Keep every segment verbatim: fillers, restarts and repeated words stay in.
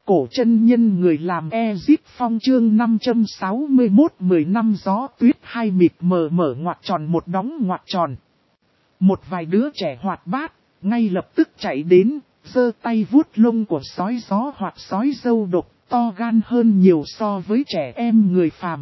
cổ chân nhân người làm Ezip Phong chương năm trăm sáu mươi mốt mười năm gió tuyết hai mịt mờ mở ngoặc tròn một đóng ngoặc tròn. Một vài đứa trẻ hoạt bát, ngay lập tức chạy đến, giơ tay vuốt lông của sói gió hoặc sói dâu độc, to gan hơn nhiều so với trẻ em người phàm.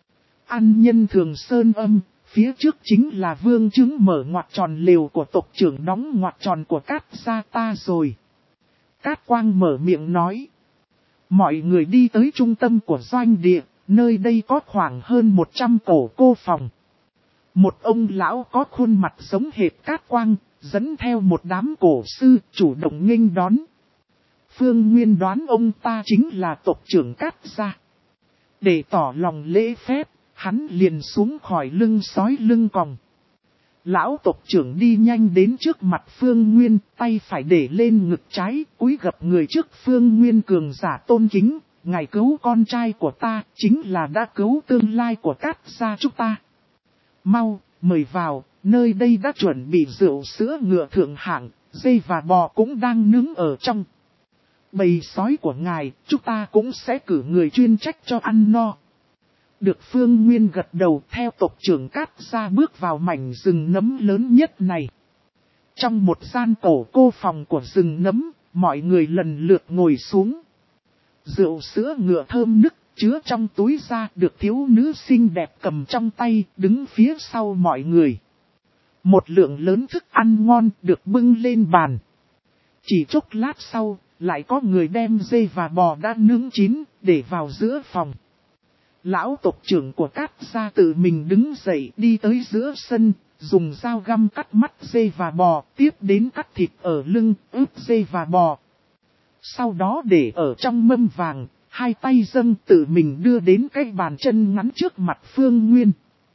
Ăn nhân thường sơn âm, phía trước chính là vương chứng mở ngoặc tròn lều của tộc trưởng đóng ngoặc tròn của Cát gia ta rồi. Cát Quang mở miệng nói. Mọi người đi tới trung tâm của doanh địa, nơi đây có khoảng hơn một trăm cổ cô phòng. Một ông lão có khuôn mặt giống hệt Cát Quang, dẫn theo một đám cổ sư chủ động nghênh đón. Phương Nguyên đoán ông ta chính là tộc trưởng Cát gia. Để tỏ lòng lễ phép, hắn liền xuống khỏi lưng sói lưng còng. Lão tộc trưởng đi nhanh đến trước mặt Phương Nguyên, tay phải để lên ngực trái, cúi gập người trước Phương Nguyên cường giả tôn kính. Ngài cứu con trai của ta, chính là đã cứu tương lai của Cát gia chúng ta. Mau, mời vào, nơi đây đã chuẩn bị rượu sữa ngựa thượng hạng, dê và bò cũng đang nướng ở trong. Bầy sói của ngài, chúng ta cũng sẽ cử người chuyên trách cho ăn no. Được Phương Nguyên gật đầu theo tộc trưởng Cát gia bước vào mảnh rừng nấm lớn nhất này. Trong một gian cổ cô phòng của rừng nấm, mọi người lần lượt ngồi xuống. Rượu sữa ngựa thơm nức, chứa trong túi ra được thiếu nữ xinh đẹp cầm trong tay, đứng phía sau mọi người. Một lượng lớn thức ăn ngon được bưng lên bàn. Chỉ chốc lát sau, lại có người đem dê và bò đã nướng chín, để vào giữa phòng. Lão tộc trưởng của Cát gia tự mình đứng dậy đi tới giữa sân, dùng dao găm cắt mắt dê và bò, tiếp đến cắt thịt ở lưng, ướp dê và bò. Sau đó để ở trong mâm vàng, hai tay dâng tự mình đưa đến cái bàn chân ngắn trước mặt Phương Nguyên.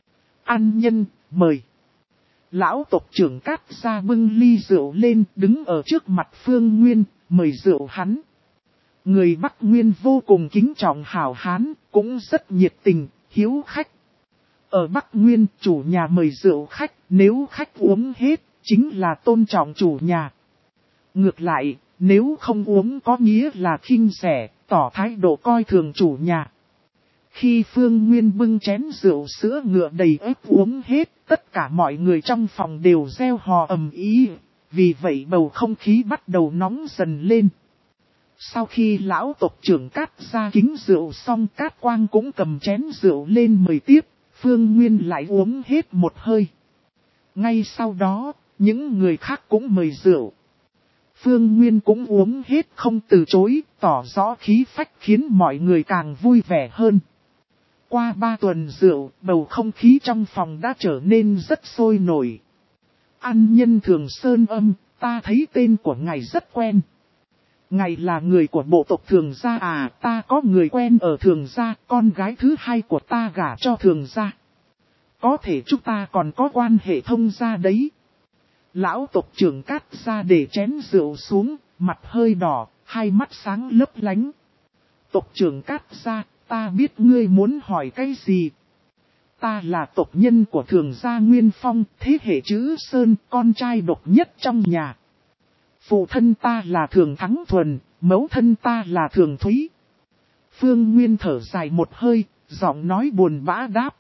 Ăn nhân, mời. Lão tộc trưởng Cát gia bưng ly rượu lên, đứng ở trước mặt Phương Nguyên, mời rượu hắn. Người Bắc Nguyên vô cùng kính trọng hảo hán, cũng rất nhiệt tình, hiếu khách. Ở Bắc Nguyên, chủ nhà mời rượu khách, nếu khách uống hết, chính là tôn trọng chủ nhà. Ngược lại, nếu không uống có nghĩa là khinh rẻ, tỏ thái độ coi thường chủ nhà. Khi Phương Nguyên bưng chén rượu sữa ngựa đầy ếp uống hết, tất cả mọi người trong phòng đều reo hò ầm ĩ, vì vậy bầu không khí bắt đầu nóng dần lên. Sau khi lão tộc trưởng Cát gia kính rượu xong, Cát Quang cũng cầm chén rượu lên mời tiếp, Phương Nguyên lại uống hết một hơi. Ngay sau đó, những người khác cũng mời rượu. Phương Nguyên cũng uống hết không từ chối, tỏ rõ khí phách khiến mọi người càng vui vẻ hơn. Qua ba tuần rượu, bầu không khí trong phòng đã trở nên rất sôi nổi. Ăn nhân thường sơn âm, ta thấy tên của ngài rất quen. Ngài là người của bộ tộc Thường gia à, ta có người quen ở Thường gia, con gái thứ hai của ta gả cho Thường gia. Có thể chúng ta còn có quan hệ thông gia đấy. Lão tộc trưởng Cát gia để chén rượu xuống, mặt hơi đỏ, hai mắt sáng lấp lánh. Tộc trưởng Cát gia, ta biết ngươi muốn hỏi cái gì. Ta là tộc nhân của Thường gia Nguyên Phong, thế hệ chữ Sơn, con trai độc nhất trong nhà. Phụ thân ta là Thường Thắng Thuần, mẫu thân ta là Thường Thúy. Phương Nguyên thở dài một hơi, giọng nói buồn bã đáp.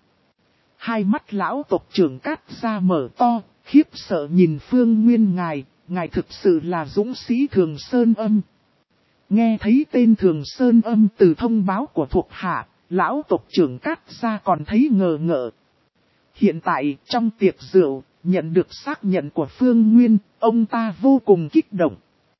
Hai mắt lão tộc trưởng Cát gia mở to, khiếp sợ nhìn Phương Nguyên ngài, ngài thực sự là dũng sĩ Thường Sơn Âm. Nghe thấy tên Thường Sơn Âm từ thông báo của thuộc hạ, lão tộc trưởng Cát gia còn thấy ngờ ngợ. Hiện tại, trong tiệc rượu, nhận được xác nhận của Phương Nguyên, ông ta vô cùng kích động.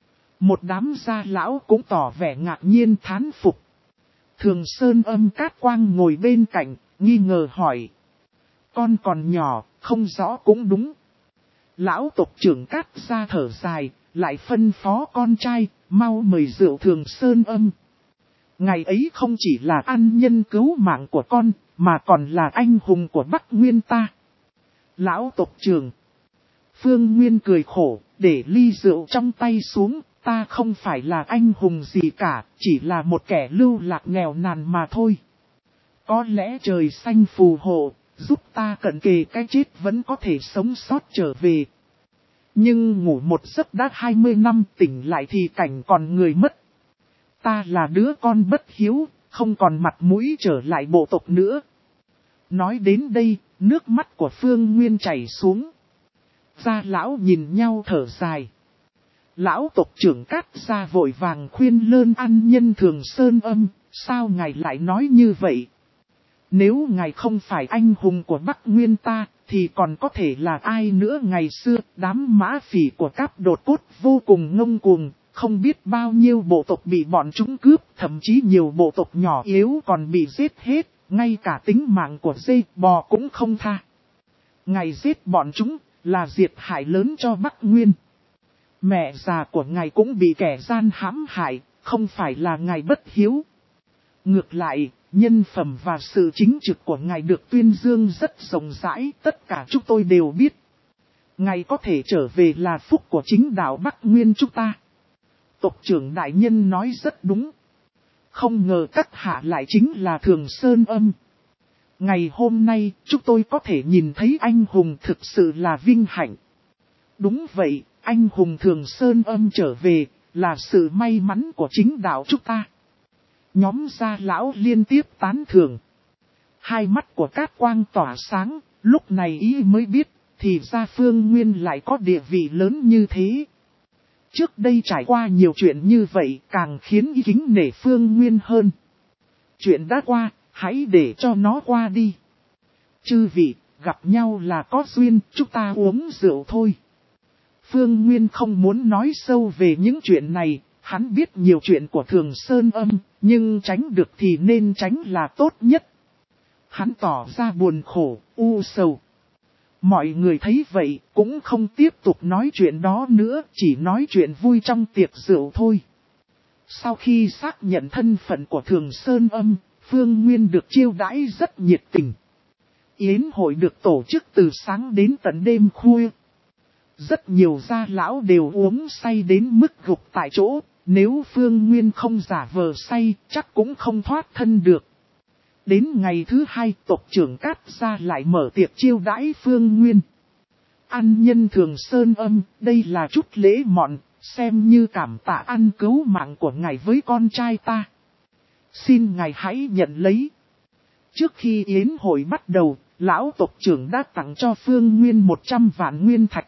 Một đám gia lão cũng tỏ vẻ ngạc nhiên thán phục. Thường Sơn Âm Cát Quang ngồi bên cạnh, nghi ngờ hỏi. Con còn nhỏ, không rõ cũng đúng. Lão tộc trưởng Cát gia thở dài, lại phân phó con trai, mau mời rượu Thường Sơn Âm. Ngày ấy không chỉ là ăn nhân cứu mạng của con, mà còn là anh hùng của Bắc Nguyên ta. Lão tộc trưởng. Phương Nguyên cười khổ, để ly rượu trong tay xuống, ta không phải là anh hùng gì cả, chỉ là một kẻ lưu lạc nghèo nàn mà thôi. Có lẽ trời xanh phù hộ, giúp ta cận kề cái chết vẫn có thể sống sót trở về. Nhưng ngủ một giấc đã hai mươi năm, tỉnh lại thì cảnh còn người mất. Ta là đứa con bất hiếu, không còn mặt mũi trở lại bộ tộc nữa. Nói đến đây, nước mắt của Phương Nguyên chảy xuống. Gia lão nhìn nhau thở dài. Lão tộc trưởng Cát Gia vội vàng khuyên lơn ăn nhân Thường Sơn Âm, sao ngài lại nói như vậy? Nếu ngài không phải anh hùng của Bắc Nguyên ta, thì còn có thể là ai nữa? Ngày xưa, đám mã phỉ của Cáp Đột Cốt vô cùng ngông cuồng, không biết bao nhiêu bộ tộc bị bọn chúng cướp, thậm chí nhiều bộ tộc nhỏ yếu còn bị giết hết, ngay cả tính mạng của dê bò cũng không tha. Ngài giết bọn chúng, là diệt hại lớn cho Bắc Nguyên. Mẹ già của ngài cũng bị kẻ gian hãm hại, không phải là ngài bất hiếu. Ngược lại, nhân phẩm và sự chính trực của ngài được tuyên dương rất rộng rãi, tất cả chúng tôi đều biết. Ngài có thể trở về là phúc của chính đạo Bắc Nguyên chúng ta. Tộc trưởng đại nhân nói rất đúng. Không ngờ các hạ lại chính là Thường Sơn Âm. Ngày hôm nay, chúng tôi có thể nhìn thấy anh hùng thực sự là vinh hạnh. Đúng vậy, anh hùng Thường Sơn Âm trở về, là sự may mắn của chính đạo chúng ta. Nhóm gia lão liên tiếp tán thưởng. Hai mắt của Cát Quang tỏa sáng, lúc này ý mới biết, thì ra Phương Nguyên lại có địa vị lớn như thế. Trước đây trải qua nhiều chuyện như vậy càng khiến ý kính nể Phương Nguyên hơn. Chuyện đã qua, hãy để cho nó qua đi. Chư vị, gặp nhau là có duyên, chúng ta uống rượu thôi. Phương Nguyên không muốn nói sâu về những chuyện này, hắn biết nhiều chuyện của Thường Sơn Âm, nhưng tránh được thì nên tránh là tốt nhất. Hắn tỏ ra buồn khổ, u sầu. Mọi người thấy vậy cũng không tiếp tục nói chuyện đó nữa, chỉ nói chuyện vui trong tiệc rượu thôi. Sau khi xác nhận thân phận của Thường Sơn Âm, Phương Nguyên được chiêu đãi rất nhiệt tình. Yến hội được tổ chức từ sáng đến tận đêm khuya. Rất nhiều gia lão đều uống say đến mức gục tại chỗ, nếu Phương Nguyên không giả vờ say chắc cũng không thoát thân được. Đến ngày thứ hai, tộc trưởng Cát Gia lại mở tiệc chiêu đãi Phương Nguyên. Ăn nhân Thường Sơn Âm, đây là chút lễ mọn, xem như cảm tạ ăn cứu mạng của ngài với con trai ta. Xin ngài hãy nhận lấy. Trước khi yến hội bắt đầu, lão tộc trưởng đã tặng cho Phương Nguyên một trăm vạn nguyên thạch.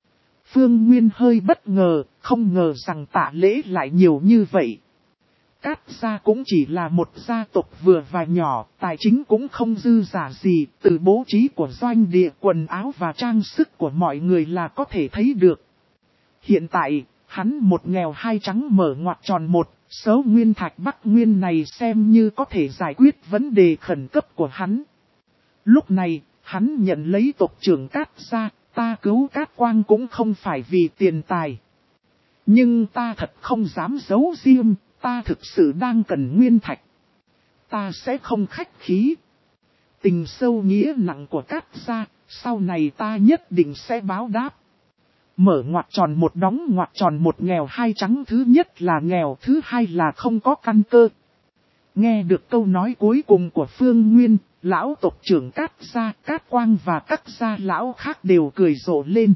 Phương Nguyên hơi bất ngờ, không ngờ rằng tạ lễ lại nhiều như vậy. Cát Gia cũng chỉ là một gia tộc vừa và nhỏ, tài chính cũng không dư giả gì, từ bố trí của doanh địa, quần áo và trang sức của mọi người là có thể thấy được. Hiện tại, hắn một nghèo hai trắng mở ngoặc tròn một, số nguyên thạch Bắc Nguyên này xem như có thể giải quyết vấn đề khẩn cấp của hắn. Lúc này, hắn nhận lấy tộc trưởng Cát Gia, ta cứu Cát Quang cũng không phải vì tiền tài. Nhưng ta thật không dám giấu riêng. Ta thực sự đang cần nguyên thạch. Ta sẽ không khách khí. Tình sâu nghĩa nặng của Cát Gia, sau này ta nhất định sẽ báo đáp. Mở ngoặc tròn một đóng ngoặc tròn một nghèo hai trắng, thứ nhất là nghèo, thứ hai là không có căn cơ. Nghe được câu nói cuối cùng của Phương Nguyên, lão tộc trưởng Cát Gia, Cát Quang và các gia lão khác đều cười rộ lên.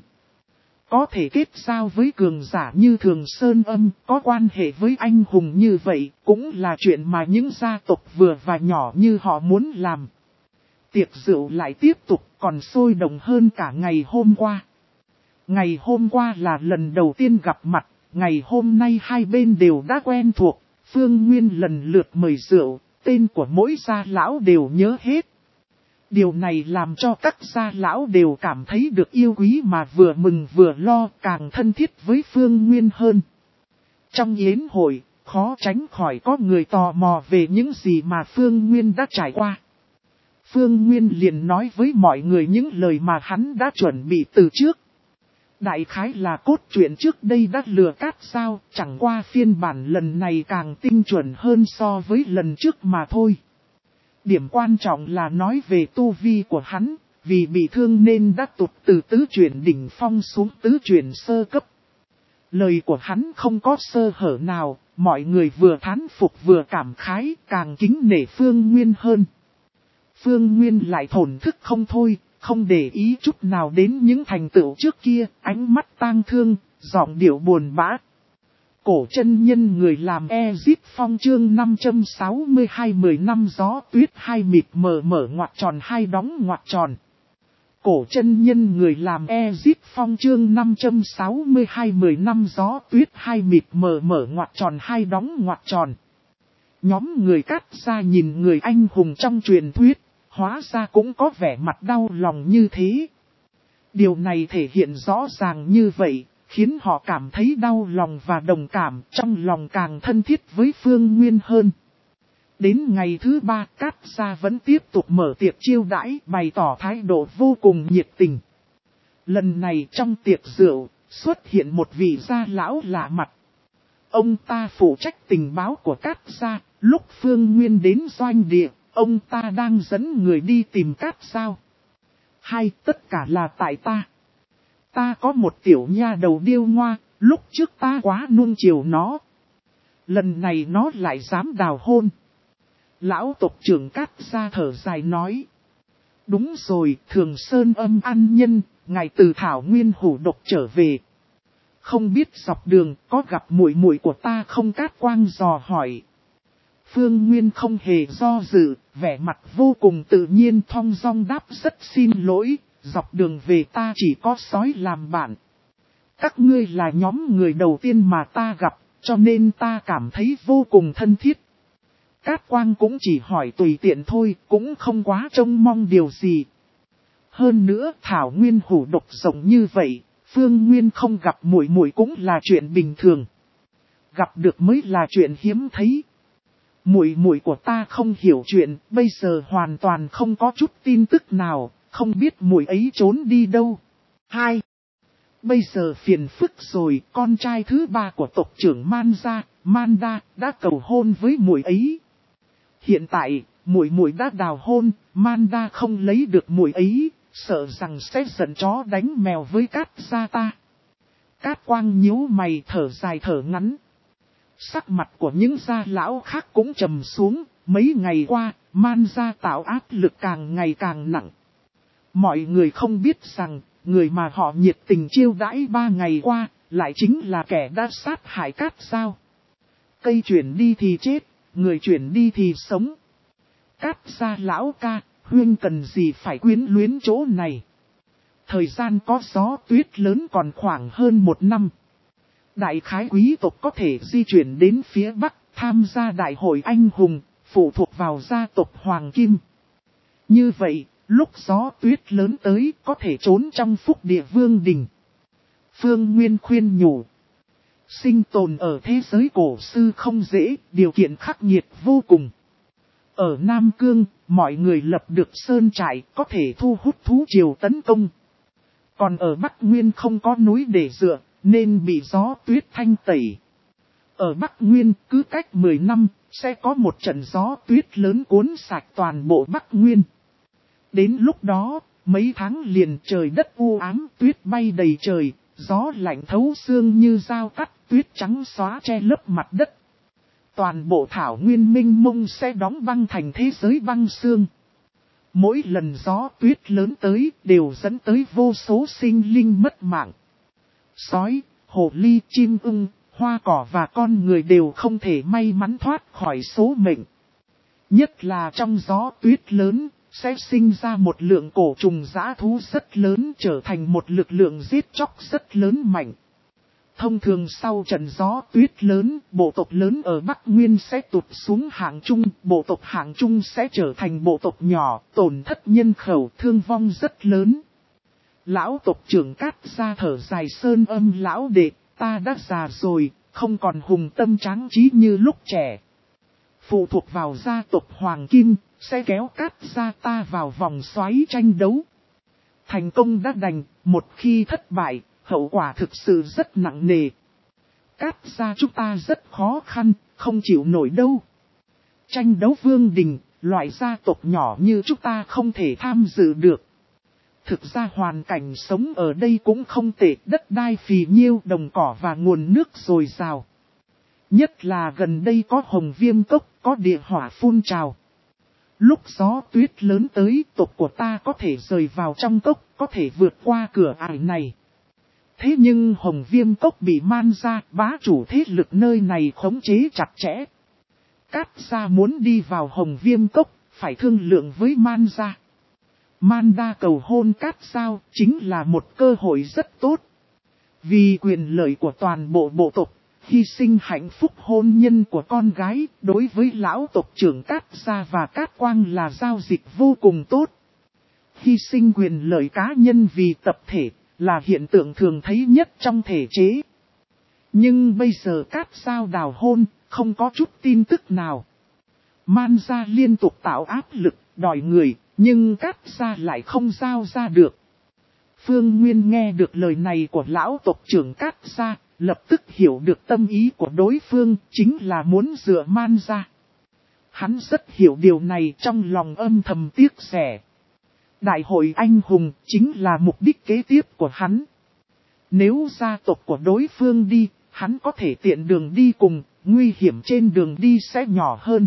Có thể kết giao với cường giả như Thường Sơn Âm, có quan hệ với anh hùng như vậy, cũng là chuyện mà những gia tộc vừa và nhỏ như họ muốn làm. Tiệc rượu lại tiếp tục, còn sôi động hơn cả ngày hôm qua. Ngày hôm qua là lần đầu tiên gặp mặt, ngày hôm nay hai bên đều đã quen thuộc, Phương Nguyên lần lượt mời rượu, tên của mỗi gia lão đều nhớ hết. Điều này làm cho các gia lão đều cảm thấy được yêu quý mà vừa mừng vừa lo, càng thân thiết với Phương Nguyên hơn. Trong yến hội, khó tránh khỏi có người tò mò về những gì mà Phương Nguyên đã trải qua. Phương Nguyên liền nói với mọi người những lời mà hắn đã chuẩn bị từ trước. Đại khái là cốt truyện trước đây đã lừa Cát sao, chẳng qua phiên bản lần này càng tinh chuẩn hơn so với lần trước mà thôi. Điểm quan trọng là nói về tu vi của hắn, vì bị thương nên đã tụt từ tứ chuyển đỉnh phong xuống tứ chuyển sơ cấp. Lời của hắn không có sơ hở nào, mọi người vừa thán phục vừa cảm khái, càng kính nể Phương Nguyên hơn. Phương Nguyên lại thổn thức không thôi, không để ý chút nào đến những thành tựu trước kia, ánh mắt tang thương, giọng điệu buồn bã. Cổ chân nhân người làm Ezip Phong chương năm trăm sáu mươi hai mười năm gió tuyết hai mịt mờ mở ngoặc tròn hai đóng ngoặc tròn. Cổ chân nhân người làm Ezip Phong chương năm trăm sáu mươi hai mười năm gió tuyết hai mịt mờ mở ngoặc tròn hai đóng ngoặc tròn. Nhóm người cắt ra nhìn người anh hùng trong truyền thuyết, hóa ra cũng có vẻ mặt đau lòng như thế. Điều này thể hiện rõ ràng như vậy, khiến họ cảm thấy đau lòng và đồng cảm, trong lòng càng thân thiết với Phương Nguyên hơn. Đến ngày thứ ba, Cát Gia vẫn tiếp tục mở tiệc chiêu đãi, bày tỏ thái độ vô cùng nhiệt tình. Lần này trong tiệc rượu, xuất hiện một vị gia lão lạ mặt. Ông ta phụ trách tình báo của Cát Gia, lúc Phương Nguyên đến doanh địa, ông ta đang dẫn người đi tìm Cát Giao. Hay tất cả là tại ta. Ta có một tiểu nha đầu điêu ngoa, lúc trước ta quá nuông chiều nó. Lần này nó lại dám đào hôn. Lão tộc trưởng Cát Gia thở dài nói. Đúng rồi, Thường Sơn Âm ăn nhân, ngày từ Thảo Nguyên Hủ Độc trở về. Không biết dọc đường có gặp muội muội của ta không? Cát Quang dò hỏi. Phương Nguyên không hề do dự, vẻ mặt vô cùng tự nhiên thong dong đáp rất xin lỗi, dọc đường về ta chỉ có sói làm bạn. Các ngươi là nhóm người đầu tiên mà ta gặp, cho nên ta cảm thấy vô cùng thân thiết. Cát Quang cũng chỉ hỏi tùy tiện thôi, cũng không quá trông mong điều gì. Hơn nữa Thảo Nguyên Hủ Độc rộng như vậy, Phương Nguyên không gặp muội muội cũng là chuyện bình thường. Gặp được mới là chuyện hiếm thấy. Muội muội của ta không hiểu chuyện, bây giờ hoàn toàn không có chút tin tức nào, không biết muội ấy trốn đi đâu. Hai. Bây giờ phiền phức rồi, con trai thứ ba của tộc trưởng Man gia, Manda, đã cầu hôn với muội ấy. Hiện tại, muội muội đã đào hôn, Manda không lấy được muội ấy, sợ rằng sẽ giận chó đánh mèo với Cát Gia ta. Cát Quang nhíu mày thở dài thở ngắn. Sắc mặt của những gia lão khác cũng trầm xuống, mấy ngày qua, Man gia tạo áp lực càng ngày càng nặng. Mọi người không biết rằng, người mà họ nhiệt tình chiêu đãi ba ngày qua, lại chính là kẻ đã sát hại Cát Giao. Cây chuyển đi thì chết, người chuyển đi thì sống. Cát gia lão ca, huynh cần gì phải quyến luyến chỗ này. Thời gian có gió tuyết lớn còn khoảng hơn một năm. Đại khái quý tộc có thể di chuyển đến phía Bắc, tham gia đại hội anh hùng, phụ thuộc vào gia tộc Hoàng Kim. Như vậy, lúc gió tuyết lớn tới, có thể trốn trong phúc địa vương đình. Phương Nguyên khuyên nhủ. Sinh tồn ở thế giới cổ sư không dễ, điều kiện khắc nghiệt vô cùng. Ở Nam Cương, mọi người lập được sơn trại, có thể thu hút thú triều tấn công. Còn ở Bắc Nguyên không có núi để dựa, nên bị gió tuyết thanh tẩy. Ở Bắc Nguyên, cứ cách mười năm, sẽ có một trận gió tuyết lớn cuốn sạch toàn bộ Bắc Nguyên. Đến lúc đó, mấy tháng liền trời đất u ám, tuyết bay đầy trời, gió lạnh thấu xương như dao cắt, tuyết trắng xóa che lấp mặt đất. Toàn bộ thảo nguyên minh mông sẽ đóng băng thành thế giới băng xương. Mỗi lần gió tuyết lớn tới, đều dẫn tới vô số sinh linh mất mạng. Sói, hồ ly, chim ưng, hoa cỏ và con người đều không thể may mắn thoát khỏi số mệnh. Nhất là trong gió tuyết lớn, sẽ sinh ra một lượng cổ trùng dã thú rất lớn, trở thành một lực lượng giết chóc rất lớn mạnh. Thông thường sau trận gió tuyết lớn, bộ tộc lớn ở Bắc Nguyên sẽ tụt xuống hạng trung, bộ tộc hạng trung sẽ trở thành bộ tộc nhỏ, tổn thất nhân khẩu, thương vong rất lớn. Lão tộc trưởng Cát Gia thở dài Sơn Âm lão đệ, ta đã già rồi, không còn hùng tâm tráng trí như lúc trẻ. Phụ thuộc vào gia tộc Hoàng Kim, sẽ kéo Cát Gia ta vào vòng xoáy tranh đấu. Thành công đã đành, một khi thất bại, hậu quả thực sự rất nặng nề. Cát Gia chúng ta rất khó khăn, không chịu nổi đâu. Tranh đấu vương đình, loại gia tộc nhỏ như chúng ta không thể tham dự được. Thực ra hoàn cảnh sống ở đây cũng không tệ, đất đai phì nhiêu, đồng cỏ và nguồn nước dồi dào. Nhất là gần đây có hồng viêm cốc, có địa hỏa phun trào. Lúc gió tuyết lớn tới, tộc của ta có thể rời vào trong cốc, có thể vượt qua cửa ải này. Thế nhưng Hồng Viêm Cốc bị Man gia bá chủ thế lực nơi này khống chế chặt chẽ. Cát gia muốn đi vào Hồng Viêm Cốc, phải thương lượng với Man gia. Man đa cầu hôn Cát Giao chính là một cơ hội rất tốt. Vì quyền lợi của toàn bộ bộ tộc, hy sinh hạnh phúc hôn nhân của con gái đối với lão tộc trưởng Cát Gia và Cát Quang là giao dịch vô cùng tốt. Hy sinh quyền lợi cá nhân vì tập thể là hiện tượng thường thấy nhất trong thể chế. Nhưng bây giờ Cát Giao đào hôn, không có chút tin tức nào. Man gia liên tục tạo áp lực, đòi người, nhưng Cát gia lại không giao ra được. Phương Nguyên nghe được lời này của lão tộc trưởng Cát gia, lập tức hiểu được tâm ý của đối phương, chính là muốn dựa Man gia. Hắn rất hiểu điều này, trong lòng âm thầm tiếc rẻ. Đại hội anh hùng chính là mục đích kế tiếp của hắn. Nếu gia tộc của đối phương đi, hắn có thể tiện đường đi cùng, nguy hiểm trên đường đi sẽ nhỏ hơn.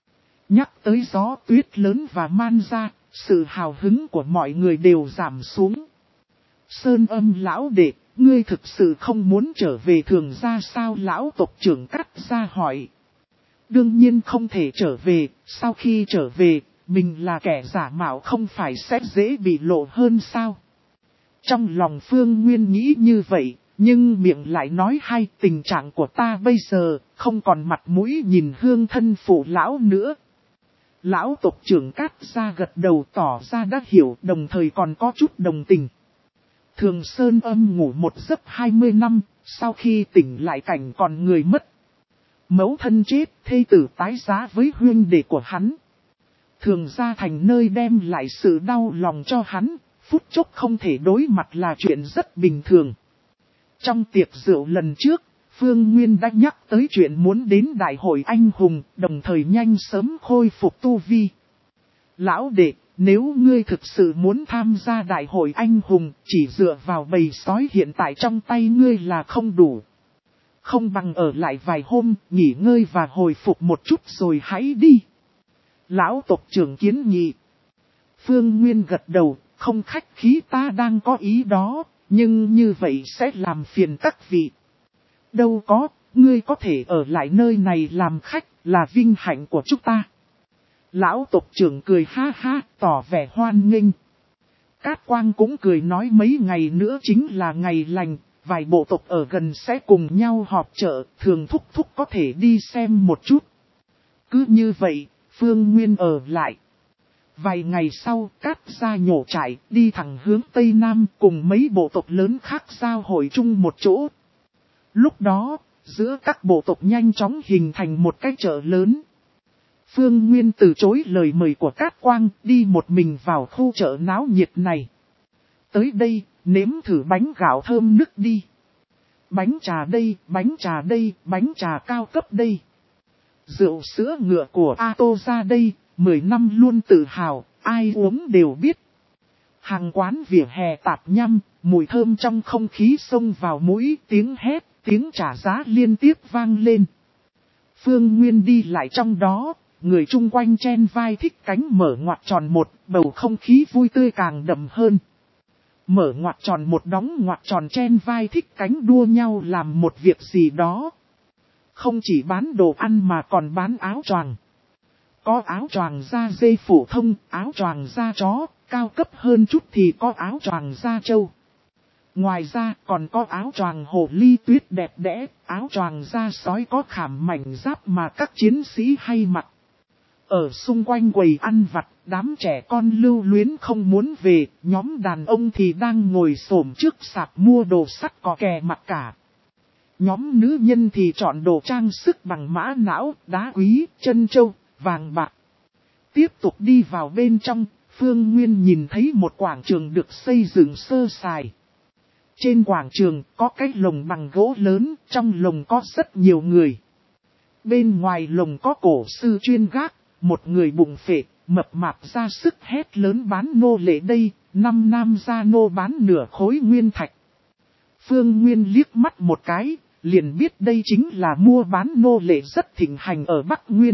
Nhắc tới gió tuyết lớn và Man gia, sự hào hứng của mọi người đều giảm xuống. Sơn Âm lão đệ, ngươi thực sự không muốn trở về Thường gia sao? Lão tộc trưởng Cát gia hỏi. Đương nhiên không thể trở về, sau khi trở về, mình là kẻ giả mạo không phải sẽ dễ bị lộ hơn sao? Trong lòng Phương Nguyên nghĩ như vậy, nhưng miệng lại nói hay, tình trạng của ta bây giờ, không còn mặt mũi nhìn hương thân phụ lão nữa. Lão tộc trưởng Cát gia gật đầu tỏ ra đã hiểu, đồng thời còn có chút đồng tình. Thường Sơn Âm ngủ một giấc hai mươi năm, sau khi tỉnh lại cảnh còn người mất. Mẫu thân chết, thê tử tái giá với huynh đệ của hắn. Thường gia thành nơi đem lại sự đau lòng cho hắn, phút chốc không thể đối mặt là chuyện rất bình thường. Trong tiệc rượu lần trước, Phương Nguyên đã nhắc tới chuyện muốn đến đại hội anh hùng, đồng thời nhanh sớm khôi phục tu vi. Lão đệ, nếu ngươi thực sự muốn tham gia đại hội anh hùng, chỉ dựa vào bầy sói hiện tại trong tay ngươi là không đủ. Không bằng ở lại vài hôm, nghỉ ngơi và hồi phục một chút rồi hãy đi. Lão tộc trưởng kiến nghị. Phương Nguyên gật đầu, không khách khí, ta đang có ý đó, nhưng như vậy sẽ làm phiền các vị. Đâu có, ngươi có thể ở lại nơi này làm khách, là vinh hạnh của chúng ta. Lão tộc trưởng cười ha ha, tỏ vẻ hoan nghênh. Cát Quang cũng cười nói mấy ngày nữa chính là ngày lành, vài bộ tộc ở gần sẽ cùng nhau họp chợ, thường thúc thúc có thể đi xem một chút. Cứ như vậy, Phương Nguyên ở lại. Vài ngày sau, Cát gia nhổ trại, đi thẳng hướng Tây Nam cùng mấy bộ tộc lớn khác giao hội chung một chỗ. Lúc đó, giữa các bộ tộc nhanh chóng hình thành một cái chợ lớn. Phương Nguyên từ chối lời mời của Cát Quang, đi một mình vào khu chợ náo nhiệt này. Tới đây, nếm thử bánh gạo thơm nức đi. Bánh trà đây, bánh trà đây, bánh trà cao cấp đây. Rượu sữa ngựa của Ato ra đây, mười năm luôn tự hào, ai uống đều biết. Hàng quán vỉa hè tạp nhăm, mùi thơm trong không khí xông vào mũi, tiếng hét, tiếng trả giá liên tiếp vang lên. Phương Nguyên đi lại trong đó, người chung quanh chen vai thích cánh mở ngoặt tròn một, bầu không khí vui tươi càng đậm hơn. Mở ngoặt tròn một đóng ngoặt tròn chen vai thích cánh đua nhau làm một việc gì đó. Không chỉ bán đồ ăn mà còn bán áo choàng. Có áo choàng da dê phổ thông, áo choàng da chó, cao cấp hơn chút thì có áo choàng da trâu. Ngoài ra còn có áo choàng hồ ly tuyết đẹp đẽ, áo choàng da sói có khảm mảnh giáp mà các chiến sĩ hay mặc. Ở xung quanh quầy ăn vặt, đám trẻ con lưu luyến không muốn về, nhóm đàn ông thì đang ngồi xổm trước sạp mua đồ sắt cò kè mặc cả. Nhóm nữ nhân thì chọn đồ trang sức bằng mã não, đá quý, chân châu, vàng bạc. Tiếp tục đi vào bên trong, Phương Nguyên nhìn thấy một quảng trường được xây dựng sơ sài. Trên quảng trường có cái lồng bằng gỗ lớn, trong lồng có rất nhiều người. Bên ngoài lồng có cổ sư chuyên gác, một người bụng phệ, mập mạp ra sức hét lớn bán nô lệ đây, năm nam gia nô bán nửa khối nguyên thạch. Phương Nguyên liếc mắt một cái, liền biết đây chính là mua bán nô lệ rất thịnh hành ở Bắc Nguyên.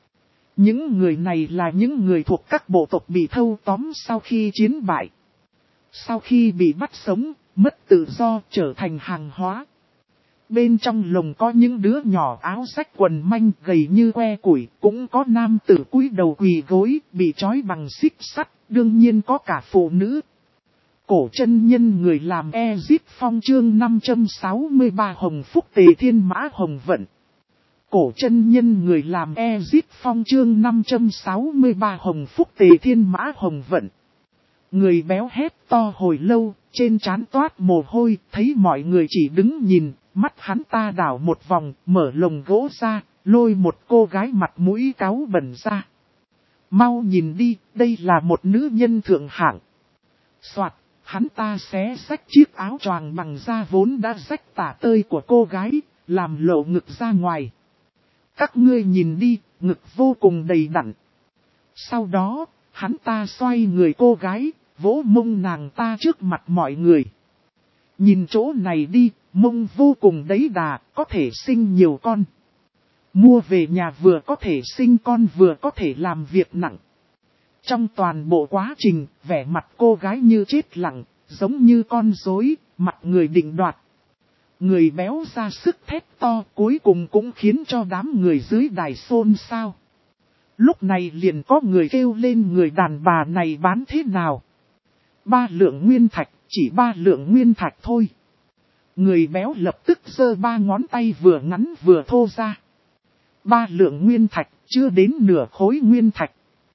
Những người này là những người thuộc các bộ tộc bị thâu tóm sau khi chiến bại. Sau khi bị bắt sống, mất tự do trở thành hàng hóa. Bên trong lồng có những đứa nhỏ áo rách quần manh gầy như que củi, cũng có nam tử cúi đầu quỳ gối, bị trói bằng xích sắt, đương nhiên có cả phụ nữ. Cổ chân nhân người làm Ezip Phong chương năm trăm sáu mươi ba Hồng Phúc Tề Thiên Mã Hồng Vận. Cổ chân nhân người làm Ezip Phong chương năm trăm sáu mươi ba Hồng Phúc Tề Thiên Mã Hồng Vận. Người béo hét to hồi lâu, trên trán toát mồ hôi, thấy mọi người chỉ đứng nhìn, mắt hắn ta đảo một vòng, mở lồng gỗ ra, lôi một cô gái mặt mũi cáu bẩn ra. Mau nhìn đi, đây là một nữ nhân thượng hạng. Soạt, hắn ta xé xách chiếc áo choàng bằng da vốn đã rách tả tơi của cô gái, làm lộ ngực ra ngoài. Các ngươi nhìn đi, ngực vô cùng đầy đặn. Sau đó, hắn ta xoay người cô gái, vỗ mông nàng ta trước mặt mọi người. Nhìn chỗ này đi, mông vô cùng đấy đà, có thể sinh nhiều con. Mua về nhà vừa có thể sinh con vừa có thể làm việc nặng. Trong toàn bộ quá trình, vẻ mặt cô gái như chết lặng, giống như con rối, mặt người định đoạt. Người béo ra sức thét to cuối cùng cũng khiến cho đám người dưới đài xôn xao. Lúc này liền có người kêu lên người đàn bà này bán thế nào. Ba lượng nguyên thạch, chỉ ba lượng nguyên thạch thôi. Người béo lập tức giơ ba ngón tay vừa ngắn vừa thô ra. Ba lượng nguyên thạch, chưa đến nửa khối nguyên thạch.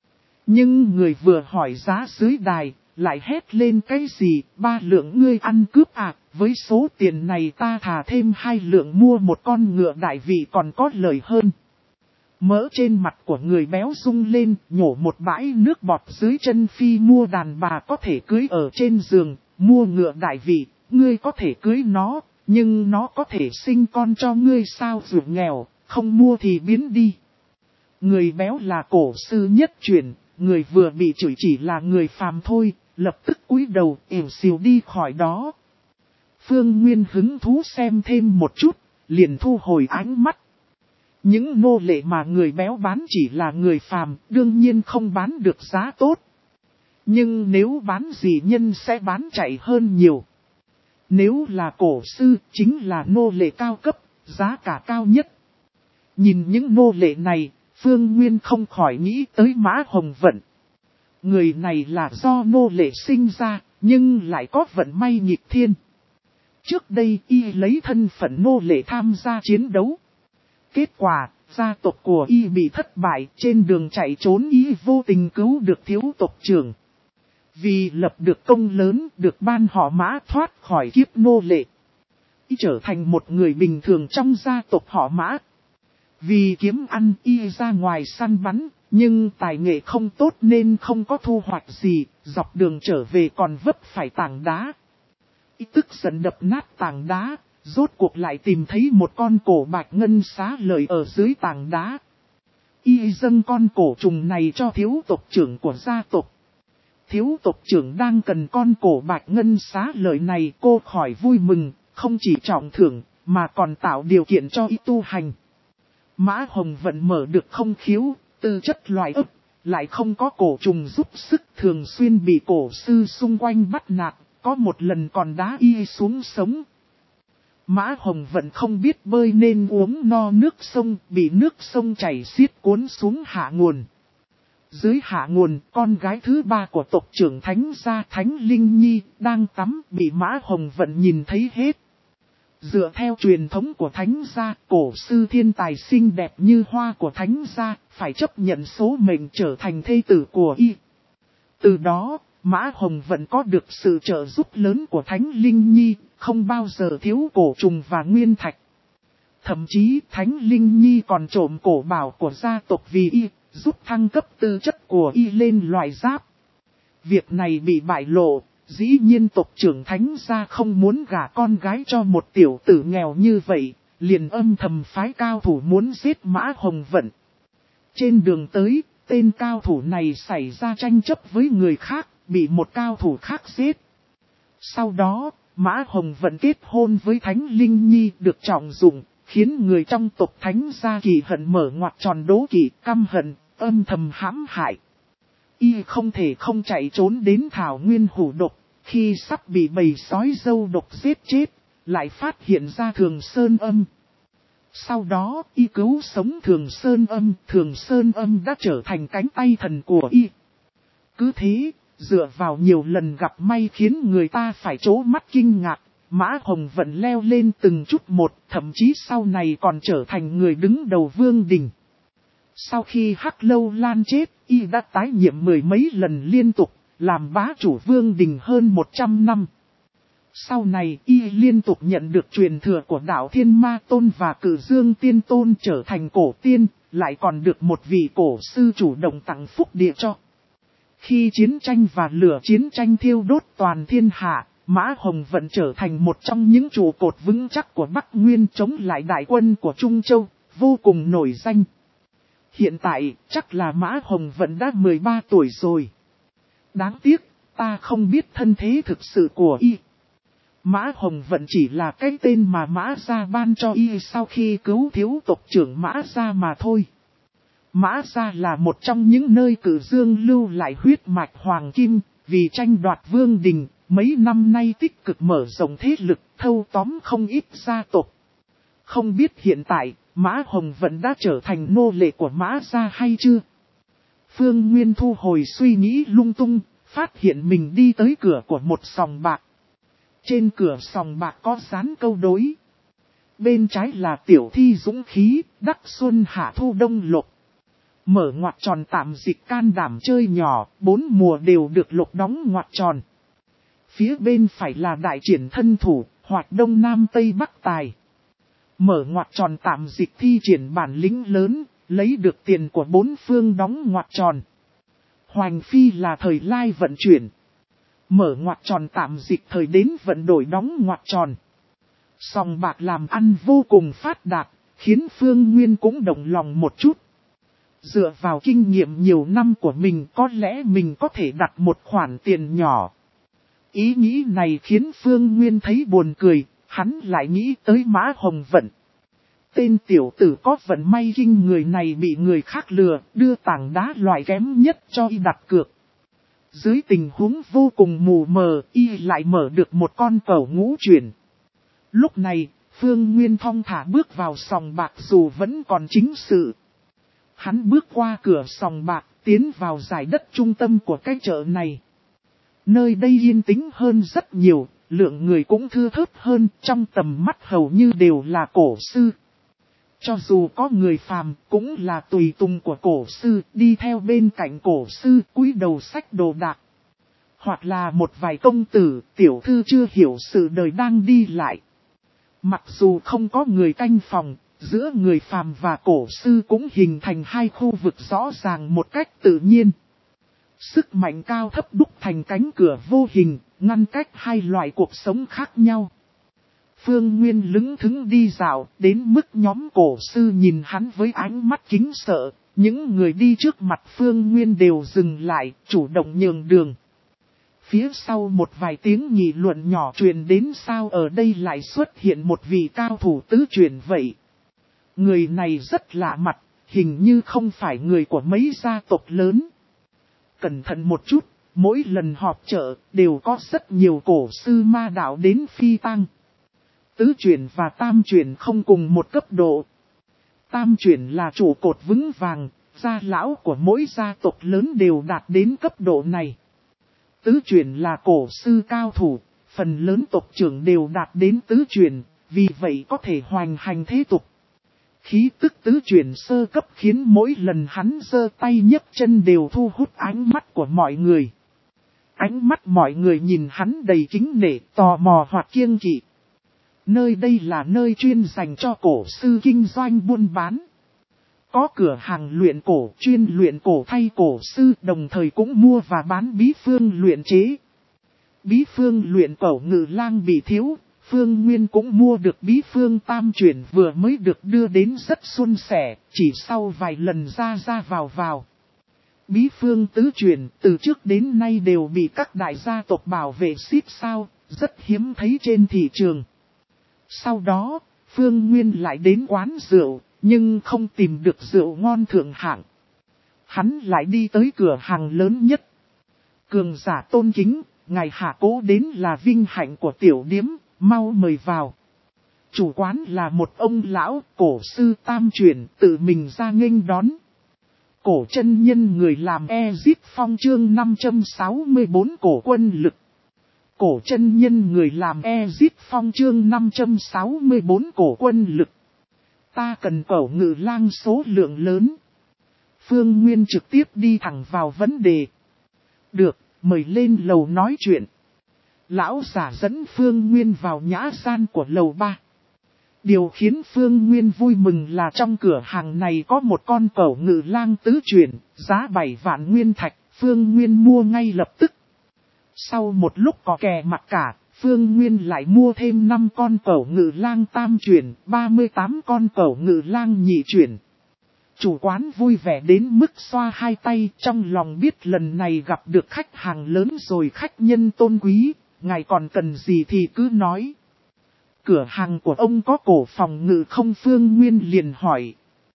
Nhưng người vừa hỏi giá dưới đài, lại hét lên cái gì, ba lượng ngươi ăn cướp à, với số tiền này ta thà thêm hai lượng mua một con ngựa đại vị còn có lời hơn. Mỡ trên mặt của người béo rung lên, nhổ một bãi nước bọt dưới chân phi mua đàn bà có thể cưới ở trên giường, mua ngựa đại vị, ngươi có thể cưới nó, nhưng nó có thể sinh con cho ngươi sao dù nghèo, không mua thì biến đi. Người béo là cổ sư nhất truyền, người vừa bị chửi chỉ là người phàm thôi, lập tức cúi đầu ỉu xìu đi khỏi đó. Phương Nguyên hứng thú xem thêm một chút, liền thu hồi ánh mắt. Những nô lệ mà người béo bán chỉ là người phàm, đương nhiên không bán được giá tốt. Nhưng nếu bán dị nhân sẽ bán chạy hơn nhiều. Nếu là cổ sư, chính là nô lệ cao cấp, giá cả cao nhất. Nhìn những nô lệ này, Phương Nguyên không khỏi nghĩ tới Mã Hồng Vận. Người này là do nô lệ sinh ra, nhưng lại có vận may nghịch thiên. Trước đây y lấy thân phận nô lệ tham gia chiến đấu. Kết quả, gia tộc của y bị thất bại, trên đường chạy trốn y vô tình cứu được thiếu tộc trưởng. Vì lập được công lớn, được ban họ Mã thoát khỏi kiếp nô lệ. Y trở thành một người bình thường trong gia tộc họ Mã. Vì kiếm ăn y ra ngoài săn bắn, nhưng tài nghệ không tốt nên không có thu hoạch gì, dọc đường trở về còn vấp phải tảng đá. Y tức giận đập nát tảng đá, rốt cuộc lại tìm thấy một con cổ bạch ngân xá lợi ở dưới tảng đá. Y dâng con cổ trùng này cho thiếu tộc trưởng của gia tộc. Thiếu tộc trưởng đang cần con cổ bạch ngân xá lợi này, cô khỏi vui mừng, không chỉ trọng thưởng, mà còn tạo điều kiện cho y tu hành. Mã Hồng Vận mở được không khiếu, tư chất loài ấp, lại không có cổ trùng giúp sức, thường xuyên bị cổ sư xung quanh bắt nạt, có một lần còn đá y xuống sống. Mã Hồng Vận không biết bơi nên uống no nước sông, bị nước sông chảy xiết cuốn xuống hạ nguồn. Dưới hạ nguồn, con gái thứ ba của tộc trưởng Thánh gia Thánh Linh Nhi đang tắm, bị Mã Hồng Vận nhìn thấy hết. Dựa theo truyền thống của Thánh gia, cổ sư thiên tài xinh đẹp như hoa của Thánh gia, phải chấp nhận số mệnh trở thành thê tử của y. Từ đó, Mã Hồng Vận có được sự trợ giúp lớn của Thánh Linh Nhi, không bao giờ thiếu cổ trùng và nguyên thạch. Thậm chí Thánh Linh Nhi còn trộm cổ bảo của gia tộc vì y, giúp thăng cấp tư chất của y lên loại giáp. Việc này bị bại lộ, dĩ nhiên tộc trưởng Thánh gia không muốn gả con gái cho một tiểu tử nghèo như vậy, liền âm thầm phái cao thủ muốn giết Mã Hồng Vận. Trên đường tới, tên cao thủ này xảy ra tranh chấp với người khác, bị một cao thủ khác giết. Sau đó, Mã Hồng Vận kết hôn với Thánh Linh Nhi được trọng dụng, khiến người trong tộc Thánh gia kỳ hận mở ngoặc tròn đố kỵ, căm hận, âm thầm hãm hại. Y không thể không chạy trốn đến Thảo Nguyên Hủ Độc, Khi sắp bị bầy sói dâu độc giết chết, lại phát hiện ra Thường Sơn Âm. Sau đó, y cứu sống Thường Sơn Âm, Thường Sơn Âm đã trở thành cánh tay thần của y. Cứ thế, dựa vào nhiều lần gặp may khiến người ta phải trố mắt kinh ngạc, Mã Hồng Vận leo lên từng chút một, thậm chí sau này còn trở thành người đứng đầu Vương Đình. Sau khi Hắc Lâu Lan chết, y đã tái nhiệm mười mấy lần liên tục, làm bá chủ Vương Đình hơn một trăm năm. Sau này y liên tục nhận được truyền thừa của đạo Thiên Ma Tôn và Cử Dương Tiên Tôn trở thành cổ tiên, lại còn được một vị cổ sư chủ động tặng phúc địa cho. Khi chiến tranh và lửa chiến tranh thiêu đốt toàn thiên hạ, Mã Hồng Vận trở thành một trong những trụ cột vững chắc của Bắc Nguyên chống lại đại quân của Trung Châu, vô cùng nổi danh. Hiện tại, chắc là Mã Hồng Vận đã mười ba tuổi rồi. Đáng tiếc, ta không biết thân thế thực sự của y. Mã Hồng Vận chỉ là cái tên mà Mã Gia ban cho y sau khi cứu thiếu tộc trưởng Mã Gia mà thôi. Mã Gia là một trong những nơi Cử Dương lưu lại huyết mạch hoàng kim, vì tranh đoạt Vương Đình, mấy năm nay tích cực mở rộng thế lực, thâu tóm không ít gia tộc. Không biết hiện tại, Mã Hồng Vận đã trở thành nô lệ của Mã Gia hay chưa? Phương Nguyên thu hồi suy nghĩ lung tung, phát hiện mình đi tới cửa của một sòng bạc. Trên cửa sòng bạc có dán câu đối. Bên trái là tiểu thi dũng khí, đắc xuân hạ thu đông lục. Mở ngoặc tròn tạm dịch can đảm chơi nhỏ, bốn mùa đều được lục đóng ngoặc tròn. Phía bên phải là đại triển thân thủ, hoạt đông nam tây bắc tài. Mở ngoặc tròn tạm dịch thi triển bản lĩnh lớn, lấy được tiền của bốn phương đóng ngoặc tròn. Hoành phi là thời lai vận chuyển. Mở ngoặc tròn tạm dịch thời đến vận đổi đóng ngoặc tròn. Sòng bạc làm ăn vô cùng phát đạt, khiến Phương Nguyên cũng động lòng một chút. Dựa vào kinh nghiệm nhiều năm của mình có lẽ mình có thể đặt một khoản tiền nhỏ. Ý nghĩ này khiến Phương Nguyên thấy buồn cười, hắn lại nghĩ tới Mã Hồng Vận. Tên tiểu tử có vận may kinh người này bị người khác lừa, đưa tảng đá loại kém nhất cho y đặt cược. Dưới tình huống vô cùng mù mờ, y lại mở được một con cẩu ngũ chuyển. Lúc này, Phương Nguyên thong thả bước vào sòng bạc dù vẫn còn chính sự. Hắn bước qua cửa sòng bạc, tiến vào giải đất trung tâm của cái chợ này. Nơi đây yên tĩnh hơn rất nhiều, lượng người cũng thưa thớt hơn, trong tầm mắt hầu như đều là cổ sư. Cho dù có người phàm, cũng là tùy tùng của cổ sư, đi theo bên cạnh cổ sư, cúi đầu xách đồ đạc. Hoặc là một vài công tử, tiểu thư chưa hiểu sự đời đang đi lại. Mặc dù không có người canh phòng, giữa người phàm và cổ sư cũng hình thành hai khu vực rõ ràng một cách tự nhiên. Sức mạnh cao thấp đúc thành cánh cửa vô hình, ngăn cách hai loại cuộc sống khác nhau. Phương Nguyên lững thững đi dạo, đến mức nhóm cổ sư nhìn hắn với ánh mắt kính sợ, những người đi trước mặt Phương Nguyên đều dừng lại, chủ động nhường đường. Phía sau một vài tiếng nghị luận nhỏ truyền đến sao ở đây lại xuất hiện một vị cao thủ tứ truyền vậy. Người này rất lạ mặt, hình như không phải người của mấy gia tộc lớn. Cẩn thận một chút, mỗi lần họp chợ đều có rất nhiều cổ sư ma đạo đến phi tang. Tứ chuyển và tam chuyển không cùng một cấp độ. Tam chuyển là trụ cột vững vàng, gia lão của mỗi gia tộc lớn đều đạt đến cấp độ này. Tứ chuyển là cổ sư cao thủ, phần lớn tộc trưởng đều đạt đến tứ chuyển, vì vậy có thể hoành hành thế tục. Khí tức tứ chuyển sơ cấp khiến mỗi lần hắn giơ tay nhấc chân đều thu hút ánh mắt của mọi người. Ánh mắt mọi người nhìn hắn đầy kính nể, tò mò hoặc kiêng kỵ. Nơi đây là nơi chuyên dành cho cổ sư kinh doanh buôn bán. Có cửa hàng luyện cổ, chuyên luyện cổ thay cổ sư, đồng thời cũng mua và bán bí phương luyện chế. Bí phương luyện cẩu ngự lang bị thiếu, Phương Nguyên cũng mua được bí phương tam chuyển vừa mới được đưa đến rất suôn sẻ, chỉ sau vài lần ra ra vào vào. Bí phương tứ chuyển từ trước đến nay đều bị các đại gia tộc bảo vệ xít sao, rất hiếm thấy trên thị trường. Sau đó, Phương Nguyên lại đến quán rượu, nhưng không tìm được rượu ngon thượng hạng. Hắn lại đi tới cửa hàng lớn nhất. Cường giả tôn kính, ngài hạ cố đến là vinh hạnh của tiểu điếm, mau mời vào. Chủ quán là một ông lão, cổ sư tam truyền, tự mình ra nghênh đón. Cổ chân nhân người làm Ezip Phong chương năm trăm sáu mươi bốn cổ quân lực. Cổ chân nhân người làm Ezip Phong chương năm trăm sáu mươi bốn cổ quân lực. Ta cần cẩu ngự lang số lượng lớn. Phương Nguyên trực tiếp đi thẳng vào vấn đề. Được, mời lên lầu nói chuyện. Lão giả dẫn Phương Nguyên vào nhã gian của lầu ba. Điều khiến Phương Nguyên vui mừng là trong cửa hàng này có một con cẩu ngự lang tứ chuyển, giá bảy vạn nguyên thạch, Phương Nguyên mua ngay lập tức. Sau một lúc có kè mặt cả, Phương Nguyên lại mua thêm năm con cẩu ngự lang tam chuyển, ba mươi tám con cẩu ngự lang nhị chuyển. Chủ quán vui vẻ đến mức xoa hai tay, trong lòng biết lần này gặp được khách hàng lớn rồi, khách nhân tôn quý, ngài còn cần gì thì cứ nói. Cửa hàng của ông có cổ phòng ngự không? Phương Nguyên liền hỏi.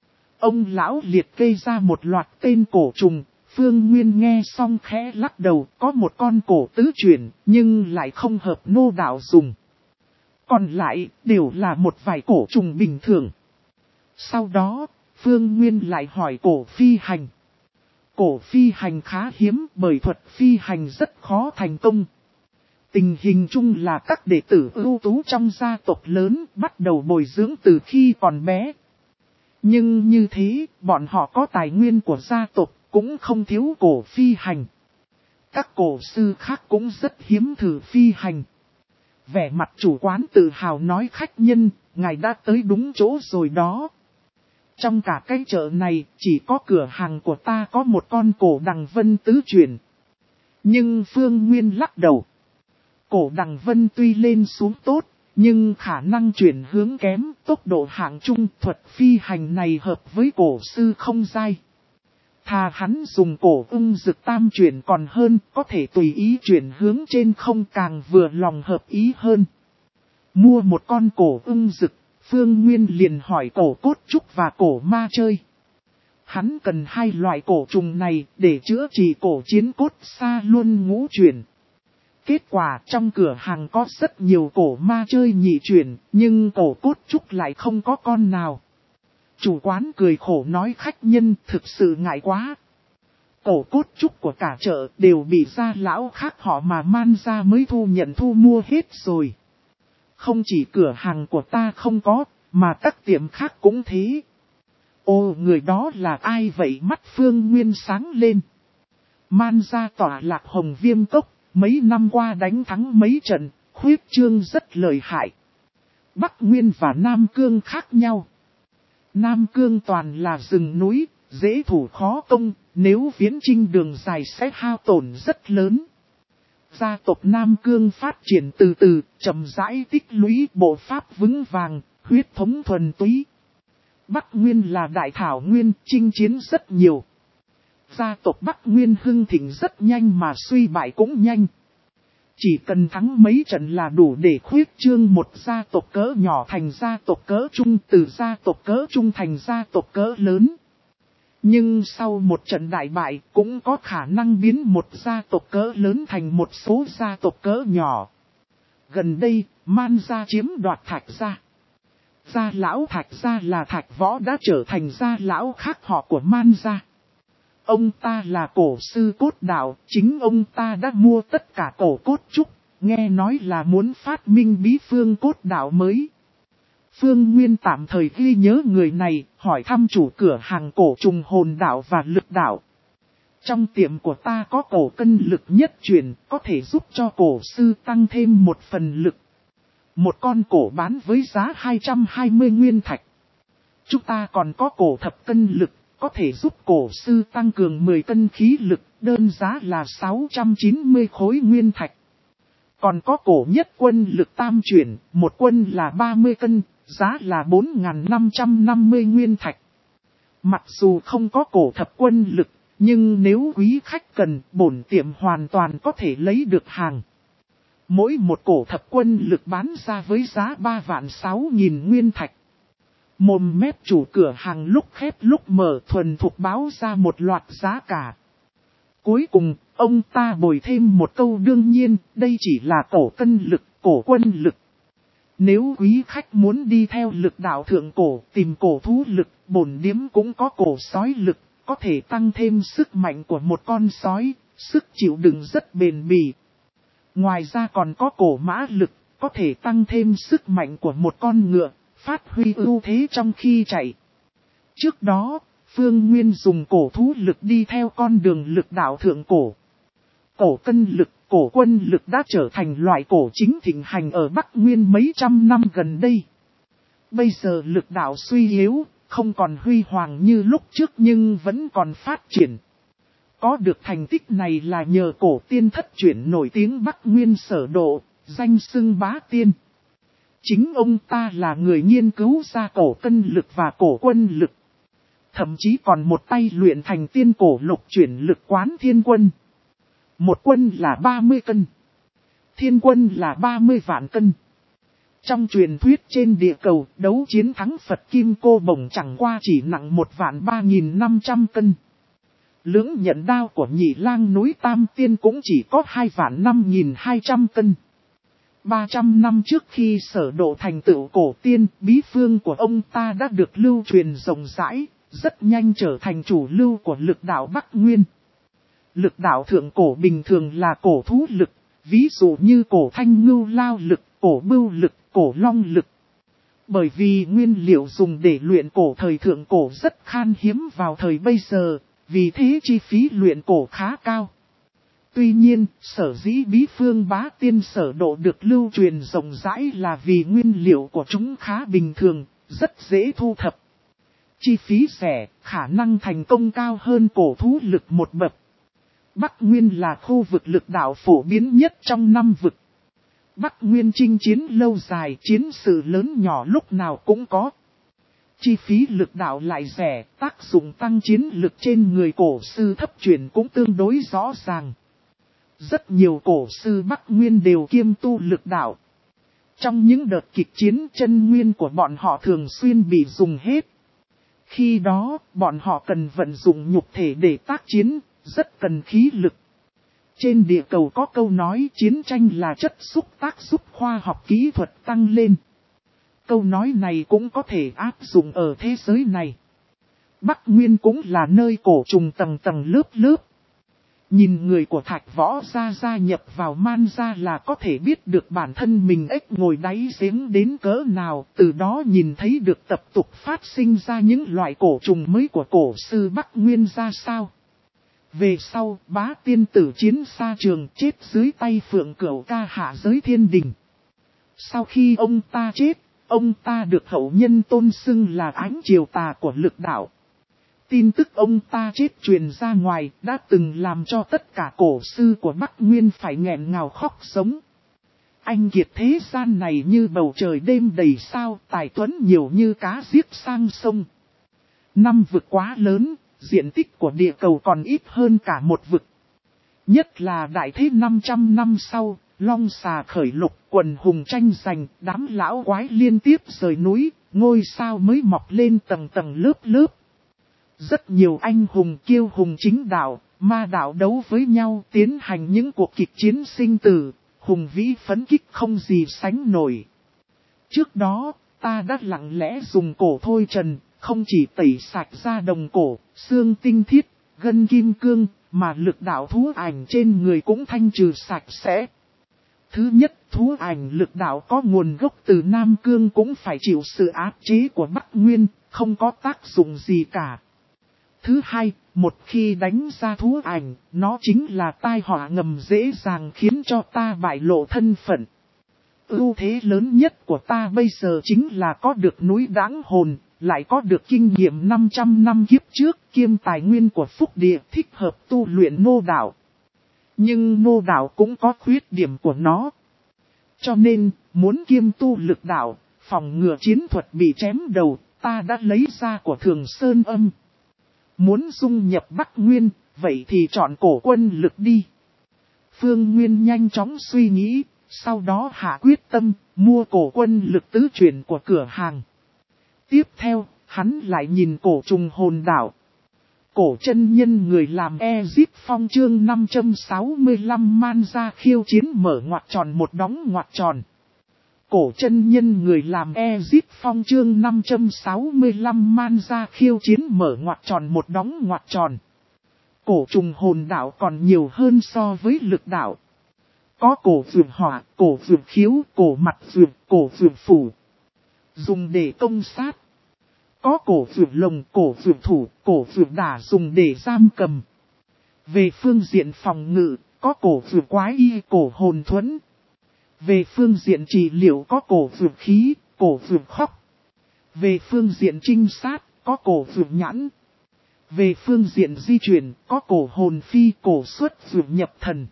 Ông lão liệt kê ra một loạt tên cổ trùng, Phương Nguyên nghe xong khẽ lắc đầu, có một con cổ tứ chuyển, nhưng lại không hợp nô đạo dùng. Còn lại, đều là một vài cổ trùng bình thường. Sau đó, Phương Nguyên lại hỏi cổ phi hành. Cổ phi hành khá hiếm bởi thuật phi hành rất khó thành công. Tình hình chung là các đệ tử ưu tú trong gia tộc lớn bắt đầu bồi dưỡng từ khi còn bé. Nhưng như thế, bọn họ có tài nguyên của gia tộc, cũng không thiếu cổ phi hành. Các cổ sư khác cũng rất hiếm thử phi hành. Vẻ mặt chủ quán tự hào nói, khách nhân, ngài đã tới đúng chỗ rồi đó. Trong cả cái chợ này, chỉ có cửa hàng của ta có một con cổ đằng vân tứ chuyển. Nhưng Phương Nguyên lắc đầu. Cổ đằng vân tuy lên xuống tốt, nhưng khả năng chuyển hướng kém, tốc độ hạng trung, thuật phi hành này hợp với cổ sư không dai. Thà hắn dùng cổ ưng dực tam chuyển còn hơn, có thể tùy ý chuyển hướng trên không, càng vừa lòng hợp ý hơn. Mua một con cổ ưng dực, Phương Nguyên liền hỏi cổ cốt trúc và cổ ma chơi. Hắn cần hai loại cổ trùng này để chữa trị cổ chiến cốt xa luôn ngũ chuyển. Kết quả trong cửa hàng có rất nhiều cổ ma chơi nhị chuyển, nhưng cổ cốt trúc lại không có con nào. Chủ quán cười khổ nói, khách nhân thực sự ngại quá. Cổ cốt trúc của cả chợ đều bị gia lão khác họ mà man ra mới thu nhận thu mua hết rồi. Không chỉ cửa hàng của ta không có, mà các tiệm khác cũng thế. Ồ, người đó là ai vậy? Mắt Phương Nguyên sáng lên. Man ra tỏa lạc Hồng Viêm Cốc, mấy năm qua đánh thắng mấy trận, khuyết trương rất lợi hại. Bắc Nguyên và Nam Cương khác nhau. Nam Cương toàn là rừng núi, dễ thủ khó công, nếu viễn chinh đường dài sẽ hao tổn rất lớn. Gia tộc Nam Cương phát triển từ từ, chậm rãi tích lũy bộ pháp vững vàng, huyết thống thuần túy. Bắc Nguyên là đại thảo nguyên, chinh chiến rất nhiều. Gia tộc Bắc Nguyên hưng thịnh rất nhanh mà suy bại cũng nhanh. Chỉ cần thắng mấy trận là đủ để khuyết trương một gia tộc cỡ nhỏ thành gia tộc cỡ trung, từ gia tộc cỡ trung thành gia tộc cỡ lớn. Nhưng sau một trận đại bại cũng có khả năng biến một gia tộc cỡ lớn thành một số gia tộc cỡ nhỏ. Gần đây, Man gia chiếm đoạt Thạch gia. Gia lão Thạch gia là Thạch Võ đã trở thành gia lão khác họ của Man gia. Ông ta là cổ sư cốt đạo, chính ông ta đã mua tất cả cổ cốt trúc, nghe nói là muốn phát minh bí phương cốt đạo mới. Phương Nguyên tạm thời ghi nhớ người này, hỏi thăm chủ cửa hàng cổ trùng hồn đạo và lực đạo. Trong tiệm của ta có cổ cân lực nhất chuyển, có thể giúp cho cổ sư tăng thêm một phần lực. Một con cổ bán với giá hai trăm hai mươi nguyên thạch. Chúng ta còn có cổ thập cân lực, có thể giúp cổ sư tăng cường mười cân khí lực, đơn giá là sáu trăm chín mươi khối nguyên thạch. Còn có cổ nhất quân lực tam chuyển, một quân là ba mươi cân, giá là bốn nghìn năm trăm năm mươi nguyên thạch. Mặc dù không có cổ thập quân lực, nhưng nếu quý khách cần, bổn tiệm hoàn toàn có thể lấy được hàng. Mỗi một cổ thập quân lực bán ra với giá ba vạn sáu nghìn nguyên thạch. Mồm mép chủ cửa hàng lúc khép lúc mở thuần thục báo ra một loạt giá cả. Cuối cùng, Ông ta bồi thêm một câu đương nhiên, đây chỉ là cổ cân lực, cổ quân lực. Nếu quý khách muốn đi theo lực đạo thượng cổ, tìm cổ thú lực, bổn điếm cũng có cổ sói lực, có thể tăng thêm sức mạnh của một con sói, sức chịu đựng rất bền bỉ. Ngoài ra còn có cổ mã lực, có thể tăng thêm sức mạnh của một con ngựa, phát huy ưu thế trong khi chạy. Trước đó, Phương Nguyên dùng cổ thú lực đi theo con đường lực đạo thượng cổ. Cổ cân lực, cổ quân lực đã trở thành loại cổ chính thịnh hành ở Bắc Nguyên mấy trăm năm gần đây. Bây giờ lực đạo suy yếu, không còn huy hoàng như lúc trước nhưng vẫn còn phát triển. Có được thành tích này là nhờ cổ tiên thất chuyển nổi tiếng Bắc Nguyên Sở Độ, danh xưng bá tiên. Chính ông ta là người nghiên cứu ra cổ cân lực và cổ quân lực. Thậm chí còn một tay luyện thành tiên cổ lục chuyển lực quán thiên quân. Một quân là ba mươi cân. Thiên quân là ba mươi vạn cân. Trong truyền thuyết trên địa cầu, đấu chiến thắng Phật Kim Cô Bổng chẳng qua chỉ nặng một vạn ba nghìn năm trăm cân. Lưỡng nhận đao của Nhị Lang núi Tam Tiên cũng chỉ có hai vạn năm nghìn hai trăm cân. ba trăm năm trước khi Sở Độ thành tựu cổ tiên, bí phương của ông ta đã được lưu truyền rộng rãi, rất nhanh trở thành chủ lưu của lực đạo Bắc Nguyên. Lực đạo thượng cổ bình thường là cổ thú lực, ví dụ như cổ thanh ngưu lao lực, cổ bưu lực, cổ long lực. Bởi vì nguyên liệu dùng để luyện cổ thời thượng cổ rất khan hiếm vào thời bây giờ, vì thế chi phí luyện cổ khá cao. Tuy nhiên, sở dĩ bí phương bá tiên Sở Độ được lưu truyền rộng rãi là vì nguyên liệu của chúng khá bình thường, rất dễ thu thập. Chi phí rẻ, khả năng thành công cao hơn cổ thú lực một bậc. Bắc Nguyên là khu vực lực đạo phổ biến nhất trong năm vực. Bắc Nguyên chinh chiến lâu dài, chiến sự lớn nhỏ lúc nào cũng có. Chi phí lực đạo lại rẻ, tác dụng tăng chiến lực trên người cổ sư thấp chuyển cũng tương đối rõ ràng. Rất nhiều cổ sư Bắc Nguyên đều kiêm tu lực đạo. Trong những đợt kịch chiến, chân nguyên của bọn họ thường xuyên bị dùng hết. Khi đó, bọn họ cần vận dụng nhục thể để tác chiến, rất cần khí lực. Trên địa cầu có câu nói chiến tranh là chất xúc tác giúp khoa học kỹ thuật tăng lên. Câu nói này cũng có thể áp dụng ở thế giới này. Bắc Nguyên cũng là nơi cổ trùng tầng tầng lớp lớp. Nhìn người của Thạch Võ Gia gia nhập vào Man Gia là có thể biết được bản thân mình ếch ngồi đáy giếng đến cỡ nào, từ đó nhìn thấy được tập tục phát sinh ra những loại cổ trùng mới của cổ sư Bắc Nguyên ra sao. Về sau, bá tiên tử chiến xa trường chết dưới tay Phượng Cửu Ca hạ giới thiên đình. Sau khi ông ta chết, ông ta được hậu nhân tôn xưng là ánh triều tà của lực đạo. Tin tức ông ta chết truyền ra ngoài đã từng làm cho tất cả cổ sư của Bắc Nguyên phải nghẹn ngào khóc sống. Anh kiệt thế gian này như bầu trời đêm đầy sao, tài tuấn nhiều như cá giết sang sông. Năm vực quá lớn, diện tích của địa cầu còn ít hơn cả một vực. Nhất là đại thế năm trăm năm sau, long xà khởi lục, quần hùng tranh giành, đám lão quái liên tiếp rời núi, ngôi sao mới mọc lên tầng tầng lớp lớp. Rất nhiều anh hùng kiêu hùng chính đạo, ma đạo đấu với nhau tiến hành những cuộc kịch chiến sinh tử, hùng vĩ phấn kích không gì sánh nổi. Trước đó, ta đã lặng lẽ dùng cổ thôi trần, không chỉ tẩy sạch ra đồng cổ, xương tinh thiết, gân kim cương, mà lực đạo thú ảnh trên người cũng thanh trừ sạch sẽ. Thứ nhất, thú ảnh lực đạo có nguồn gốc từ Nam Cương cũng phải chịu sự áp chế của Bắc Nguyên, không có tác dụng gì cả. Thứ hai, một khi đánh ra thú ảnh, nó chính là tai họa ngầm dễ dàng khiến cho ta bại lộ thân phận. Ưu thế lớn nhất của ta bây giờ chính là có được núi Đãng Hồn, lại có được kinh nghiệm năm trăm năm kiếp trước, kiêm tài nguyên của phúc địa thích hợp tu luyện nô đạo. Nhưng nô đạo cũng có khuyết điểm của nó. Cho nên, muốn kiêm tu lực đạo, phòng ngừa chiến thuật bị chém đầu, ta đã lấy ra của Thường Sơn Âm. Muốn dung nhập Bắc Nguyên, vậy thì chọn cổ quân lực đi. Phương Nguyên nhanh chóng suy nghĩ, sau đó hạ quyết tâm, mua cổ quân lực tứ chuyển của cửa hàng. Tiếp theo, hắn lại nhìn cổ trùng hồn đảo. Cổ chân nhân người làm Ezip Phong chương năm trăm sáu mươi lăm man ra khiêu chiến mở ngoặc tròn một đóng ngoặc tròn. Cổ chân nhân người làm Ezip Phong chương năm trăm sáu mươi lăm man ra khiêu chiến mở ngoặc tròn một đóng ngoặc tròn. Cổ trùng hồn đạo còn nhiều hơn so với lực đạo. Có cổ vượt hỏa, cổ vượt khiếu, cổ mặt vượt, cổ vượt phủ. Dùng để công sát. Có cổ vượt lồng, cổ vượt thủ, cổ vượt đả dùng để giam cầm. Về phương diện phòng ngự, có cổ vượt quái y, cổ hồn thuẫn. Về phương diện trị liệu có cổ vượt khí, cổ vượt khóc. Về phương diện trinh sát, có cổ vượt nhãn. Về phương diện di chuyển, có cổ hồn phi, cổ xuất vượt nhập thần.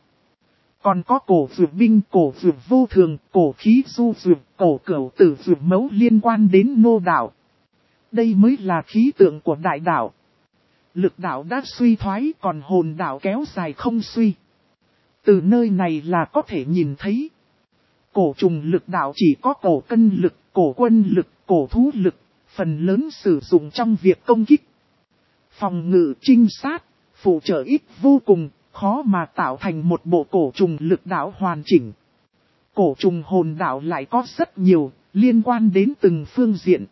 Còn có cổ vượt binh, cổ vượt vô thường, cổ khí du vượt, cổ cửu tử vượt mẫu liên quan đến nô đạo. Đây mới là khí tượng của đại đạo. Lực đạo đã suy thoái còn hồn đạo kéo dài không suy. Từ nơi này là có thể nhìn thấy. Cổ trùng lực đạo chỉ có cổ cân lực, cổ quân lực, cổ thú lực, phần lớn sử dụng trong việc công kích. Phòng ngự trinh sát, phụ trợ ít vô cùng, khó mà tạo thành một bộ cổ trùng lực đạo hoàn chỉnh. Cổ trùng hồn đạo lại có rất nhiều, liên quan đến từng phương diện.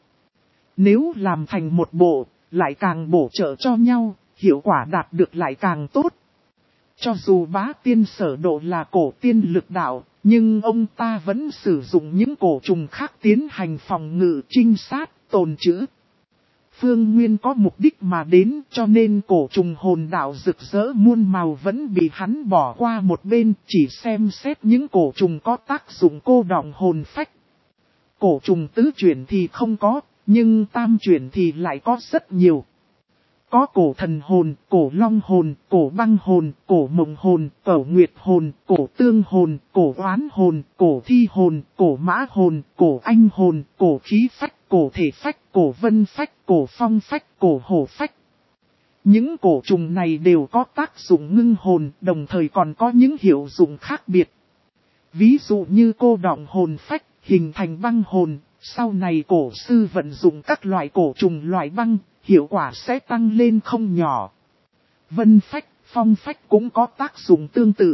Nếu làm thành một bộ, lại càng bổ trợ cho nhau, hiệu quả đạt được lại càng tốt. Cho dù bá tiên sở độ là cổ tiên lực đạo, nhưng ông ta vẫn sử dụng những cổ trùng khác tiến hành phòng ngự trinh sát, tồn trữ. Phương Nguyên có mục đích mà đến cho nên cổ trùng hồn đạo rực rỡ muôn màu vẫn bị hắn bỏ qua một bên, chỉ xem xét những cổ trùng có tác dụng cô đọng hồn phách. Cổ trùng tứ chuyển thì không có, nhưng tam chuyển thì lại có rất nhiều. Có cổ thần hồn, cổ long hồn, cổ băng hồn, cổ mộng hồn, cổ nguyệt hồn, cổ tương hồn, cổ oán hồn, cổ thi hồn, cổ mã hồn, cổ anh hồn, cổ khí phách, cổ thể phách, cổ vân phách, cổ phong phách, cổ hổ phách. Những cổ trùng này đều có tác dụng ngưng hồn, đồng thời còn có những hiệu dụng khác biệt. Ví dụ như cô đọng hồn phách, hình thành băng hồn, sau này cổ sư vận dụng các loại cổ trùng loại băng, hiệu quả sẽ tăng lên không nhỏ. Vân phách, phong phách cũng có tác dụng tương tự.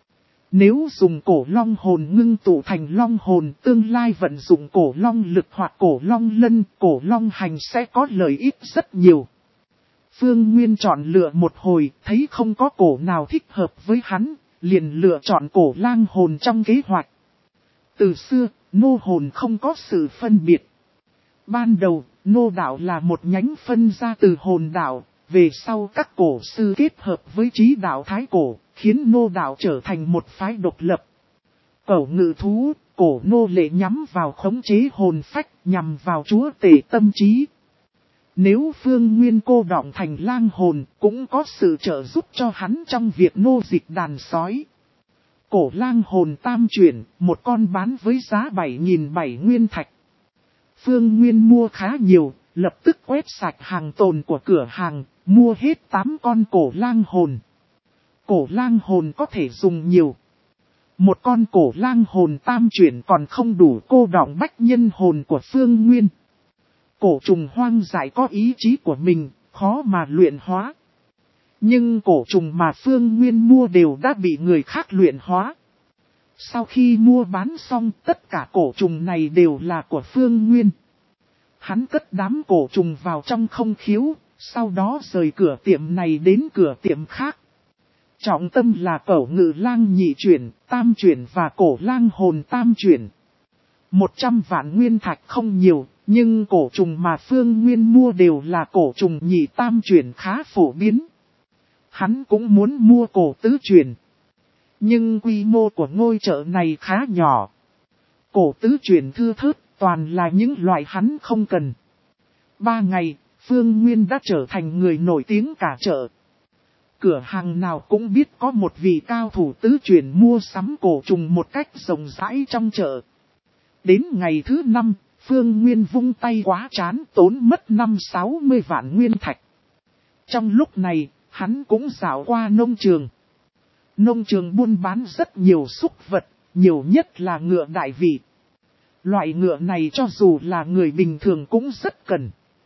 Nếu dùng cổ long hồn ngưng tụ thành long hồn, tương lai vận dụng cổ long lực hoặc cổ long lân, cổ long hành sẽ có lợi ích rất nhiều. Phương Nguyên chọn lựa một hồi, thấy không có cổ nào thích hợp với hắn, liền lựa chọn cổ lang hồn trong kế hoạch. Từ xưa, nô hồn không có sự phân biệt. Ban đầu, nô đạo là một nhánh phân ra từ hồn đạo, về sau các cổ sư kết hợp với trí đạo thái cổ, khiến nô đạo trở thành một phái độc lập. Cẩu ngự thú, cổ nô lệ nhắm vào khống chế hồn phách, nhằm vào chúa tể tâm trí. Nếu Phương Nguyên cô đọng thành lang hồn, cũng có sự trợ giúp cho hắn trong việc nô dịch đàn sói. Cổ lang hồn tam chuyển, một con bán với giá bảy nghìn bảy nguyên thạch. Phương Nguyên mua khá nhiều, lập tức quét sạch hàng tồn của cửa hàng, mua hết tám con cổ lang hồn. Cổ lang hồn có thể dùng nhiều. Một con cổ lang hồn tam chuyển còn không đủ cô đọng bách nhân hồn của Phương Nguyên. Cổ trùng hoang dại có ý chí của mình, khó mà luyện hóa. Nhưng cổ trùng mà Phương Nguyên mua đều đã bị người khác luyện hóa. Sau khi mua bán xong, tất cả cổ trùng này đều là của Phương Nguyên. Hắn cất đám cổ trùng vào trong không khiếu, sau đó rời cửa tiệm này đến cửa tiệm khác. Trọng tâm là cẩu ngự lang nhị chuyển, tam chuyển và cổ lang hồn tam chuyển. Một trăm vạn nguyên thạch không nhiều, nhưng cổ trùng mà Phương Nguyên mua đều là cổ trùng nhị tam chuyển khá phổ biến. Hắn cũng muốn mua cổ tứ chuyển. Nhưng quy mô của ngôi chợ này khá nhỏ. Cổ tứ chuyển thưa thớt, toàn là những loại hắn không cần. Ba ngày, Phương Nguyên đã trở thành người nổi tiếng cả chợ. Cửa hàng nào cũng biết có một vị cao thủ tứ chuyển mua sắm cổ trùng một cách rộng rãi trong chợ. Đến ngày thứ năm, Phương Nguyên vung tay quá chán tốn mất năm sáu mươi vạn nguyên thạch. Trong lúc này, hắn cũng dạo qua nông trường. Nông trường buôn bán rất nhiều súc vật, nhiều nhất là ngựa đại vị. Loại ngựa này cho dù là người bình thường cũng rất cần.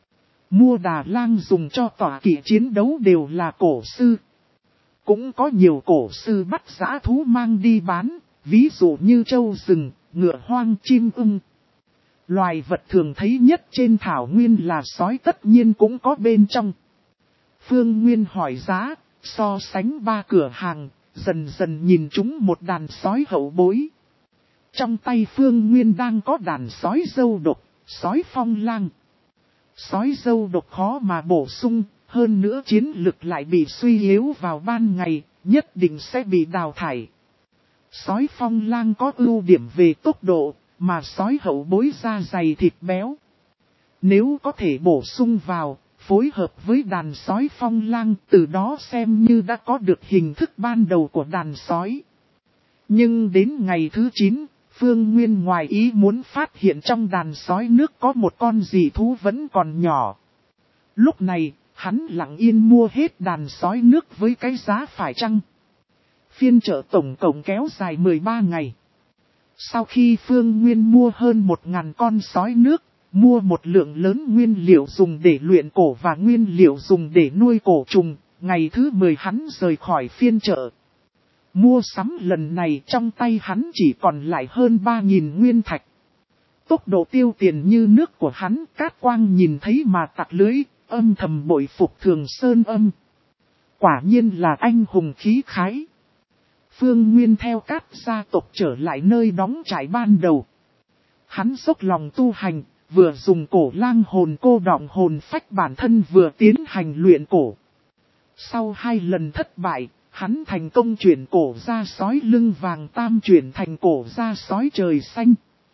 Mua Đà Lang dùng cho tọa kỵ chiến đấu đều là cổ sư. Cũng có nhiều cổ sư bắt dã thú mang đi bán, ví dụ như trâu rừng, ngựa hoang, chim ưng. Loài vật thường thấy nhất trên thảo nguyên là sói, tất nhiên cũng có bên trong. Phương Nguyên hỏi giá, so sánh ba cửa hàng, dần dần nhìn chúng một đàn sói hậu bối. Trong tay Phương Nguyên đang có đàn sói dâu độc, sói phong lang. Sói dâu độc khó mà bổ sung, hơn nữa chiến lực lại bị suy yếu vào ban ngày, nhất định sẽ bị đào thải. Sói phong lang có ưu điểm về tốc độ, mà sói hậu bối da dày thịt béo. Nếu có thể bổ sung vào, phối hợp với đàn sói phong lang, từ đó xem như đã có được hình thức ban đầu của đàn sói. Nhưng đến ngày thứ chín, Phương Nguyên ngoài ý muốn phát hiện trong đàn sói nước có một con dị thú vẫn còn nhỏ. Lúc này, hắn lặng yên mua hết đàn sói nước với cái giá phải chăng. Phiên chợ tổng cộng kéo dài mười ba ngày. Sau khi Phương Nguyên mua hơn một nghìn con sói nước, mua một lượng lớn nguyên liệu dùng để luyện cổ và nguyên liệu dùng để nuôi cổ trùng, ngày thứ mười hắn rời khỏi phiên chợ. Mua sắm lần này trong tay hắn chỉ còn lại hơn ba nghìn nguyên thạch. Tốc độ tiêu tiền như nước của hắn, Cát Quang nhìn thấy mà tặc lưới, âm thầm bội phục Thường Sơn Âm. Quả nhiên là anh hùng khí khái. Phương Nguyên theo Cát gia tộc trở lại nơi đóng trại ban đầu. Hắn dốc lòng tu hành, vừa dùng cổ lang hồn cô đọng hồn phách bản thân vừa tiến hành luyện cổ. Sau hai lần thất bại, hắn thành công chuyển cổ ra sói lưng vàng tam chuyển thành cổ ra sói trời xanh.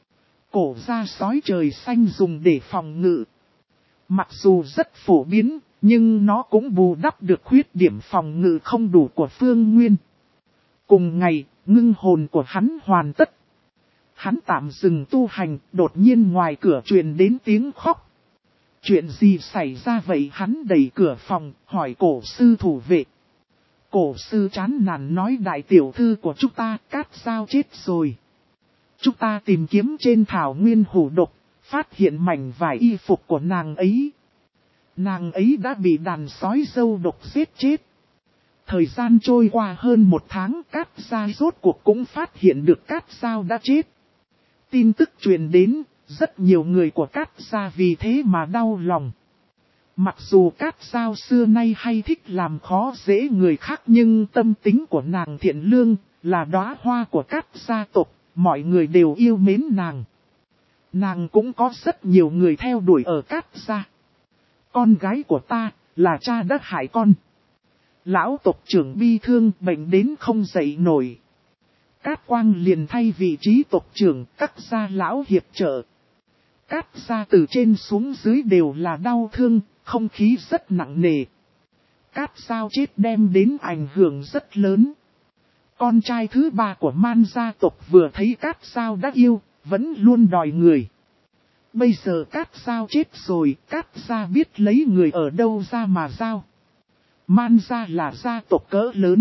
Cổ ra sói trời xanh dùng để phòng ngự. Mặc dù rất phổ biến, nhưng nó cũng bù đắp được khuyết điểm phòng ngự không đủ của Phương Nguyên. Cùng ngày, ngưng hồn của hắn hoàn tất. Hắn tạm dừng tu hành, đột nhiên ngoài cửa truyền đến tiếng khóc. Chuyện gì xảy ra vậy? Hắn đẩy cửa phòng, hỏi cổ sư thủ vệ. Cổ sư chán nản nói đại tiểu thư của chúng ta Cát Sao chết rồi. Chúng ta tìm kiếm trên thảo nguyên hủ độc, phát hiện mảnh vải y phục của nàng ấy. Nàng ấy đã bị đàn sói dâu độc giết chết. Thời gian trôi qua hơn một tháng, Cát Gia rốt cuộc cũng phát hiện được Cát Sao đã chết. Tin tức truyền đến, rất nhiều người của Cát Gia vì thế mà đau lòng. Mặc dù Cát Sao xưa nay hay thích làm khó dễ người khác, nhưng tâm tính của nàng thiện lương, là đóa hoa của Cát gia tộc, mọi người đều yêu mến nàng. Nàng cũng có rất nhiều người theo đuổi ở Cát gia. Con gái của ta, là cha đã hại con. Lão tộc trưởng bi thương bệnh đến không dậy nổi. Cát Quang liền thay vị trí tộc trưởng Cát gia lão hiệp trợ. Cát gia từ trên xuống dưới đều là đau thương, không khí rất nặng nề. Cát Sao chết đem đến ảnh hưởng rất lớn. Con trai thứ ba của Man gia tộc vừa thấy Cát Sao đã yêu, vẫn luôn đòi người. Bây giờ Cát Sao chết rồi, Cát gia biết lấy người ở đâu ra mà giao. Man gia là gia tộc cỡ lớn.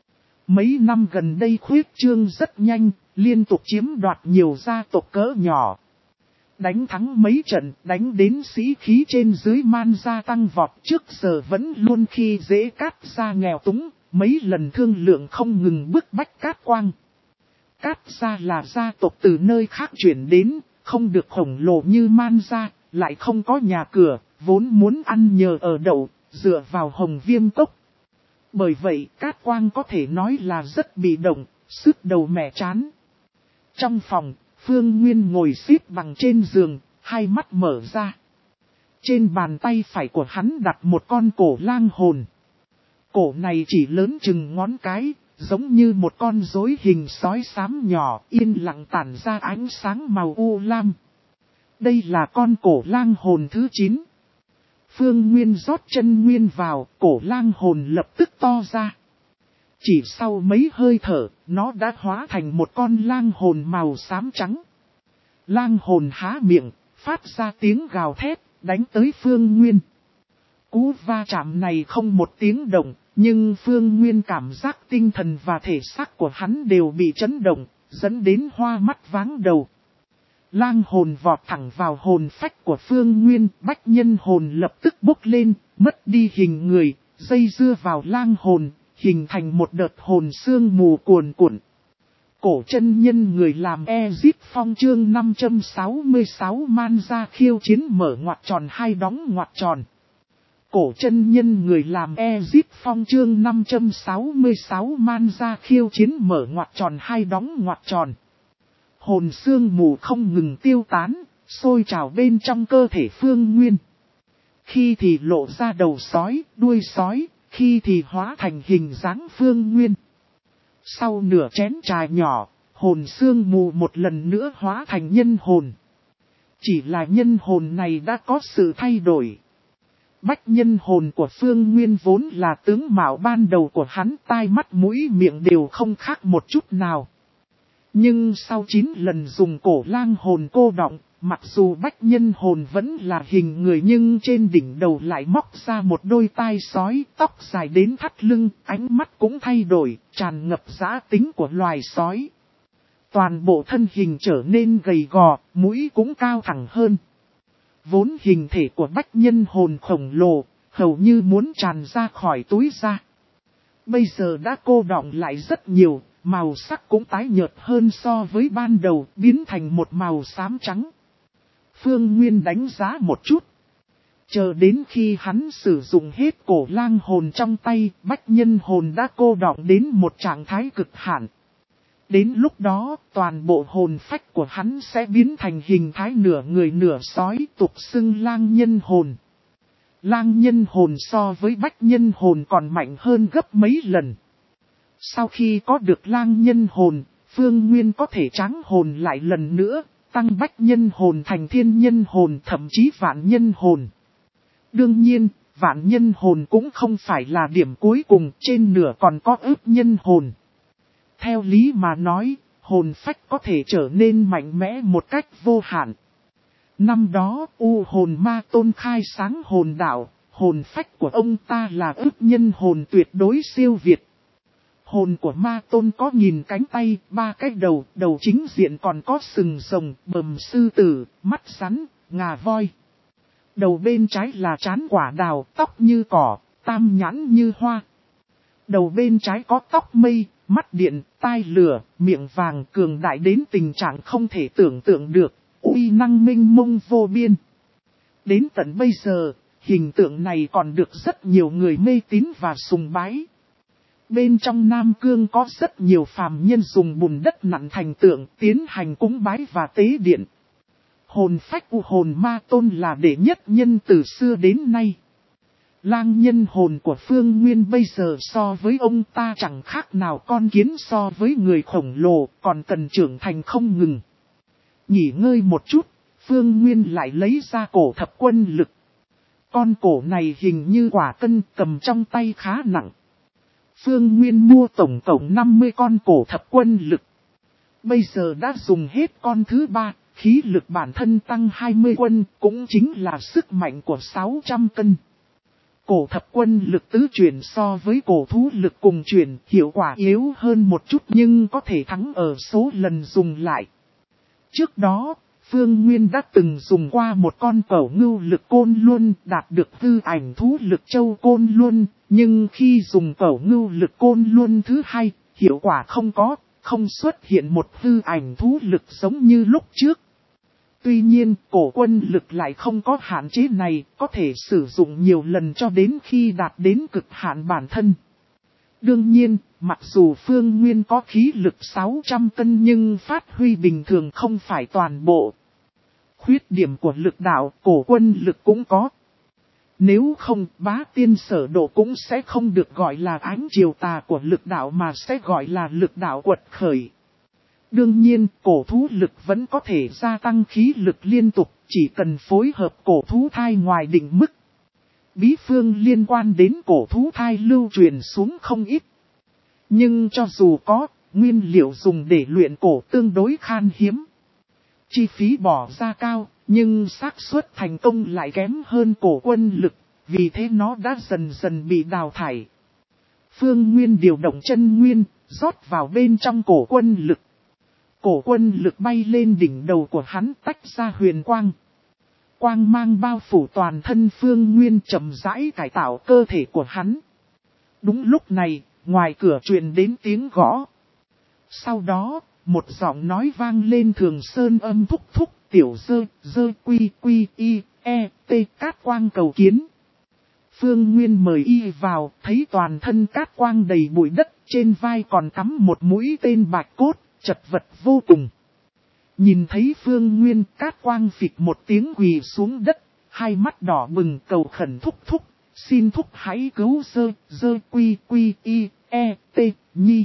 Mấy năm gần đây khuyết trương rất nhanh, liên tục chiếm đoạt nhiều gia tộc cỡ nhỏ. Đánh thắng mấy trận, đánh đến sĩ khí trên dưới Man gia tăng vọt, trước giờ vẫn luôn khi dễ Cát gia nghèo túng, mấy lần thương lượng không ngừng bức bách Cát Quang. Cát gia là gia tộc từ nơi khác chuyển đến, không được khổng lồ như Man gia, lại không có nhà cửa, vốn muốn ăn nhờ ở đậu, dựa vào Hồng Viêm Cốc. Bởi vậy Cát Quang có thể nói là rất bị động, sức đầu mẻ chán. Trong phòng, Phương Nguyên ngồi xếp bằng trên giường, hai mắt mở ra. Trên bàn tay phải của hắn đặt một con cổ lang hồn. Cổ này chỉ lớn chừng ngón cái, giống như một con rối hình sói xám nhỏ, yên lặng tản ra ánh sáng màu u lam. Đây là con cổ lang hồn thứ chín. Phương Nguyên rót chân nguyên vào, cổ lang hồn lập tức to ra. Chỉ sau mấy hơi thở, nó đã hóa thành một con lang hồn màu xám trắng. Lang hồn há miệng, phát ra tiếng gào thét, đánh tới Phương Nguyên. Cú va chạm này không một tiếng động, nhưng Phương Nguyên cảm giác tinh thần và thể xác của hắn đều bị chấn động, dẫn đến hoa mắt váng đầu. Lang hồn vọt thẳng vào hồn phách của Phương Nguyên, bách nhân hồn lập tức bốc lên, mất đi hình người, dây dưa vào lang hồn, hình thành một đợt hồn sương mù cuồn cuộn. Cổ chân nhân người làm Ezip Phong chương năm trăm sáu mươi sáu man ra khiêu chiến mở ngoặc tròn hai đóng ngoặc tròn. Cổ chân nhân người làm Ezip Phong chương năm trăm sáu mươi sáu man ra khiêu chiến mở ngoặc tròn hai đóng ngoặc tròn. Hồn sương mù không ngừng tiêu tán, sôi trào bên trong cơ thể Phương Nguyên. Khi thì lộ ra đầu sói, đuôi sói, khi thì hóa thành hình dáng Phương Nguyên. Sau nửa chén trà nhỏ, hồn sương mù một lần nữa hóa thành nhân hồn. Chỉ là nhân hồn này đã có sự thay đổi. Bách nhân hồn của Phương Nguyên vốn là tướng mạo ban đầu của hắn, tai mắt mũi miệng đều không khác một chút nào. Nhưng sau chín lần dùng cổ lang hồn cô đọng, mặc dù bách nhân hồn vẫn là hình người nhưng trên đỉnh đầu lại móc ra một đôi tai sói, tóc dài đến thắt lưng, ánh mắt cũng thay đổi, tràn ngập dã tính của loài sói. Toàn bộ thân hình trở nên gầy gò, mũi cũng cao thẳng hơn. Vốn hình thể của bách nhân hồn khổng lồ, hầu như muốn tràn ra khỏi túi da. Bây giờ đã cô đọng lại rất nhiều, màu sắc cũng tái nhợt hơn so với ban đầu, biến thành một màu xám trắng. Phương Nguyên đánh giá một chút. Chờ đến khi hắn sử dụng hết cổ lang hồn trong tay, bách nhân hồn đã cô đọng đến một trạng thái cực hạn. Đến lúc đó, toàn bộ hồn phách của hắn sẽ biến thành hình thái nửa người nửa sói, tục xưng lang nhân hồn. Lang nhân hồn so với bách nhân hồn còn mạnh hơn gấp mấy lần. Sau khi có được lang nhân hồn, Phương Nguyên có thể tráng hồn lại lần nữa, tăng bách nhân hồn thành thiên nhân hồn, thậm chí vạn nhân hồn. Đương nhiên, vạn nhân hồn cũng không phải là điểm cuối cùng, trên nửa còn có ước nhân hồn. Theo lý mà nói, hồn phách có thể trở nên mạnh mẽ một cách vô hạn. Năm đó, U hồn ma tôn khai sáng hồn đạo, hồn phách của ông ta là ước nhân hồn tuyệt đối siêu việt. Hồn của ma tôn có nghìn cánh tay, ba cái đầu, đầu chính diện còn có sừng rồng, bầm sư tử, mắt rắn, ngà voi. Đầu bên trái là trán quả đào, tóc như cỏ, tam nhãn như hoa. Đầu bên trái có tóc mây, mắt điện, tai lửa, miệng vàng, cường đại đến tình trạng không thể tưởng tượng được, uy năng minh mông vô biên. Đến tận bây giờ, hình tượng này còn được rất nhiều người mê tín và sùng bái. Bên trong Nam Cương có rất nhiều phàm nhân dùng bùn đất nặn thành tượng, tiến hành cúng bái và tế điện. Hồn phách U hồn ma tôn là đệ nhất nhân từ xưa đến nay. Lang nhân hồn của Phương Nguyên bây giờ so với ông ta chẳng khác nào con kiến so với người khổng lồ, còn cần trưởng thành không ngừng. Nghỉ ngơi một chút, Phương Nguyên lại lấy ra cổ thập quân lực. Con cổ này hình như quả cân, cầm trong tay khá nặng. Phương Nguyên mua tổng cộng năm mươi con cổ thập quân lực. Bây giờ đã dùng hết con thứ ba, khí lực bản thân tăng hai mươi quân, cũng chính là sức mạnh của sáu trăm cân. Cổ thập quân lực tứ chuyển so với cổ thú lực cùng chuyển, hiệu quả yếu hơn một chút nhưng có thể thắng ở số lần dùng lại. Trước đó, Phương Nguyên đã từng dùng qua một con cẩu ngưu lực côn luân đạt được hư ảnh thú lực châu côn luân, nhưng khi dùng cẩu ngưu lực côn luân thứ hai, hiệu quả không có, không xuất hiện một hư ảnh thú lực giống như lúc trước. Tuy nhiên, cổ quân lực lại không có hạn chế này, có thể sử dụng nhiều lần cho đến khi đạt đến cực hạn bản thân. Đương nhiên, mặc dù Phương Nguyên có khí lực sáu trăm cân nhưng phát huy bình thường không phải toàn bộ. Khuyết điểm của lực đạo, cổ quân lực cũng có. Nếu không, bá tiên sở độ cũng sẽ không được gọi là ánh chiều tà của lực đạo mà sẽ gọi là lực đạo quật khởi. Đương nhiên, cổ thú lực vẫn có thể gia tăng khí lực liên tục, chỉ cần phối hợp cổ thú thai ngoài định mức. Bí phương liên quan đến cổ thú thai lưu truyền xuống không ít. Nhưng cho dù có, nguyên liệu dùng để luyện cổ tương đối khan hiếm. Chi phí bỏ ra cao, nhưng xác suất thành công lại kém hơn cổ quân lực, vì thế nó đã dần dần bị đào thải. Phương Nguyên điều động chân nguyên, rót vào bên trong cổ quân lực. Cổ quân lực bay lên đỉnh đầu của hắn tách ra huyền quang. Quang mang bao phủ toàn thân Phương Nguyên chậm rãi cải tạo cơ thể của hắn. Đúng lúc này, ngoài cửa truyền đến tiếng gõ. Sau đó, một giọng nói vang lên Thường Sơn âm thúc thúc tiểu dơ, dơ quy quy y, e, t Cát Quang cầu kiến. Phương Nguyên mời y vào, thấy toàn thân cát quang đầy bụi đất, trên vai còn cắm một mũi tên bạch cốt, chật vật vô cùng. Nhìn thấy Phương Nguyên, Cát Quang phịch một tiếng quỳ xuống đất, hai mắt đỏ bừng cầu khẩn thúc thúc, xin thúc hãy cứu dơ, dơ quy quy y, e, t, nhi.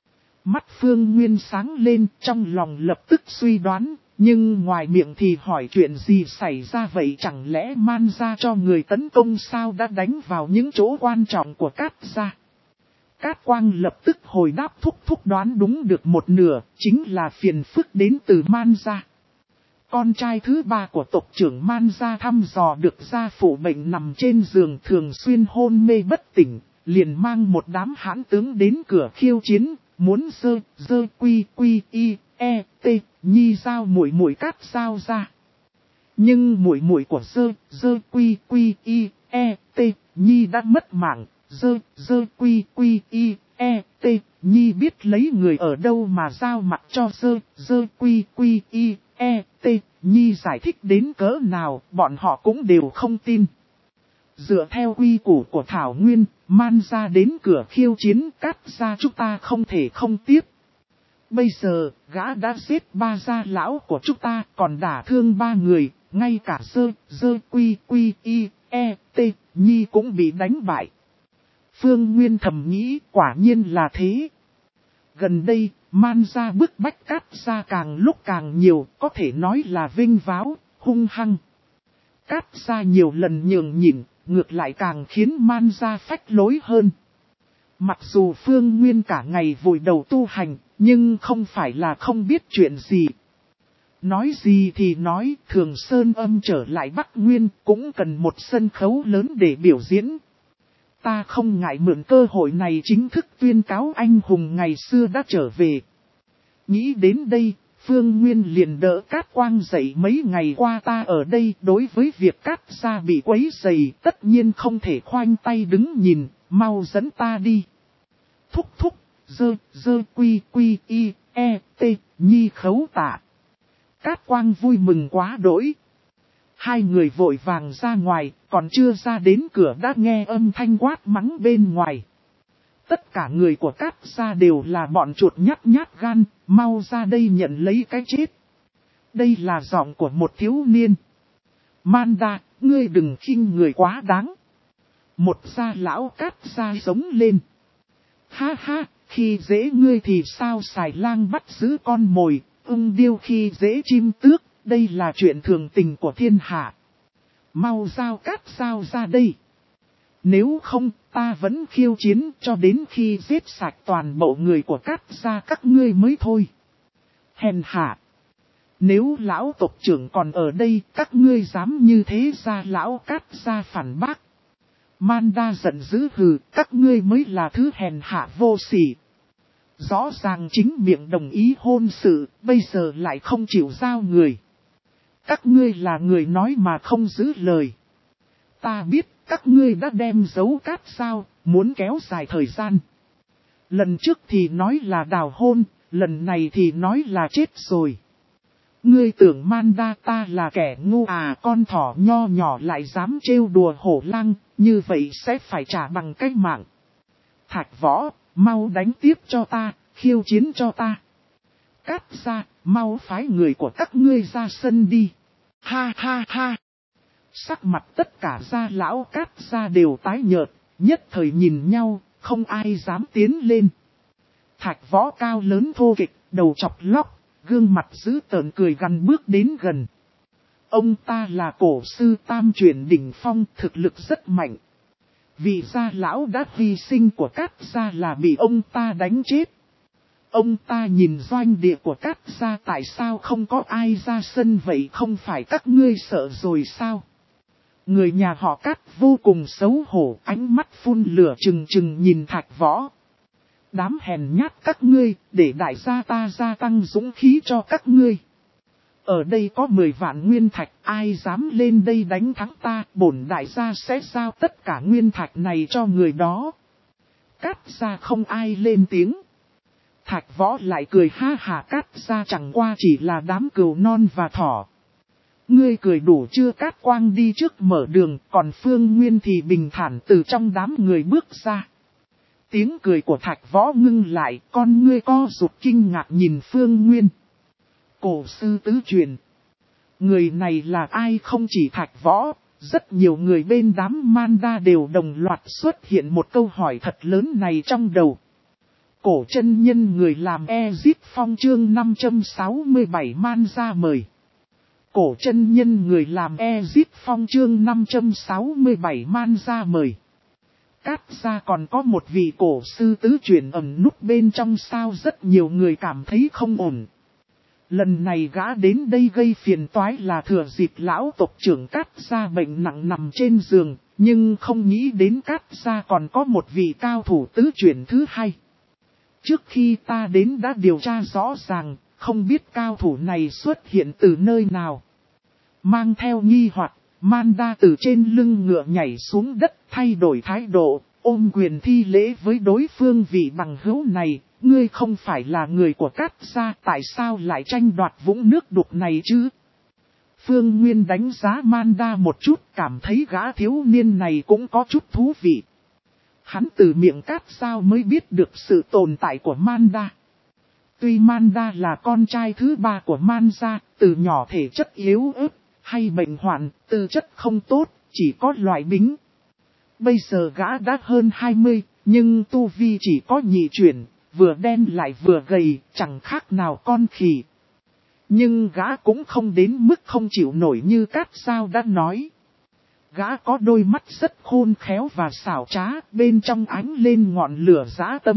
Mắt Phương Nguyên sáng lên, trong lòng lập tức suy đoán, nhưng ngoài miệng thì hỏi chuyện gì xảy ra vậy, chẳng lẽ Man gia cho người tấn công sao, đã đánh vào những chỗ quan trọng của Cát gia. Cát Quang lập tức hồi đáp thúc thúc đoán đúng được một nửa, chính là phiền phức đến từ Man gia. Con trai thứ ba của tộc trưởng Man gia thăm dò được gia phụ bệnh nằm trên giường thường xuyên hôn mê bất tỉnh, liền mang một đám hãn tướng đến cửa khiêu chiến, muốn dơ, dơ quy quy y, e, t, nhi giao muội muội Cát giao ra. Nhưng muội muội của dơ, dơ quy quy y, e, t, nhi đã mất mạng, dơ, dơ quy quy y, e, t, nhi biết lấy người ở đâu mà giao mặt cho dơ, dơ quy quy y, e, t, nhi giải thích đến cỡ nào, bọn họ cũng đều không tin. Dựa theo quy củ của Thảo Nguyên, Man gia đến cửa khiêu chiến, Cát gia chúng ta không thể không tiếp. Bây giờ, gã đã giết ba gia lão của chúng ta, còn đả thương ba người, ngay cả dơ, dơ quy quy y, e, t, nhi cũng bị đánh bại. Phương Nguyên thầm nghĩ, quả nhiên là thế. Gần đây, Man gia bức bách Cát gia càng lúc càng nhiều, có thể nói là vinh váo, hung hăng. Cát gia nhiều lần nhường nhịn, ngược lại càng khiến Man gia phách lối hơn. Mặc dù Phương Nguyên cả ngày vùi đầu tu hành, nhưng không phải là không biết chuyện gì. Nói gì thì nói, Thường Sơn âm trở lại Bắc Nguyên cũng cần một sân khấu lớn để biểu diễn. Ta không ngại mượn cơ hội này chính thức tuyên cáo anh hùng ngày xưa đã trở về. Nghĩ đến đây, Phương Nguyên liền đỡ Cát Quang dậy, mấy ngày qua ta ở đây, đối với việc Cát gia bị quấy rầy tất nhiên không thể khoanh tay đứng nhìn, mau dẫn ta đi. Thúc thúc, dơ, dơ quy quy y, e, t, nhi khấu tạ. Cát Quang vui mừng quá đỗi. Hai người vội vàng ra ngoài, còn chưa ra đến cửa đã nghe âm thanh quát mắng bên ngoài. Tất cả người của Cát gia đều là bọn chuột nhát nhát gan, mau ra đây nhận lấy cái chết. Đây là giọng của một thiếu niên. Manda, ngươi đừng khinh người quá đáng. Một gia lão Cát gia giống lên. Ha ha, khi dễ ngươi thì sao, xài lang bắt giữ con mồi, ưng điêu khi dễ chim tước, đây là chuyện thường tình của thiên hạ. Mau giao Cát giao ra đây. Nếu không, ta vẫn khiêu chiến cho đến khi giết sạch toàn bộ người của Cát gia các ngươi mới thôi. Hèn hạ. Nếu lão tộc trưởng còn ở đây, các ngươi dám như thế ra lão Cát gia phản bác. Manda giận dữ hừ, các ngươi mới là thứ hèn hạ vô sỉ. Rõ ràng chính miệng đồng ý hôn sự, bây giờ lại không chịu giao người. Các ngươi là người nói mà không giữ lời. Ta biết các ngươi đã đem giấu Cát sao, muốn kéo dài thời gian. Lần trước thì nói là đào hôn, lần này thì nói là chết rồi. Ngươi tưởng Manda ta là kẻ ngu à, con thỏ nho nhỏ lại dám trêu đùa hổ lang, như vậy sẽ phải trả bằng cái mạng. Thạch Võ, mau đánh tiếp cho ta, khiêu chiến cho ta. Cát gia, mau phái người của các ngươi ra sân đi. Ha ha ha. Sắc mặt tất cả gia lão Cát gia đều tái nhợt, nhất thời nhìn nhau, không ai dám tiến lên. Thạch Võ cao lớn thô kịch, đầu chọc lóc, gương mặt dữ tợn cười gằn bước đến gần. Ông ta là cổ sư tam truyền đỉnh phong, thực lực rất mạnh. Vì gia lão đã hy sinh của Cát gia là bị ông ta đánh chết. Ông ta nhìn doanh địa của Cát gia, tại sao không có ai ra sân vậy, không phải các ngươi sợ rồi sao? Người nhà họ Cát vô cùng xấu hổ, ánh mắt phun lửa trừng trừng nhìn Thạch Võ. Đám hèn nhát các ngươi, để đại gia ta gia tăng dũng khí cho các ngươi. Ở đây có mười vạn nguyên thạch, ai dám lên đây đánh thắng ta, bổn đại gia sẽ giao tất cả nguyên thạch này cho người đó. Cát gia không ai lên tiếng. Thạch Võ lại cười ha hà, Cát gia chẳng qua chỉ là đám cừu non và thỏ. Ngươi cười đủ chưa? Cát Quang đi trước mở đường, còn Phương Nguyên thì bình thản từ trong đám người bước ra. Tiếng cười của Thạch Võ ngưng lại, con ngươi co rụt kinh ngạc nhìn Phương Nguyên. Cổ sư tứ truyền. Người này là ai? Không chỉ Thạch Võ, rất nhiều người bên đám Manda đều đồng loạt xuất hiện một câu hỏi thật lớn này trong đầu. Cổ chân nhân người làm Ezip Phong chương năm trăm sáu mươi bảy man ra mời. Cổ chân nhân người làm Ezip Phong chương năm trăm sáu mươi bảy man ra mời. Cát gia còn có một vị cổ sư tứ truyền ẩn núp bên trong sao? Rất nhiều người cảm thấy không ổn. Lần này gã đến đây gây phiền toái là thừa dịp lão tộc trưởng Cát gia bệnh nặng nằm trên giường, nhưng không nghĩ đến Cát gia còn có một vị cao thủ tứ truyền thứ hai. Trước khi ta đến đã điều tra rõ ràng, không biết cao thủ này xuất hiện từ nơi nào. Mang theo nghi hoặc, Manda từ trên lưng ngựa nhảy xuống đất, thay đổi thái độ, ôm quyền thi lễ với đối phương. Vị bằng hữu này, ngươi không phải là người của Cát gia, tại sao lại tranh đoạt vũng nước đục này chứ? Phương Nguyên đánh giá Manda một chút, cảm thấy gã thiếu niên này cũng có chút thú vị. Hắn từ miệng Cát Giao mới biết được sự tồn tại của Manda. Tuy Manda là con trai thứ ba của Man gia, từ nhỏ thể chất yếu ớt, hay bệnh hoạn, tư chất không tốt, chỉ có loại bính. Bây giờ gã đã hơn hai mươi, nhưng tu vi chỉ có nhị chuyển, vừa đen lại vừa gầy, chẳng khác nào con khỉ. Nhưng gã cũng không đến mức không chịu nổi như Cát Giao đã nói. Gã có đôi mắt rất khôn khéo và xảo trá, bên trong ánh lên ngọn lửa dã tâm.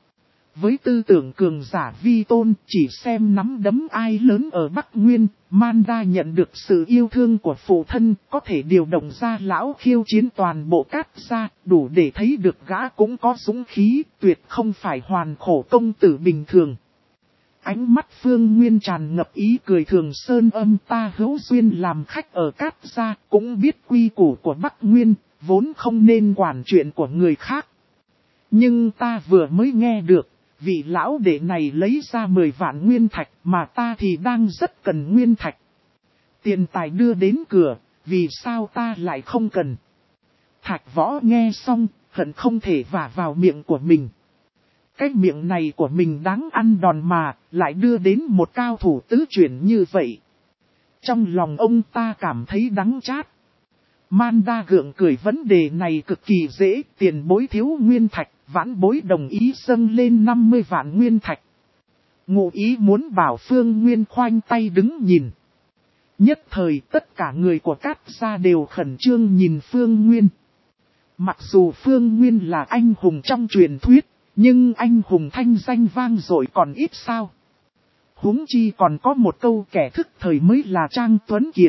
Với tư tưởng cường giả vi tôn, chỉ xem nắm đấm ai lớn ở Bắc Nguyên, Manda nhận được sự yêu thương của phụ thân, có thể điều động ra lão khiêu chiến toàn bộ Cát gia, đủ để thấy được gã cũng có dũng khí, tuyệt không phải hoàn khổ công tử bình thường. Ánh mắt Phương Nguyên tràn ngập ý cười. Thường Sơn Âm, ta hữu duyên làm khách ở Cát gia, cũng biết quy củ của Bắc Nguyên, vốn không nên quản chuyện của người khác. Nhưng ta vừa mới nghe được, vị lão đệ này lấy ra mười vạn nguyên thạch, mà ta thì đang rất cần nguyên thạch. Tiền tài đưa đến cửa, vì sao ta lại không cần? Thạch Võ nghe xong, hận không thể vả vào miệng của mình. Cái miệng này của mình đáng ăn đòn mà, lại đưa đến một cao thủ tứ chuyển như vậy. Trong lòng ông ta cảm thấy đắng chát. Manda gượng cười, vấn đề này cực kỳ dễ, tiền bối thiếu nguyên thạch, vãn bối đồng ý dâng lên năm mươi vạn nguyên thạch. Ngụ ý muốn bảo Phương Nguyên khoanh tay đứng nhìn. Nhất thời tất cả người của Cát gia đều khẩn trương nhìn Phương Nguyên. Mặc dù Phương Nguyên là anh hùng trong truyền thuyết, nhưng anh hùng thanh danh vang dội còn ít sao. Huống chi còn có một câu kẻ thức thời mới là Trang Tuấn Kiệt.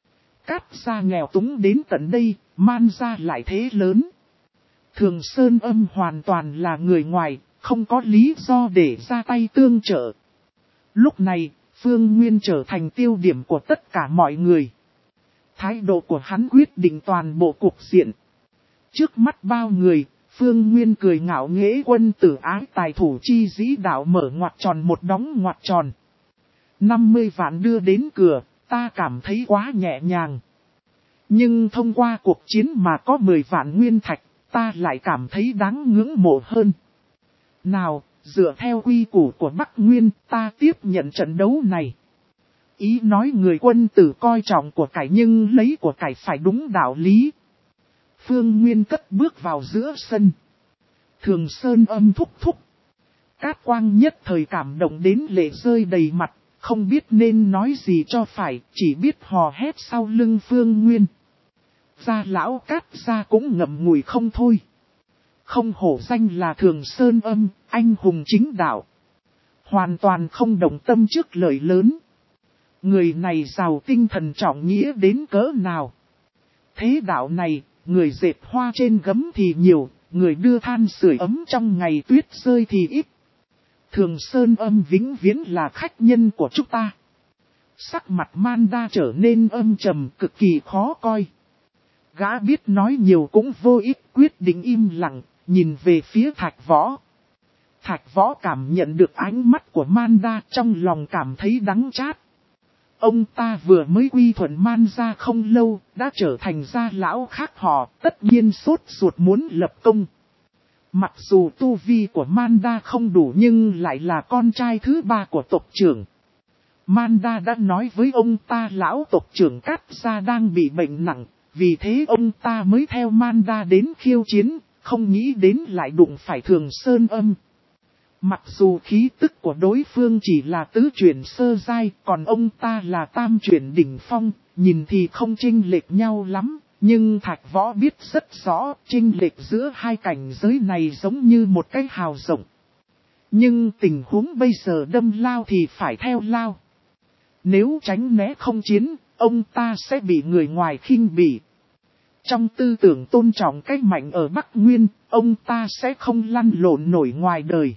Cát gia nghèo túng đến tận đây, Man gia lại thế lớn. Thường Sơn Âm hoàn toàn là người ngoài, không có lý do để ra tay tương trợ. Lúc này, Phương Nguyên trở thành tiêu điểm của tất cả mọi người. Thái độ của hắn quyết định toàn bộ cục diện. Trước mắt bao người, Phương Nguyên cười ngạo nghễ, quân tử ái tài thủ chi dĩ đạo, mở ngoặc tròn một đóng ngoặc tròn. năm mươi vạn đưa đến cửa, ta cảm thấy quá nhẹ nhàng. Nhưng thông qua cuộc chiến mà có mười vạn nguyên thạch, ta lại cảm thấy đáng ngưỡng mộ hơn. Nào, dựa theo quy củ của Bắc Nguyên, ta tiếp nhận trận đấu này. Ý nói người quân tử coi trọng của cải nhưng lấy của cải phải đúng đạo lý. Phương Nguyên cất bước vào giữa sân. Thường Sơn Âm thúc thúc. Cát Quang nhất thời cảm động đến lệ rơi đầy mặt, không biết nên nói gì cho phải, chỉ biết hò hét sau lưng Phương Nguyên. Gia lão Cát gia cũng ngậm ngùi không thôi. Không hổ danh là Thường Sơn Âm, anh hùng chính đạo. Hoàn toàn không động tâm trước lời lớn. Người này giàu tinh thần trọng nghĩa đến cỡ nào. Thế đạo này, người dệt hoa trên gấm thì nhiều, người đưa than sưởi ấm trong ngày tuyết rơi thì ít. Thường Sơn Âm vĩnh viễn là khách nhân của chúng ta. Sắc mặt Manda trở nên âm trầm cực kỳ khó coi. Gã biết nói nhiều cũng vô ích, quyết định im lặng, nhìn về phía Thạch Võ. Thạch Võ cảm nhận được ánh mắt của Manda, trong lòng cảm thấy đắng chát. Ông ta vừa mới quy thuận Manda không lâu, đã trở thành gia lão khác họ, tất nhiên sốt ruột muốn lập công. Mặc dù tu vi của Manda không đủ nhưng lại là con trai thứ ba của tộc trưởng. Manda đã nói với ông ta lão tộc trưởng Cát Gia đang bị bệnh nặng, vì thế ông ta mới theo Manda đến khiêu chiến, không nghĩ đến lại đụng phải Thường Sơn Âm. Mặc dù khí tức của đối phương chỉ là tứ chuyển sơ giai, còn ông ta là tam chuyển đỉnh phong, nhìn thì không chênh lệch nhau lắm, nhưng Thạch Võ biết rất rõ chênh lệch giữa hai cảnh giới này giống như một cái hào rộng. Nhưng tình huống bây giờ đâm lao thì phải theo lao. Nếu tránh né không chiến, ông ta sẽ bị người ngoài khinh bỉ. Trong tư tưởng tôn trọng cái mạnh ở Bắc Nguyên, ông ta sẽ không lăn lộn nổi ngoài đời.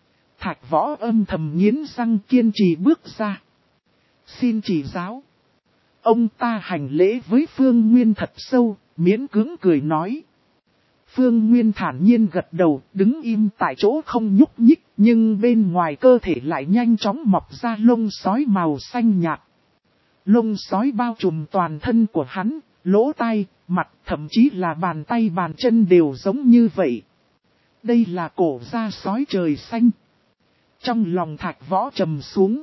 Thạch Võ âm thầm nghiến răng kiên trì bước ra. Xin chỉ giáo. Ông ta hành lễ với Phương Nguyên thật sâu, miễn cưỡng cười nói. Phương Nguyên thản nhiên gật đầu, đứng im tại chỗ không nhúc nhích, nhưng bên ngoài cơ thể lại nhanh chóng mọc ra lông sói màu xanh nhạt. Lông sói bao trùm toàn thân của hắn, lỗ tai, mặt, thậm chí là bàn tay bàn chân đều giống như vậy. Đây là cổ da sói trời xanh. Trong lòng Thạch Võ trầm xuống.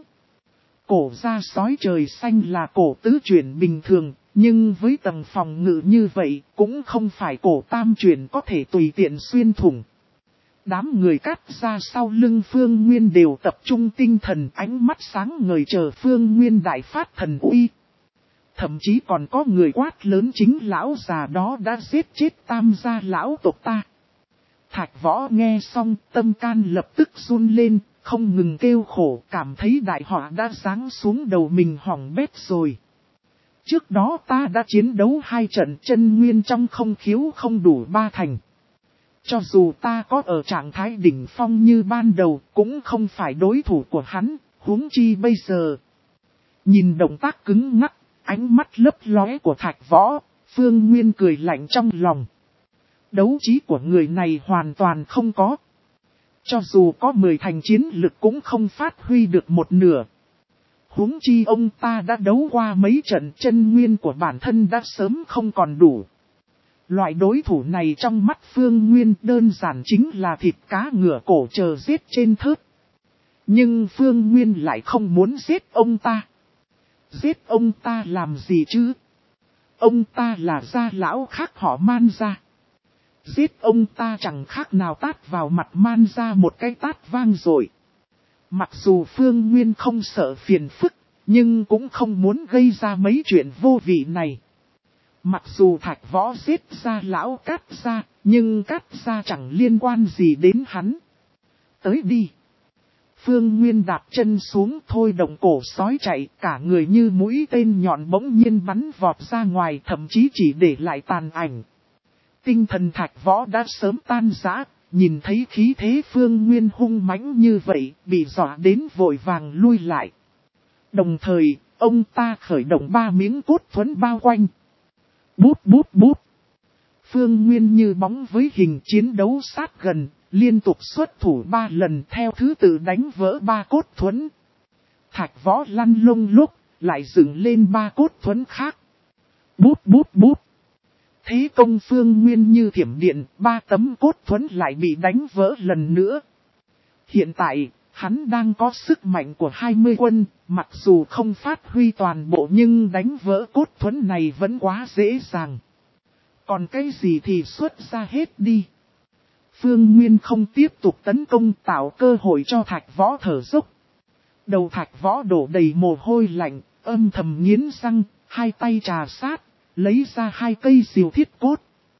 Cổ da sói trời xanh là cổ tứ chuyển bình thường, nhưng với tầng phòng ngự như vậy cũng không phải cổ tam chuyển có thể tùy tiện xuyên thủng. Đám người Cát Gia sau lưng Phương Nguyên đều tập trung tinh thần, ánh mắt sáng ngời chờ Phương Nguyên đại phát thần uy. Thậm chí còn có người quát lớn chính lão già đó đã giết chết tam gia lão tộc ta. Thạch Võ nghe xong tâm can lập tức run lên, không ngừng kêu khổ, cảm thấy đại họa đã giáng xuống đầu mình hỏng bét rồi. Trước đó ta đã chiến đấu hai trận chân nguyên trong không khiếu không đủ ba thành. Cho dù ta có ở trạng thái đỉnh phong như ban đầu cũng không phải đối thủ của hắn, huống chi bây giờ. Nhìn động tác cứng ngắc, ánh mắt lấp lóe của Thạch Võ, Phương Nguyên cười lạnh trong lòng. Đấu trí của người này hoàn toàn không có. Cho dù có mười thành chiến lực cũng không phát huy được một nửa. Huống chi ông ta đã đấu qua mấy trận chân nguyên của bản thân đã sớm không còn đủ. Loại đối thủ này trong mắt Phương Nguyên đơn giản chính là thịt cá ngựa cổ chờ giết trên thớt. Nhưng Phương Nguyên lại không muốn giết ông ta. Giết ông ta làm gì chứ? Ông ta là gia lão khác họ Man gia. Giết ông ta chẳng khác nào tát vào mặt Man gia một cái tát vang rồi. Mặc dù Phương Nguyên không sợ phiền phức, nhưng cũng không muốn gây ra mấy chuyện vô vị này. Mặc dù Thạch Võ giết gia lão Cát Gia, nhưng Cát Gia chẳng liên quan gì đến hắn. Tới đi. Phương Nguyên đạp chân xuống thôi động cổ sói chạy, cả người như mũi tên nhọn bỗng nhiên bắn vọt ra ngoài, thậm chí chỉ để lại tàn ảnh. Tinh thần Thạch Võ đã sớm tan rã, nhìn thấy khí thế Phương Nguyên hung mãnh như vậy, bị dọa đến vội vàng lui lại. Đồng thời, ông ta khởi động ba miếng cốt thuẫn bao quanh. Búp búp búp. Phương Nguyên như bóng với hình chiến đấu sát gần, liên tục xuất thủ ba lần theo thứ tự đánh vỡ ba cốt thuẫn. Thạch Võ lăn lông lúc, lại dựng lên ba cốt thuẫn khác. Búp búp búp. Thế công Phương Nguyên như thiểm điện, ba tấm cốt thuẫn lại bị đánh vỡ lần nữa. Hiện tại, hắn đang có sức mạnh của hai mươi quân, mặc dù không phát huy toàn bộ nhưng đánh vỡ cốt thuẫn này vẫn quá dễ dàng. Còn cái gì thì xuất ra hết đi. Phương Nguyên không tiếp tục tấn công, tạo cơ hội cho Thạch Võ thở dốc. Đầu Thạch Võ đổ đầy mồ hôi lạnh, âm thầm nghiến răng, hai tay trà sát, lấy ra hai cây diều thiết cốt.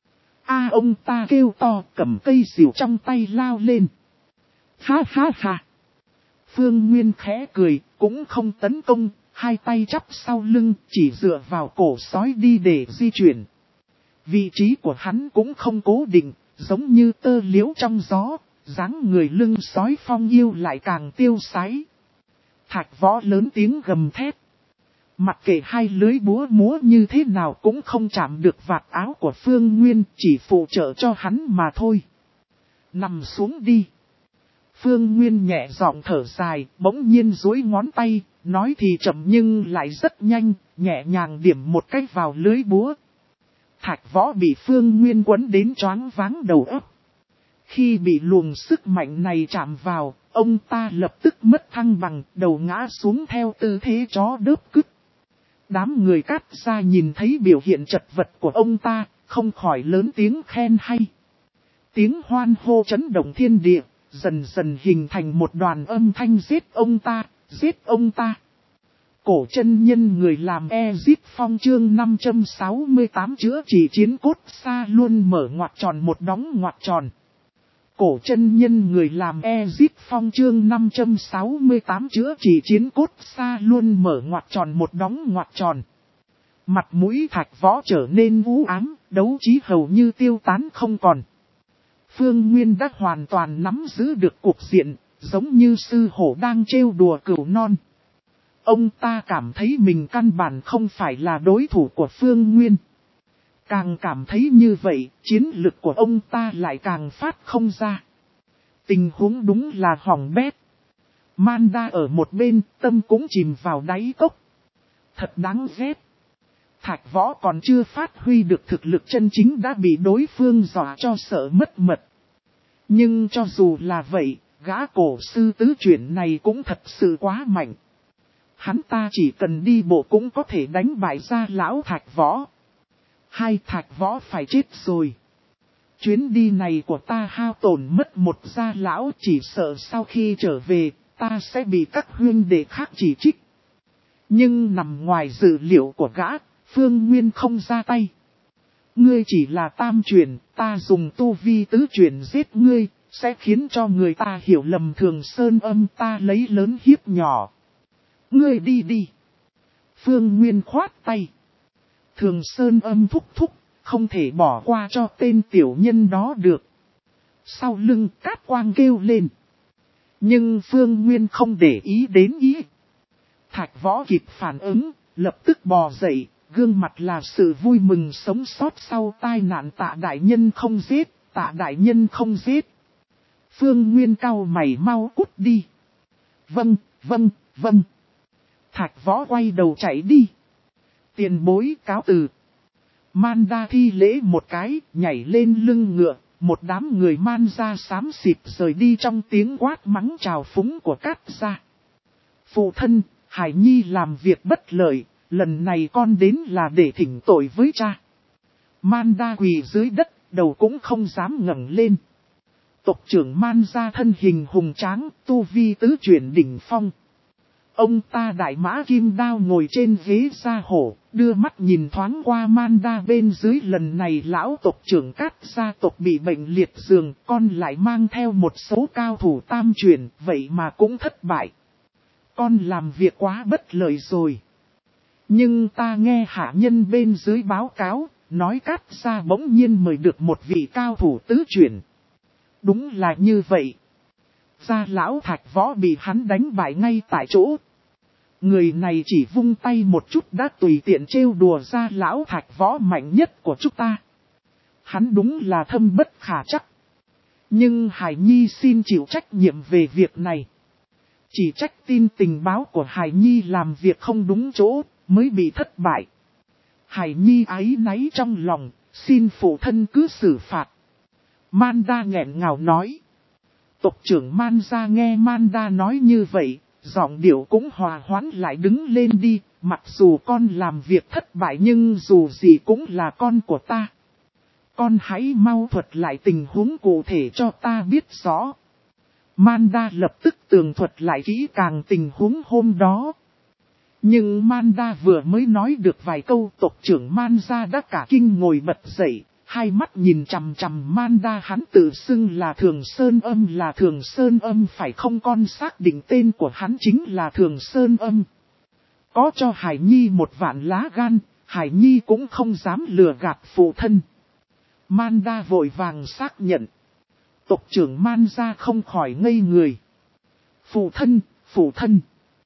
A ông ta kêu to, cầm cây diều trong tay lao lên. Ha ha ha. Phương Nguyên khẽ cười, cũng không tấn công, hai tay chắp sau lưng, chỉ dựa vào cổ sói đi để di chuyển. Vị trí của hắn cũng không cố định, giống như tơ liễu trong gió, dáng người lưng sói phong yêu lại càng tiêu sái. Thạch Võ lớn tiếng gầm thét. Mặc kệ hai lưới búa múa như thế nào cũng không chạm được vạt áo của Phương Nguyên, chỉ phụ trợ cho hắn mà thôi. Nằm xuống đi. Phương Nguyên nhẹ giọng thở dài, bỗng nhiên duỗi ngón tay, nói thì chậm nhưng lại rất nhanh, nhẹ nhàng điểm một cái vào lưới búa. Thạch Võ bị Phương Nguyên quấn đến choáng váng đầu óc. Khi bị luồng sức mạnh này chạm vào, ông ta lập tức mất thăng bằng, đầu ngã xuống theo tư thế chó đớp cứt. Đám người Cát Gia nhìn thấy biểu hiện chật vật của ông ta, không khỏi lớn tiếng khen hay. Tiếng hoan hô chấn động thiên địa, dần dần hình thành một đoàn âm thanh giết ông ta, giết ông ta. Cổ chân nhân người làm Ezip Phong chương năm trăm sáu mươi tám chữa trị chiến cốt xa luôn mở ngoặc tròn một đóng ngoặc tròn. Cổ chân nhân người làm Ezip Phong chương năm trăm sáu mươi tám chữa trị chiến cốt xa luôn mở ngoặc tròn một đóng ngoặc tròn. Mặt mũi Thạch Võ trở nên u ám, đấu trí hầu như tiêu tán không còn. Phương Nguyên đã hoàn toàn nắm giữ được cuộc diện, giống như sư hổ đang trêu đùa cừu non. Ông ta cảm thấy mình căn bản không phải là đối thủ của Phương Nguyên. Càng cảm thấy như vậy, chiến lực của ông ta lại càng phát không ra. Tình huống đúng là hỏng bét. Manda ở một bên, tâm cũng chìm vào đáy cốc. Thật đáng ghét. Thạch Võ còn chưa phát huy được thực lực chân chính đã bị đối phương dọa cho sợ mất mật. Nhưng cho dù là vậy, gã cổ sư tứ chuyển này cũng thật sự quá mạnh. Hắn ta chỉ cần đi bộ cũng có thể đánh bại ra lão Thạch Võ. Hai Thạch Võ phải chết rồi. Chuyến đi này của ta hao tổn mất một gia lão, chỉ sợ sau khi trở về, ta sẽ bị các huynh đệ khác chỉ trích. Nhưng nằm ngoài dự liệu của gã, Phương Nguyên không ra tay. Ngươi chỉ là tam truyền, ta dùng tu vi tứ truyền giết ngươi, sẽ khiến cho người ta hiểu lầm Thường Sơn Âm ta lấy lớn hiếp nhỏ. Ngươi đi đi. Phương Nguyên khoát tay. Thường Sơn Âm thúc thúc, không thể bỏ qua cho tên tiểu nhân đó được. Sau lưng Cát Quang kêu lên. Nhưng Phương Nguyên không để ý đến ý. Thạch Võ kịp phản ứng, lập tức bò dậy, gương mặt là sự vui mừng sống sót sau tai nạn. Tạ đại nhân không giết, Tạ đại nhân không giết. Phương Nguyên cau mày, mau cút đi. Vâng, vâng, vâng. Thạch Võ quay đầu chạy đi. Tiền bối cáo từ. Manda thi lễ một cái, nhảy lên lưng ngựa, một đám người man ra xám xịt rời đi trong tiếng quát mắng trào phúng của Cát Gia. Phụ thân, Hải Nhi làm việc bất lợi, lần này con đến là để thỉnh tội với cha. Manda quỳ dưới đất, đầu cũng không dám ngẩng lên. Tộc trưởng Man ra thân hình hùng tráng, tu vi tứ chuyển đỉnh phong. Ông ta đại mã kim đao ngồi trên ghế gia hổ, đưa mắt nhìn thoáng qua Manda bên dưới. Lần này lão tộc trưởng Cát gia tộc bị bệnh liệt giường, con lại mang theo một số cao thủ tam chuyển, vậy mà cũng thất bại. Con làm việc quá bất lợi rồi. Nhưng ta nghe hạ nhân bên dưới báo cáo, nói Cát gia bỗng nhiên mời được một vị cao thủ tứ chuyển. Đúng là như vậy. Gia lão Thạch Võ bị hắn đánh bại ngay tại chỗ. Người này chỉ vung tay một chút đã tùy tiện trêu đùa gia lão Thạch Võ mạnh nhất của chúng ta. Hắn đúng là thâm bất khả trắc. Nhưng Hải Nhi xin chịu trách nhiệm về việc này. Chỉ trách tin tình báo của Hải Nhi làm việc không đúng chỗ, mới bị thất bại. Hải Nhi áy náy trong lòng, xin phụ thân cứ xử phạt. Manda nghẹn ngào nói. Tộc trưởng Manda nghe Manda nói như vậy, giọng điệu cũng hòa hoãn lại, đứng lên đi, mặc dù con làm việc thất bại nhưng dù gì cũng là con của ta. Con hãy mau thuật lại tình huống cụ thể cho ta biết rõ. Manda lập tức tường thuật lại kỹ càng tình huống hôm đó. Nhưng Manda vừa mới nói được vài câu, tộc trưởng Manda đã cả kinh ngồi bật dậy. Hai mắt nhìn chằm chằm Manda, hắn tự xưng là Thường Sơn Âm, là Thường Sơn Âm phải không? Con xác định tên của hắn chính là Thường Sơn Âm. Có cho Hải Nhi một vạn lá gan, Hải Nhi cũng không dám lừa gạt phụ thân. Manda vội vàng xác nhận. Tộc trưởng Manda không khỏi ngây người. Phụ thân, phụ thân.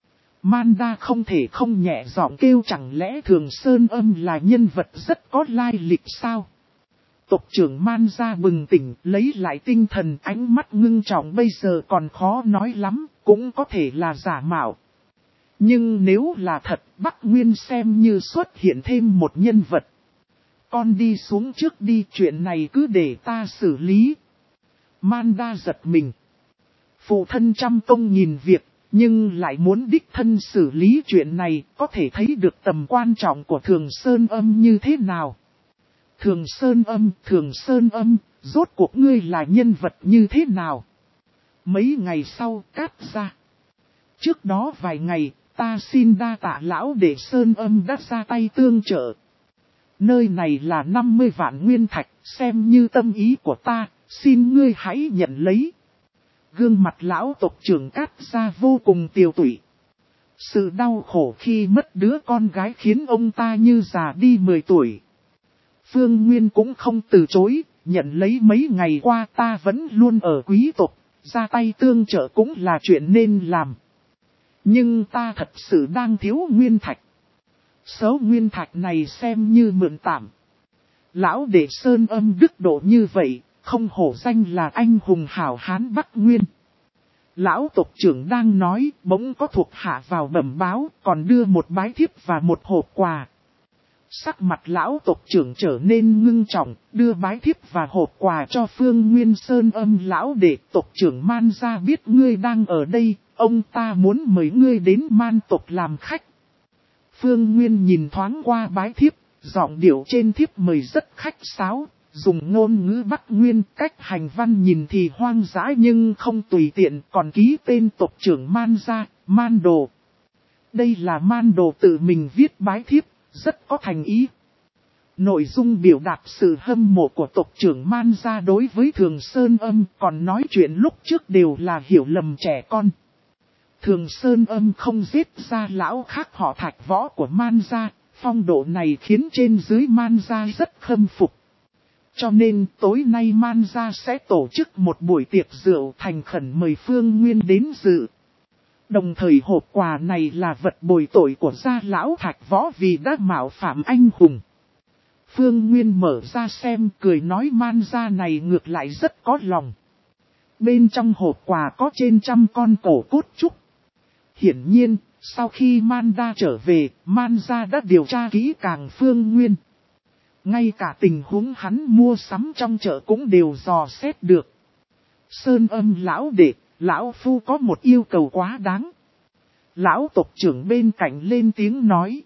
Manda không thể không nhẹ giọng kêu, chẳng lẽ Thường Sơn Âm là nhân vật rất có lai lịch sao? Tộc trưởng Manda bừng tỉnh, lấy lại tinh thần, ánh mắt ngưng trọng, bây giờ còn khó nói lắm, cũng có thể là giả mạo. Nhưng nếu là thật, Bắc Nguyên xem như xuất hiện thêm một nhân vật. Con đi xuống trước đi, chuyện này cứ để ta xử lý. Manda giật mình. Phụ thân trăm công nghìn việc, nhưng lại muốn đích thân xử lý chuyện này, có thể thấy được tầm quan trọng của Thường Sơn Âm như thế nào. Thường Sơn Âm, Thường Sơn Âm, rốt cuộc ngươi là nhân vật như thế nào? Mấy ngày sau, Cát ra. Trước đó vài ngày, ta xin đa tạ lão để Sơn Âm đã ra tay tương trợ. Nơi này là năm mươi vạn nguyên thạch, xem như tâm ý của ta, xin ngươi hãy nhận lấy. Gương mặt lão tộc trưởng Cát ra vô cùng tiều tụy. Sự đau khổ khi mất đứa con gái khiến ông ta như già đi mười tuổi. Phương Nguyên cũng không từ chối, nhận lấy mấy ngày qua ta vẫn luôn ở quý tộc, ra tay tương trợ cũng là chuyện nên làm. Nhưng ta thật sự đang thiếu nguyên thạch. Số nguyên thạch này xem như mượn tạm. Lão đệ Sơn Âm đức độ như vậy, không hổ danh là anh hùng hảo hán Bắc Nguyên. Lão tộc trưởng đang nói, bỗng có thuộc hạ vào bẩm báo, còn đưa một bái thiếp và một hộp quà. Sắc mặt lão tộc trưởng trở nên ngưng trọng, đưa bái thiếp và hộp quà cho Phương Nguyên. Sơn Âm lão đệ, tộc trưởng Man gia biết ngươi đang ở đây, ông ta muốn mời ngươi đến Man tộc làm khách. Phương Nguyên nhìn thoáng qua bái thiếp, giọng điệu trên thiếp mời rất khách sáo, dùng ngôn ngữ Bắc Nguyên, cách hành văn nhìn thì hoang dã nhưng không tùy tiện, còn ký tên tộc trưởng Man gia, Man Đồ. Đây là Man Đồ tự mình viết bái thiếp, rất có thành ý. Nội dung biểu đạt sự hâm mộ của tộc trưởng Man gia đối với Thường Sơn Âm, còn nói chuyện lúc trước đều là hiểu lầm trẻ con. Thường Sơn Âm không giết ra lão khác họ Thạch Võ của Man gia, phong độ này khiến trên dưới Man gia rất khâm phục. Cho nên tối nay Man gia sẽ tổ chức một buổi tiệc rượu, thành khẩn mời Phương Nguyên đến dự. Đồng thời hộp quà này là vật bồi tội của gia lão Thạch Võ vì đã mạo phạm anh hùng. Phương Nguyên mở ra xem, cười nói Man gia này ngược lại rất có lòng. Bên trong hộp quà có trên trăm con cổ cốt trúc. Hiển nhiên, sau khi Manda trở về, Man gia đã điều tra kỹ càng Phương Nguyên. Ngay cả tình huống hắn mua sắm trong chợ cũng đều dò xét được. Sơn Âm lão đệ, lão phu có một yêu cầu quá đáng. Lão tộc trưởng bên cạnh lên tiếng nói.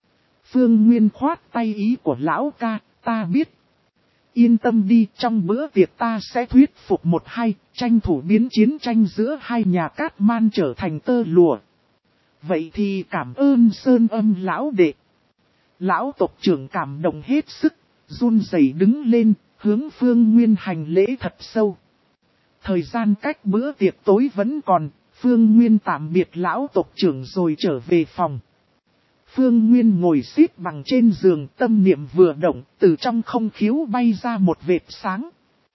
Phương Nguyên khoát tay, ý của lão ca, ta biết. Yên tâm đi, trong bữa tiệc ta sẽ thuyết phục một hai, tranh thủ biến chiến tranh giữa hai nhà Cát Man trở thành tơ lụa. Vậy thì cảm ơn Sơn Âm lão đệ. Lão tộc trưởng cảm động hết sức, run rẩy đứng lên, hướng Phương Nguyên hành lễ thật sâu. Thời gian cách bữa tiệc tối vẫn còn, Phương Nguyên tạm biệt lão tộc trưởng rồi trở về phòng. Phương Nguyên ngồi xếp bằng trên giường, tâm niệm vừa động, từ trong không khiếu bay ra một vệt sáng.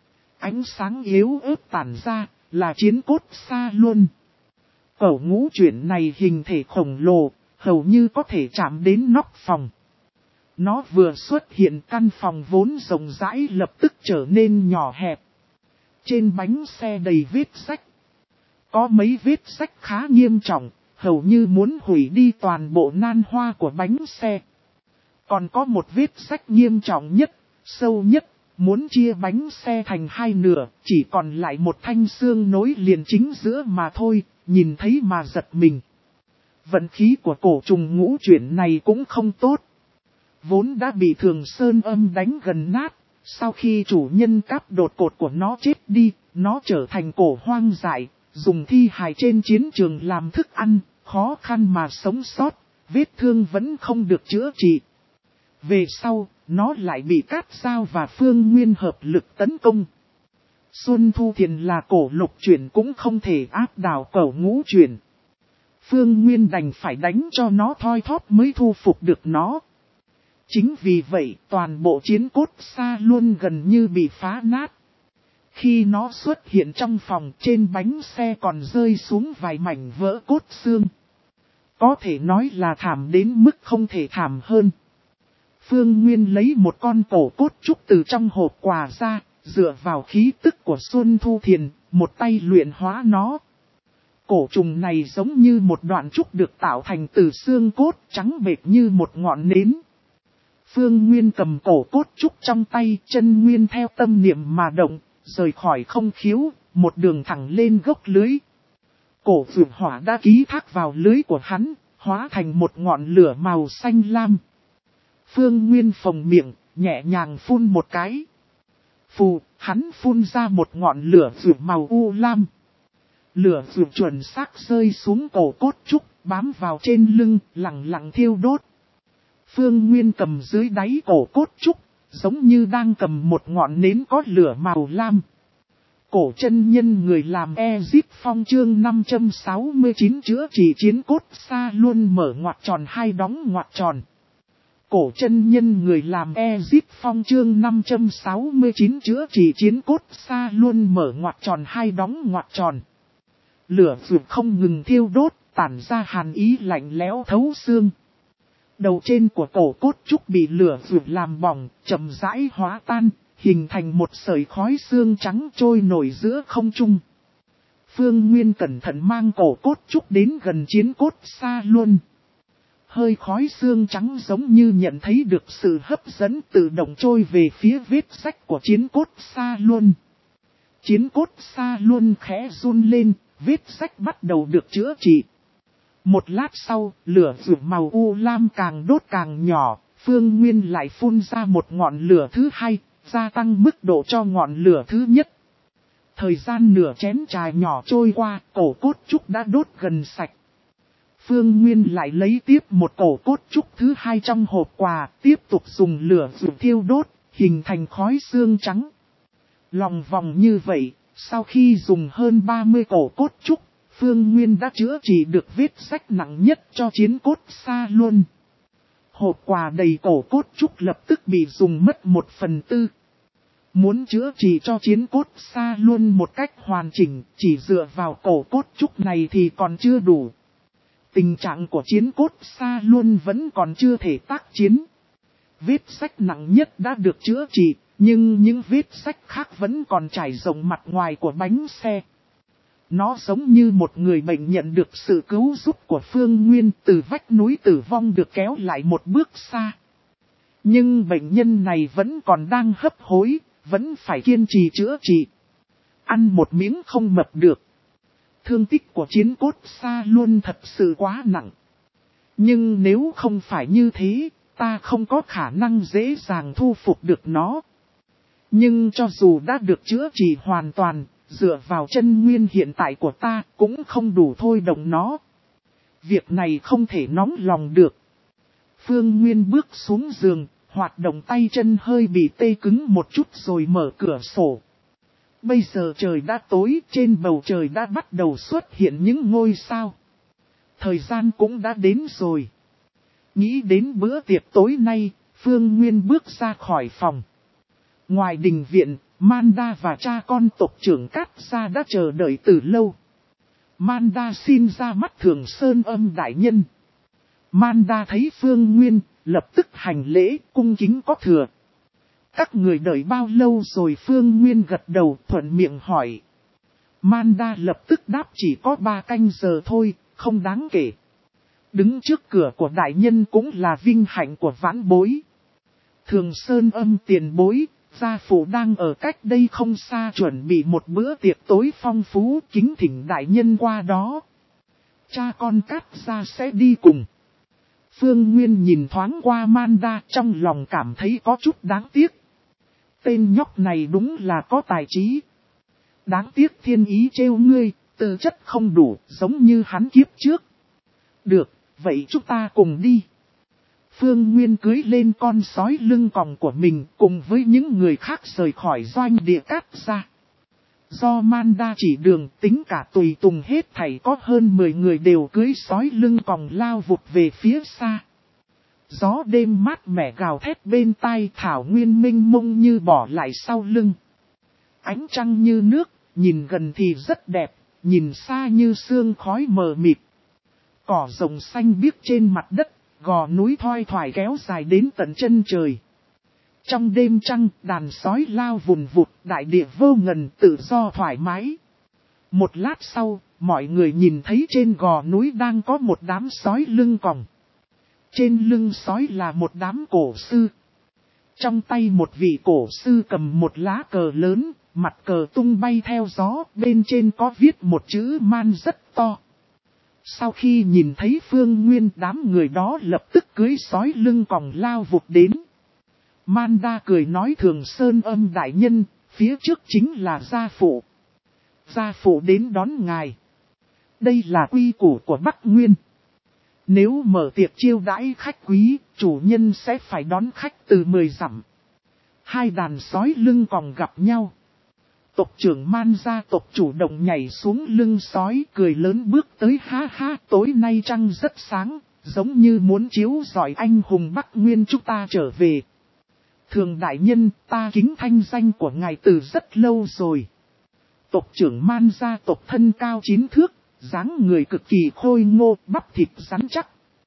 Ánh sáng yếu ớt tản ra, là chiến cốt xa luôn. Cẩu ngũ chuyển này hình thể khổng lồ, hầu như có thể chạm đến nóc phòng. Nó vừa xuất hiện, căn phòng vốn rộng rãi lập tức trở nên nhỏ hẹp. Trên bánh xe đầy vết rách. Có mấy vết rách khá nghiêm trọng, hầu như muốn hủy đi toàn bộ nan hoa của bánh xe. Còn có một vết rách nghiêm trọng nhất, sâu nhất, muốn chia bánh xe thành hai nửa, chỉ còn lại một thanh xương nối liền chính giữa mà thôi, nhìn thấy mà giật mình. Vận khí của cổ trùng ngũ chuyển này cũng không tốt. Vốn đã bị Thường Sơn Âm đánh gần nát, sau khi chủ nhân cáp đột cột của nó chết đi, nó trở thành cổ hoang dại, dùng thi hài trên chiến trường làm thức ăn, khó khăn mà sống sót, vết thương vẫn không được chữa trị. Về sau, nó lại bị Cát Dao và Phương Nguyên hợp lực tấn công. Xuân Thu Thiền là cổ lục chuyển cũng không thể áp đảo cẩu ngũ chuyển. Phương Nguyên đành phải đánh cho nó thoi thóp mới thu phục được nó. Chính vì vậy, toàn bộ chiến cốt xa luôn gần như bị phá nát. Khi nó xuất hiện trong phòng, trên bánh xe còn rơi xuống vài mảnh vỡ cốt xương. Có thể nói là thảm đến mức không thể thảm hơn. Phương Nguyên lấy một con cổ cốt trúc từ trong hộp quà ra, dựa vào khí tức của Xuân Thu Thiền, một tay luyện hóa nó. Cổ trùng này giống như một đoạn trúc được tạo thành từ xương cốt trắng bệt như một ngọn nến. Phương Nguyên cầm cổ cốt trúc trong tay, chân nguyên theo tâm niệm mà động, rời khỏi không khiếu, một đường thẳng lên gốc lưới. Cổ vượt hỏa đã ký thác vào lưới của hắn, hóa thành một ngọn lửa màu xanh lam. Phương Nguyên phồng miệng, nhẹ nhàng phun một cái. Phù, hắn phun ra một ngọn lửa vượt màu u lam. Lửa vượt chuẩn xác rơi xuống cổ cốt trúc, bám vào trên lưng, lặng lặng thiêu đốt. Phương Nguyên cầm dưới đáy cổ cốt trúc, giống như đang cầm một ngọn nến có lửa màu lam. Cổ chân nhân người làm Egypt Phong chương năm trăm sáu mươi chín chữa trị chiến cốt xa luôn mở ngoặc tròn hai đóng ngoặc tròn. Cổ chân nhân người làm Egypt Phong chương năm trăm sáu mươi chín chữa trị chiến cốt xa luôn mở ngoặc tròn hai đóng ngoặc tròn. Lửa vượt không ngừng thiêu đốt, tản ra hàn ý lạnh lẽo thấu xương. Đầu trên của cổ cốt trúc bị lửa vượt làm bỏng, chậm rãi hóa tan, hình thành một sợi khói xương trắng trôi nổi giữa không trung. Phương Nguyên cẩn thận mang cổ cốt trúc đến gần chiến cốt xa luôn. Hơi khói xương trắng giống như nhận thấy được sự hấp dẫn tự động trôi về phía vết rách của chiến cốt xa luôn. Chiến cốt xa luôn khẽ run lên, vết rách bắt đầu được chữa trị. Một lát sau, lửa vượt màu u lam càng đốt càng nhỏ, Phương Nguyên lại phun ra một ngọn lửa thứ hai, gia tăng mức độ cho ngọn lửa thứ nhất. Thời gian nửa chén trà nhỏ trôi qua, cổ cốt trúc đã đốt gần sạch. Phương Nguyên lại lấy tiếp một cổ cốt trúc thứ hai trong hộp quà, tiếp tục dùng lửa vượt thiêu đốt, hình thành khói xương trắng. Lòng vòng như vậy, sau khi dùng hơn ba mươi cổ cốt trúc, Phương Nguyên đã chữa trị được vết rách nặng nhất cho chiến cốt xa luôn. Hộp quà đầy cổ cốt trúc lập tức bị dùng mất một phần tư. Muốn chữa trị cho chiến cốt xa luôn một cách hoàn chỉnh, chỉ dựa vào cổ cốt trúc này thì còn chưa đủ. Tình trạng của chiến cốt xa luôn vẫn còn chưa thể tác chiến. Vết rách nặng nhất đã được chữa trị, nhưng những vết rách khác vẫn còn trải rộng mặt ngoài của bánh xe. Nó giống như một người bệnh nhận được sự cứu giúp của Phương Nguyên, từ vách núi tử vong được kéo lại một bước xa. Nhưng bệnh nhân này vẫn còn đang hấp hối, vẫn phải kiên trì chữa trị. Ăn một miếng không mập được. Thương tích của chiến cốt xa luôn thật sự quá nặng. Nhưng nếu không phải như thế, ta không có khả năng dễ dàng thu phục được nó. Nhưng cho dù đã được chữa trị hoàn toàn, dựa vào chân nguyên hiện tại của ta cũng không đủ thôi động nó. Việc này không thể nóng lòng được. Phương Nguyên bước xuống giường, hoạt động tay chân hơi bị tê cứng một chút rồi mở cửa sổ. Bây giờ trời đã tối, trên bầu trời đã bắt đầu xuất hiện những ngôi sao. Thời gian cũng đã đến rồi. Nghĩ đến bữa tiệc tối nay, Phương Nguyên bước ra khỏi phòng. Ngoài đình viện, Manda và cha con tộc trưởng Cát Gia đã chờ đợi từ lâu. Manda xin ra mắt Thường Sơn Âm đại nhân. Manda thấy Phương Nguyên, lập tức hành lễ, cung kính có thừa. Các người đợi bao lâu rồi? Phương Nguyên gật đầu thuận miệng hỏi. Manda lập tức đáp chỉ có ba canh giờ thôi, không đáng kể. Đứng trước cửa của đại nhân cũng là vinh hạnh của vãn bối. Thường Sơn Âm tiền bối, gia phụ đang ở cách đây không xa chuẩn bị một bữa tiệc tối phong phú, kính thỉnh đại nhân qua đó. Cha con Cát Gia sẽ đi cùng. Phương Nguyên nhìn thoáng qua Manda, trong lòng cảm thấy có chút đáng tiếc. Tên nhóc này đúng là có tài trí. Đáng tiếc thiên ý trêu ngươi, tư chất không đủ, giống như hắn kiếp trước. Được, vậy chúng ta cùng đi. Phương Nguyên cưới lên con sói lưng còng của mình cùng với những người khác rời khỏi doanh địa Cát Gia. Do Manda chỉ đường, tính cả tùy tùng hết thảy có hơn mười người đều cưới sói lưng còng lao vụt về phía xa. Gió đêm mát mẻ gào thét bên tai, thảo nguyên mênh mông như bỏ lại sau lưng. Ánh trăng như nước, nhìn gần thì rất đẹp, nhìn xa như sương khói mờ mịt. Cỏ rồng xanh biếc trên mặt đất, gò núi thoai thoải kéo dài đến tận chân trời. Trong đêm trăng, đàn sói lao vùn vụt, đại địa vô ngần tự do thoải mái. Một lát sau, mọi người nhìn thấy trên gò núi đang có một đám sói lưng còng. Trên lưng sói là một đám cổ sư. Trong tay một vị cổ sư cầm một lá cờ lớn, mặt cờ tung bay theo gió, bên trên có viết một chữ man rất to. Sau khi nhìn thấy Phương Nguyên, đám người đó lập tức cưỡi sói lưng còng lao vụt đến. Manda cười nói Thường Sơn Âm đại nhân, phía trước chính là gia phụ. Gia phụ đến đón ngài. Đây là quy củ của Bắc Nguyên. Nếu mở tiệc chiêu đãi khách quý, chủ nhân sẽ phải đón khách từ mười dặm. Hai đàn sói lưng còng gặp nhau. Tộc trưởng Man gia tộc chủ động nhảy xuống lưng sói, cười lớn bước tới, ha ha, tối nay trăng rất sáng, giống như muốn chiếu rọi anh hùng Bắc Nguyên chúng ta trở về. Thường đại nhân, ta kính thanh danh của ngài từ rất lâu rồi. Tộc trưởng Man gia tộc thân cao chín thước, dáng người cực kỳ khôi ngô, bắp thịt rắn chắc.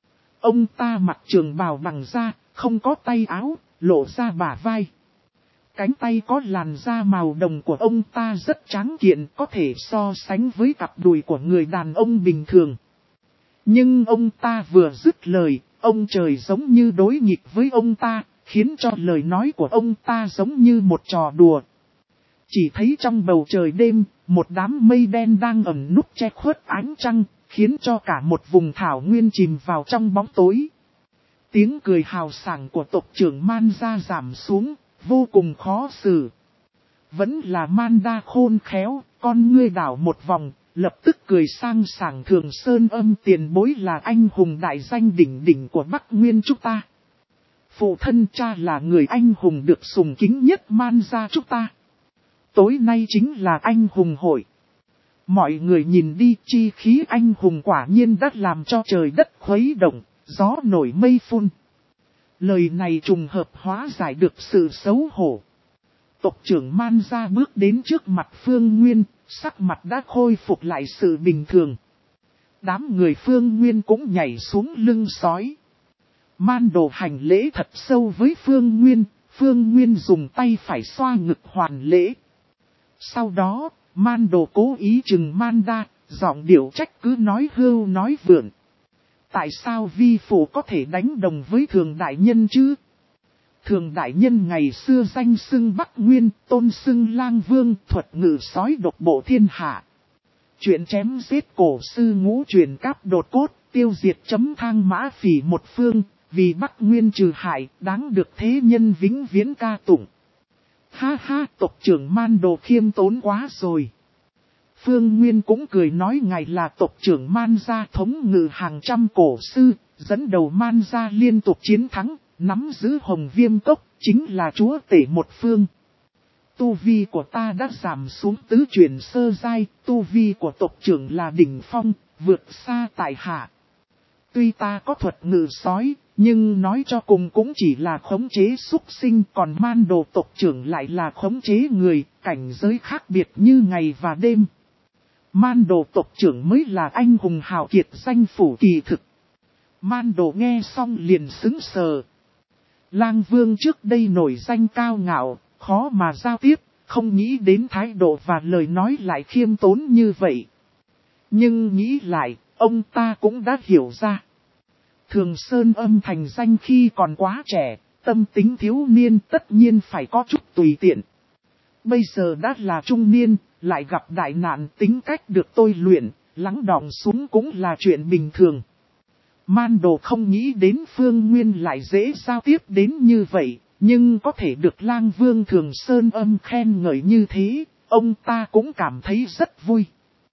Ông ta mặc trường bào bằng da, không có tay áo, lộ ra bả vai. Cánh tay có làn da màu đồng của ông ta rất tráng kiện, có thể so sánh với cặp đùi của người đàn ông bình thường. Nhưng ông ta vừa dứt lời, ông trời giống như đối nghịch với ông ta, khiến cho lời nói của ông ta giống như một trò đùa. Chỉ thấy trong bầu trời đêm, một đám mây đen đang ẩn núp che khuất ánh trăng, khiến cho cả một vùng thảo nguyên chìm vào trong bóng tối. Tiếng cười hào sảng của tộc trưởng Man gia giảm xuống, vô cùng khó xử. Vẫn là Manda khôn khéo, con ngươi đảo một vòng, lập tức cười sang sảng Thường Sơn Âm tiền bối là anh hùng đại danh đỉnh đỉnh của Bắc Nguyên chúng ta. Phụ thân cha là người anh hùng được sùng kính nhất Man gia chúng ta. Tối nay chính là anh hùng hội. Mọi người nhìn đi, chi khí anh hùng quả nhiên đã làm cho trời đất khuấy động, gió nổi mây phun. Lời này trùng hợp hóa giải được sự xấu hổ. Tộc trưởng Man gia bước đến trước mặt Phương Nguyên, sắc mặt đã khôi phục lại sự bình thường. Đám người Phương Nguyên cũng nhảy xuống lưng sói. Man Đồ hành lễ thật sâu với Phương Nguyên, Phương Nguyên dùng tay phải xoa ngực hoàn lễ. Sau đó, Man Đồ cố ý chừng Manda, giọng điệu trách cứ nói hưu nói vượn. Tại sao vi phụ có thể đánh đồng với Thường đại nhân chứ? Thường đại nhân ngày xưa danh xưng Bắc Nguyên, tôn xưng Lang Vương, thuật ngự sói độc bộ thiên hạ. Chuyện chém giết cổ sư ngũ truyền cáp đột cốt, tiêu diệt chấm thang mã phỉ một phương, vì Bắc Nguyên trừ hại, đáng được thế nhân vĩnh viễn ca tụng. Ha ha, tộc trưởng Man Đồ khiêm tốn quá rồi. Phương Nguyên cũng cười nói ngài là tộc trưởng Man gia thống ngự hàng trăm cổ sư, dẫn đầu Man gia liên tục chiến thắng, nắm giữ Hồng Viêm Cốc, chính là chúa tể một phương. Tu vi của ta đã giảm xuống tứ chuyển sơ giai, tu vi của tộc trưởng là đỉnh phong, vượt xa tại hạ. Tuy ta có thuật ngự sói, nhưng nói cho cùng cũng chỉ là khống chế súc sinh, còn Man Đồ tộc trưởng lại là khống chế người, cảnh giới khác biệt như ngày và đêm. Man Đồ tộc trưởng mới là anh hùng hào kiệt danh phủ kỳ thực. Man Đồ nghe xong liền sững sờ. Lang Vương trước đây nổi danh cao ngạo, khó mà giao tiếp, không nghĩ đến thái độ và lời nói lại khiêm tốn như vậy. Nhưng nghĩ lại, ông ta cũng đã hiểu ra. Thường Sơn Âm thành danh khi còn quá trẻ, tâm tính thiếu niên tất nhiên phải có chút tùy tiện. Bây giờ đã là trung niên, lại gặp đại nạn, tính cách được tôi luyện, lắng đọng xuống cũng là chuyện bình thường. Man Đồ không nghĩ đến Phương Nguyên lại dễ giao tiếp đến như vậy, nhưng có thể được Lang Vương Thường Sơn Âm khen ngợi như thế, ông ta cũng cảm thấy rất vui.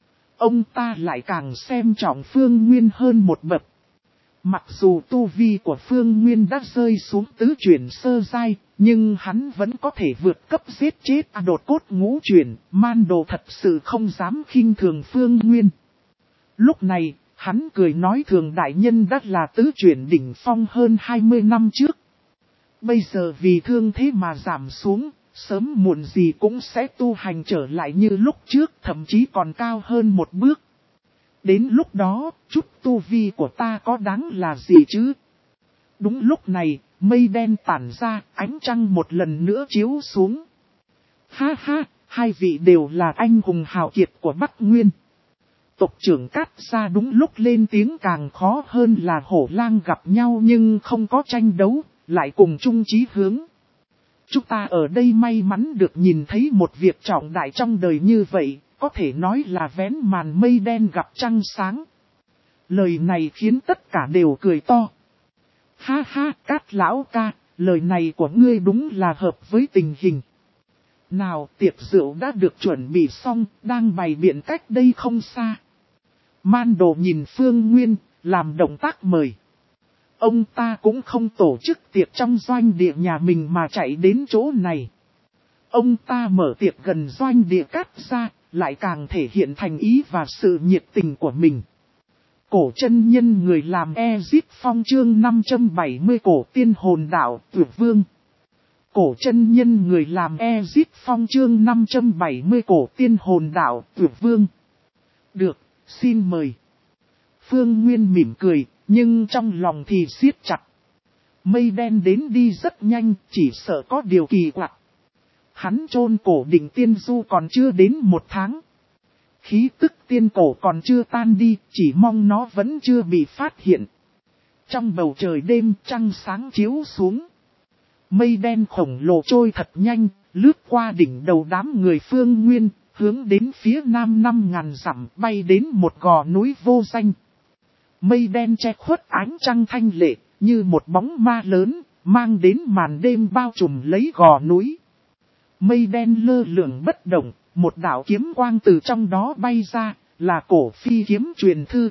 Ông ta lại càng xem trọng Phương Nguyên hơn một bậc. Mặc dù tu vi của Phương Nguyên đã rơi xuống tứ chuyển sơ giai, nhưng hắn vẫn có thể vượt cấp giết chết à đột cốt ngũ chuyển, Man Đồ thật sự không dám khinh thường Phương Nguyên. Lúc này, Hắn cười nói Thường đại nhân đã là tứ chuyển đỉnh phong hơn hai mươi năm trước. Bây giờ vì thương thế mà giảm xuống, sớm muộn gì cũng sẽ tu hành trở lại như lúc trước, thậm chí còn cao hơn một bước. Đến lúc đó, chút tu vi của ta có đáng là gì chứ? Đúng lúc này, mây đen tản ra, ánh trăng một lần nữa chiếu xuống. Ha ha, hai vị đều là anh hùng hào kiệt của Bắc Nguyên. Tộc trưởng Cát Gia đúng lúc lên tiếng, càng khó hơn là hổ lang gặp nhau nhưng không có tranh đấu, lại cùng chung chí hướng. Chúng ta ở đây may mắn được nhìn thấy một việc trọng đại trong đời như vậy, có thể nói là vén màn mây đen gặp trăng sáng. Lời này khiến tất cả đều cười to. Ha ha, Cát lão ca, lời này của ngươi đúng là hợp với tình hình. Nào, tiệc rượu đã được chuẩn bị xong, đang bày biện cách đây không xa. Man Đồ nhìn Phương Nguyên, làm động tác mời. Ông ta cũng không tổ chức tiệc trong doanh địa nhà mình mà chạy đến chỗ này. Ông ta mở tiệc gần doanh địa Cát Gia, lại càng thể hiện thành ý và sự nhiệt tình của mình. Cổ chân nhân người làm Ezip Phong chương năm trăm bảy mươi cổ tiên hồn đạo Tuyệt Vương. Cổ chân nhân người làm Ezip Phong chương năm trăm bảy mươi cổ tiên hồn đạo Tuyệt Vương. Được, xin mời. Phương Nguyên mỉm cười, nhưng trong lòng thì siết chặt. Mây đen đến đi rất nhanh, chỉ sợ có điều kỳ quặc. Hắn chôn cổ đỉnh tiên du còn chưa đến một tháng. Khí tức tiên cổ còn chưa tan đi, chỉ mong nó vẫn chưa bị phát hiện. Trong bầu trời đêm trăng sáng chiếu xuống. Mây đen khổng lồ trôi thật nhanh, lướt qua đỉnh đầu đám người Phương Nguyên, hướng đến phía nam năm ngàn dặm bay đến một gò núi vô danh. Mây đen che khuất ánh trăng thanh lệ, như một bóng ma lớn, mang đến màn đêm bao trùm lấy gò núi. Mây đen lơ lửng bất động, một đạo kiếm quang từ trong đó bay ra, là cổ phi kiếm truyền thư.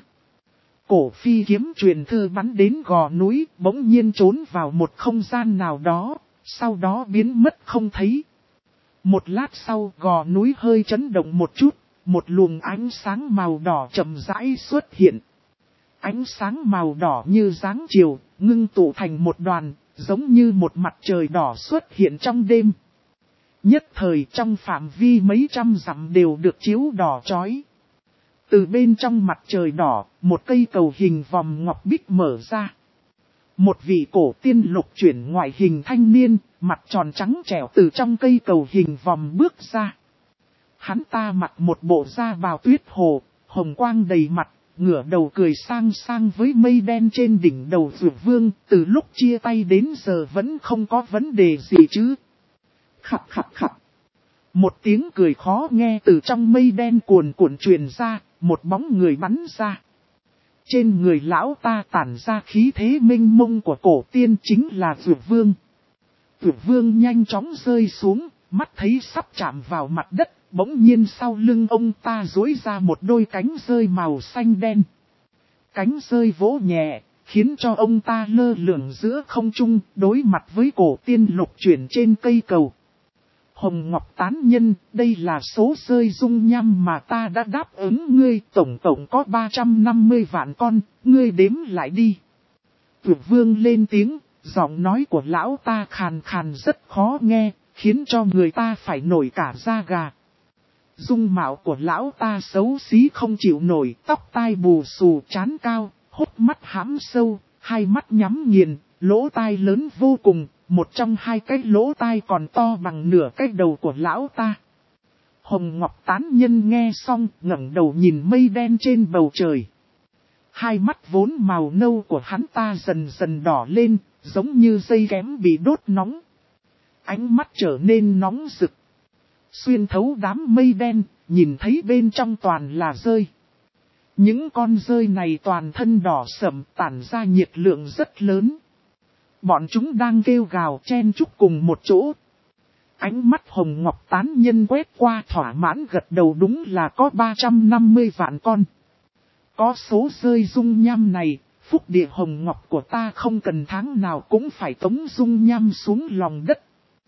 Cổ phi kiếm truyền thư bắn đến gò núi, bỗng nhiên trốn vào một không gian nào đó, sau đó biến mất không thấy. Một lát sau, gò núi hơi chấn động một chút, một luồng ánh sáng màu đỏ chậm rãi xuất hiện. Ánh sáng màu đỏ như dáng chiều, ngưng tụ thành một đoàn, giống như một mặt trời đỏ xuất hiện trong đêm. Nhất thời trong phạm vi mấy trăm dặm đều được chiếu đỏ chói. Từ bên trong mặt trời đỏ, một cây cầu hình vòm ngọc bích mở ra. Một vị cổ tiên lục chuyển ngoại hình thanh niên, mặt tròn trắng trẻo từ trong cây cầu hình vòm bước ra. Hắn ta mặc một bộ da bào tuyết hồ, hồng quang đầy mặt, ngửa đầu cười sang sang với mây đen trên đỉnh đầu Dược Vương, từ lúc chia tay đến giờ vẫn không có vấn đề gì chứ. Khặt khặt khặt. Một tiếng cười khó nghe từ trong mây đen cuồn cuộn truyền ra, một bóng người bắn ra. Trên người lão ta tản ra khí thế minh mông của cổ tiên chính là Dược Vương. Dược Vương nhanh chóng rơi xuống, mắt thấy sắp chạm vào mặt đất, bỗng nhiên sau lưng ông ta duỗi ra một đôi cánh rơi màu xanh đen. Cánh rơi vỗ nhẹ, khiến cho ông ta lơ lửng giữa không trung, đối mặt với cổ tiên lục chuyển trên cây cầu. Hồng Ngọc Tán Nhân, đây là số rơi dung nham mà ta đã đáp ứng ngươi, tổng tổng có ba trăm năm mươi vạn con, ngươi đếm lại đi. Tuyệt Vương lên tiếng, giọng nói của lão ta khàn khàn rất khó nghe, khiến cho người ta phải nổi cả da gà. Dung mạo của lão ta xấu xí không chịu nổi, tóc tai bù xù trán cao, hốc mắt hãm sâu, hai mắt nhắm nghiền, lỗ tai lớn vô cùng. Một trong hai cái lỗ tai còn to bằng nửa cái đầu của lão ta. Hồng Ngọc Tán Nhân nghe xong ngẩng đầu nhìn mây đen trên bầu trời. Hai mắt vốn màu nâu của hắn ta dần dần đỏ lên, giống như dây kém bị đốt nóng. Ánh mắt trở nên nóng rực. Xuyên thấu đám mây đen, nhìn thấy bên trong toàn là rơi. Những con rơi này toàn thân đỏ sẫm tản ra nhiệt lượng rất lớn. Bọn chúng đang kêu gào chen chúc cùng một chỗ. Ánh mắt Hồng Ngọc Tán Nhân quét qua thỏa mãn gật đầu, đúng là có ba trăm năm mươi vạn con. Có số rơi dung nham này, phúc địa Hồng Ngọc của ta không cần tháng nào cũng phải tống dung nham xuống lòng đất.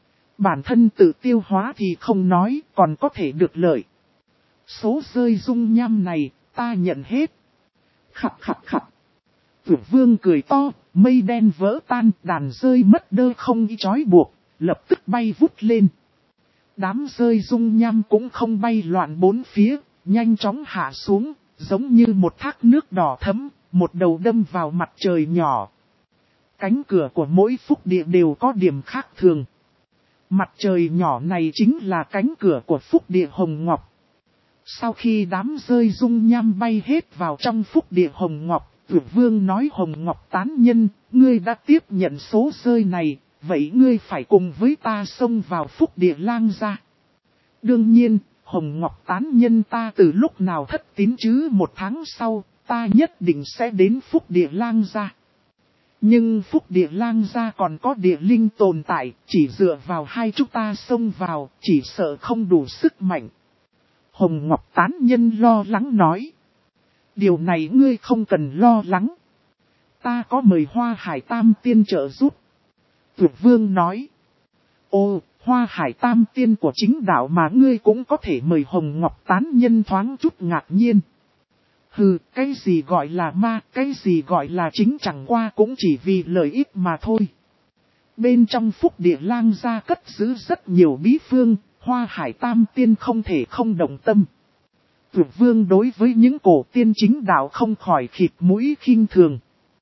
Bản thân tự tiêu hóa thì không nói, còn có thể được lợi. Số rơi dung nham này, ta nhận hết. Khặt khặt khặt. Vượt vương cười to, mây đen vỡ tan, đàn rơi mất đơ không ý trói buộc, lập tức bay vút lên. Đám rơi dung nham cũng không bay loạn bốn phía, nhanh chóng hạ xuống, giống như một thác nước đỏ thẫm, một đầu đâm vào mặt trời nhỏ. Cánh cửa của mỗi phúc địa đều có điểm khác thường. Mặt trời nhỏ này chính là cánh cửa của phúc địa Hồng Ngọc. Sau khi đám rơi dung nham bay hết vào trong phúc địa Hồng Ngọc, Vượt Vương nói Hồng Ngọc tán nhân, ngươi đã tiếp nhận số rơi này, vậy ngươi phải cùng với ta xông vào phúc địa Lang gia. Đương nhiên, Hồng Ngọc tán nhân ta từ lúc nào thất tín chứ một tháng sau, ta nhất định sẽ đến phúc địa Lang gia. Nhưng phúc địa Lang gia còn có địa linh tồn tại, chỉ dựa vào hai chúng ta xông vào, chỉ sợ không đủ sức mạnh. Hồng Ngọc tán nhân lo lắng nói. Điều này ngươi không cần lo lắng. Ta có mời Hoa Hải Tam Tiên trợ giúp. Vượt Vương nói. Ô, Hoa Hải Tam Tiên của chính đạo mà ngươi cũng có thể mời Hồng Ngọc tán nhân thoáng chút ngạc nhiên. Hừ, cái gì gọi là ma, cái gì gọi là chính chẳng qua cũng chỉ vì lợi ích mà thôi. Bên trong phúc địa Lang gia cất giữ rất nhiều bí phương, Hoa Hải Tam Tiên không thể không động tâm. Vượt Vương đối với những cổ tiên chính đạo không khỏi khịt mũi khinh thường.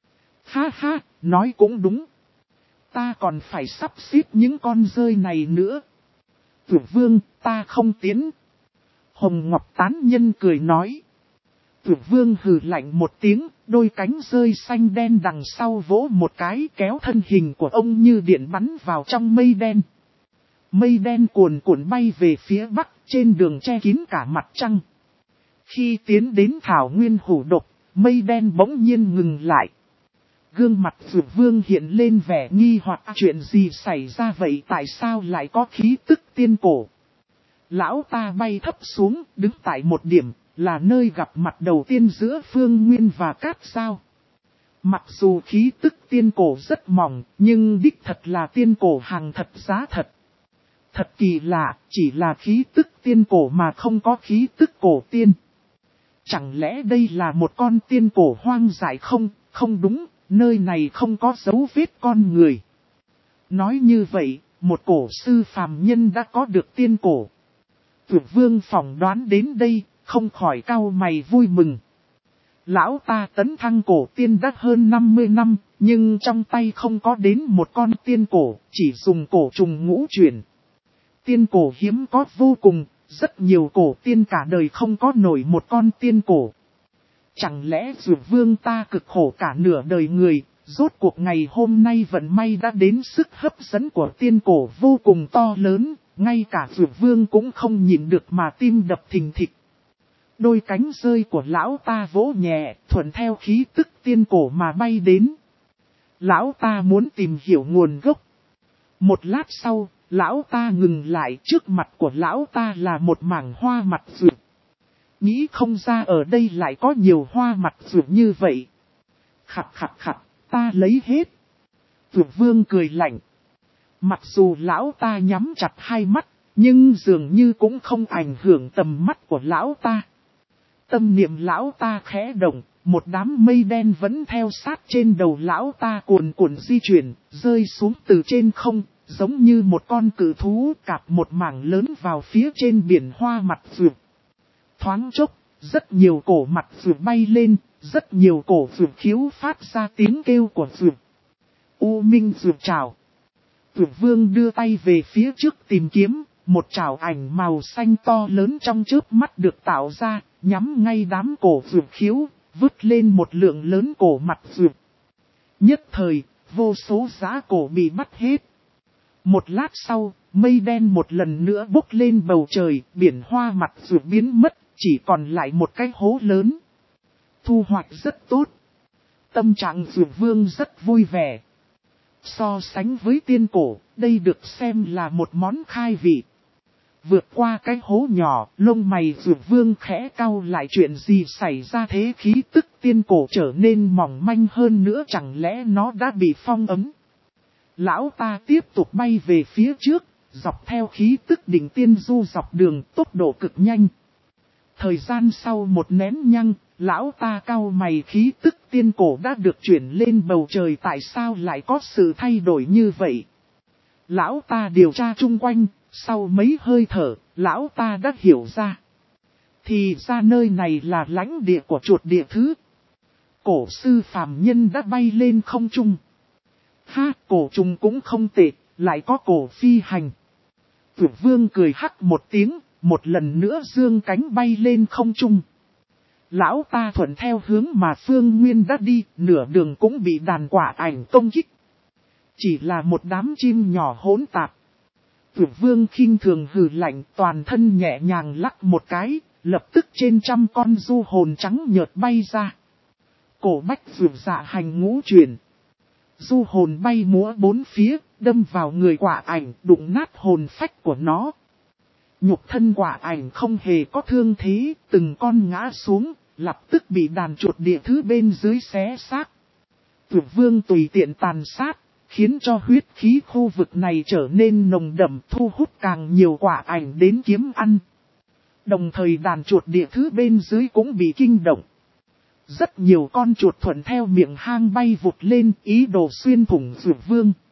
Ha ha, nói cũng đúng. Ta còn phải sắp xếp những con rơi này nữa. Vượt Vương, ta không tiến. Hồng Ngọc tán nhân cười nói. Vượt Vương hừ lạnh một tiếng, đôi cánh rơi xanh đen đằng sau vỗ một cái kéo thân hình của ông như điện bắn vào trong mây đen. Mây đen cuồn cuộn bay về phía bắc trên đường che kín cả mặt trăng. Khi tiến đến thảo nguyên hủ độc, mây đen bỗng nhiên ngừng lại. Gương mặt Vượt Vương hiện lên vẻ nghi hoặc chuyện gì xảy ra vậy, tại sao lại có khí tức tiên cổ. Lão ta bay thấp xuống, đứng tại một điểm, là nơi gặp mặt đầu tiên giữa Phương Nguyên và Cát Sao. Mặc dù khí tức tiên cổ rất mỏng, nhưng đích thật là tiên cổ hàng thật giá thật. Thật kỳ lạ, chỉ là khí tức tiên cổ mà không có khí tức cổ tiên. Chẳng lẽ đây là một con tiên cổ hoang dại không? Không đúng, nơi này không có dấu vết con người. Nói như vậy, một cổ sư phàm nhân đã có được tiên cổ. Vượt Vương phỏng đoán đến đây, không khỏi cau mày vui mừng. Lão ta tấn thăng cổ tiên đã hơn năm mươi năm, nhưng trong tay không có đến một con tiên cổ, chỉ dùng cổ trùng ngũ chuyển. Tiên cổ hiếm có vô cùng, rất nhiều cổ tiên cả đời không có nổi một con tiên cổ. Chẳng lẽ Vượt Vương ta cực khổ cả nửa đời người, rốt cuộc ngày hôm nay vận may đã đến, sức hấp dẫn của tiên cổ vô cùng to lớn, ngay cả Vượt Vương cũng không nhịn được mà tim đập thình thịch. Đôi cánh rơi của lão ta vỗ nhẹ, thuận theo khí tức tiên cổ mà bay đến. Lão ta muốn tìm hiểu nguồn gốc. Một lát sau, lão ta ngừng lại, trước mặt của lão ta là một mảng hoa mặt vượt. Nghĩ không ra ở đây lại có nhiều hoa mặt vượt như vậy. Khặt khặt khặt, ta lấy hết. Vượt Vương cười lạnh. Mặc dù lão ta nhắm chặt hai mắt, nhưng dường như cũng không ảnh hưởng tầm mắt của lão ta. Tâm niệm lão ta khẽ động, một đám mây đen vẫn theo sát trên đầu lão ta cuồn cuộn di chuyển, rơi xuống từ trên không, giống như một con cự thú cạp một mảng lớn vào phía trên biển hoa mặt vượt. Thoáng chốc, rất nhiều cổ mặt vượt bay lên, rất nhiều cổ vượt khiếu phát ra tiếng kêu của vượt. U Minh vượt trảo. Vượt Vương đưa tay về phía trước tìm kiếm, một trảo ảnh màu xanh to lớn trong chớp mắt được tạo ra, nhắm ngay đám cổ vượt khiếu, vứt lên một lượng lớn cổ mặt vượt. Nhất thời, vô số giá cổ bị bắt hết. Một lát sau, mây đen một lần nữa bốc lên bầu trời, biển hoa mặt vượt biến mất, chỉ còn lại một cái hố lớn. Thu hoạch rất tốt. Tâm trạng Vượt Vương rất vui vẻ. So sánh với tiên cổ, đây được xem là một món khai vị. Vượt qua cái hố nhỏ, lông mày Vượt Vương khẽ cau lại, chuyện gì xảy ra thế, khí tức tiên cổ trở nên mỏng manh hơn nữa, chẳng lẽ nó đã bị phong ấn. Lão ta tiếp tục bay về phía trước, dọc theo khí tức đỉnh tiên du dọc đường, tốc độ cực nhanh. Thời gian sau một nén nhăng, Lão ta cau mày, khí tức tiên cổ đã được chuyển lên bầu trời, tại sao lại có sự thay đổi như vậy? Lão ta điều tra chung quanh, sau mấy hơi thở, lão ta đã hiểu ra. Thì ra nơi này là lãnh địa của chuột địa thứ. Cổ sư phàm nhân đã bay lên không trung. Ha, cổ trùng cũng không tệ, lại có cổ phi hành. Tuyệt vương cười hắc một tiếng, một lần nữa dương cánh bay lên không trung. Lão ta thuận theo hướng mà Phương Nguyên đã đi, nửa đường cũng bị đàn quả ảnh công kích. Chỉ là một đám chim nhỏ hỗn tạp. Tuyệt vương khinh thường hừ lạnh, toàn thân nhẹ nhàng lắc một cái, lập tức trên trăm con du hồn trắng nhợt bay ra. Cổ bách vượt dạ hành ngũ chuyển. Du hồn bay múa bốn phía, đâm vào người quả ảnh, đụng nát hồn phách của nó. Nhục thân quả ảnh không hề có thương thế, từng con ngã xuống, lập tức bị đàn chuột địa thứ bên dưới xé xác. Tuyệt vương tùy tiện tàn sát, khiến cho huyết khí khu vực này trở nên nồng đậm, thu hút càng nhiều quả ảnh đến kiếm ăn. Đồng thời đàn chuột địa thứ bên dưới cũng bị kinh động. Rất nhiều con chuột thuận theo miệng hang bay vụt lên, ý đồ xuyên thủng Tuyệt vương.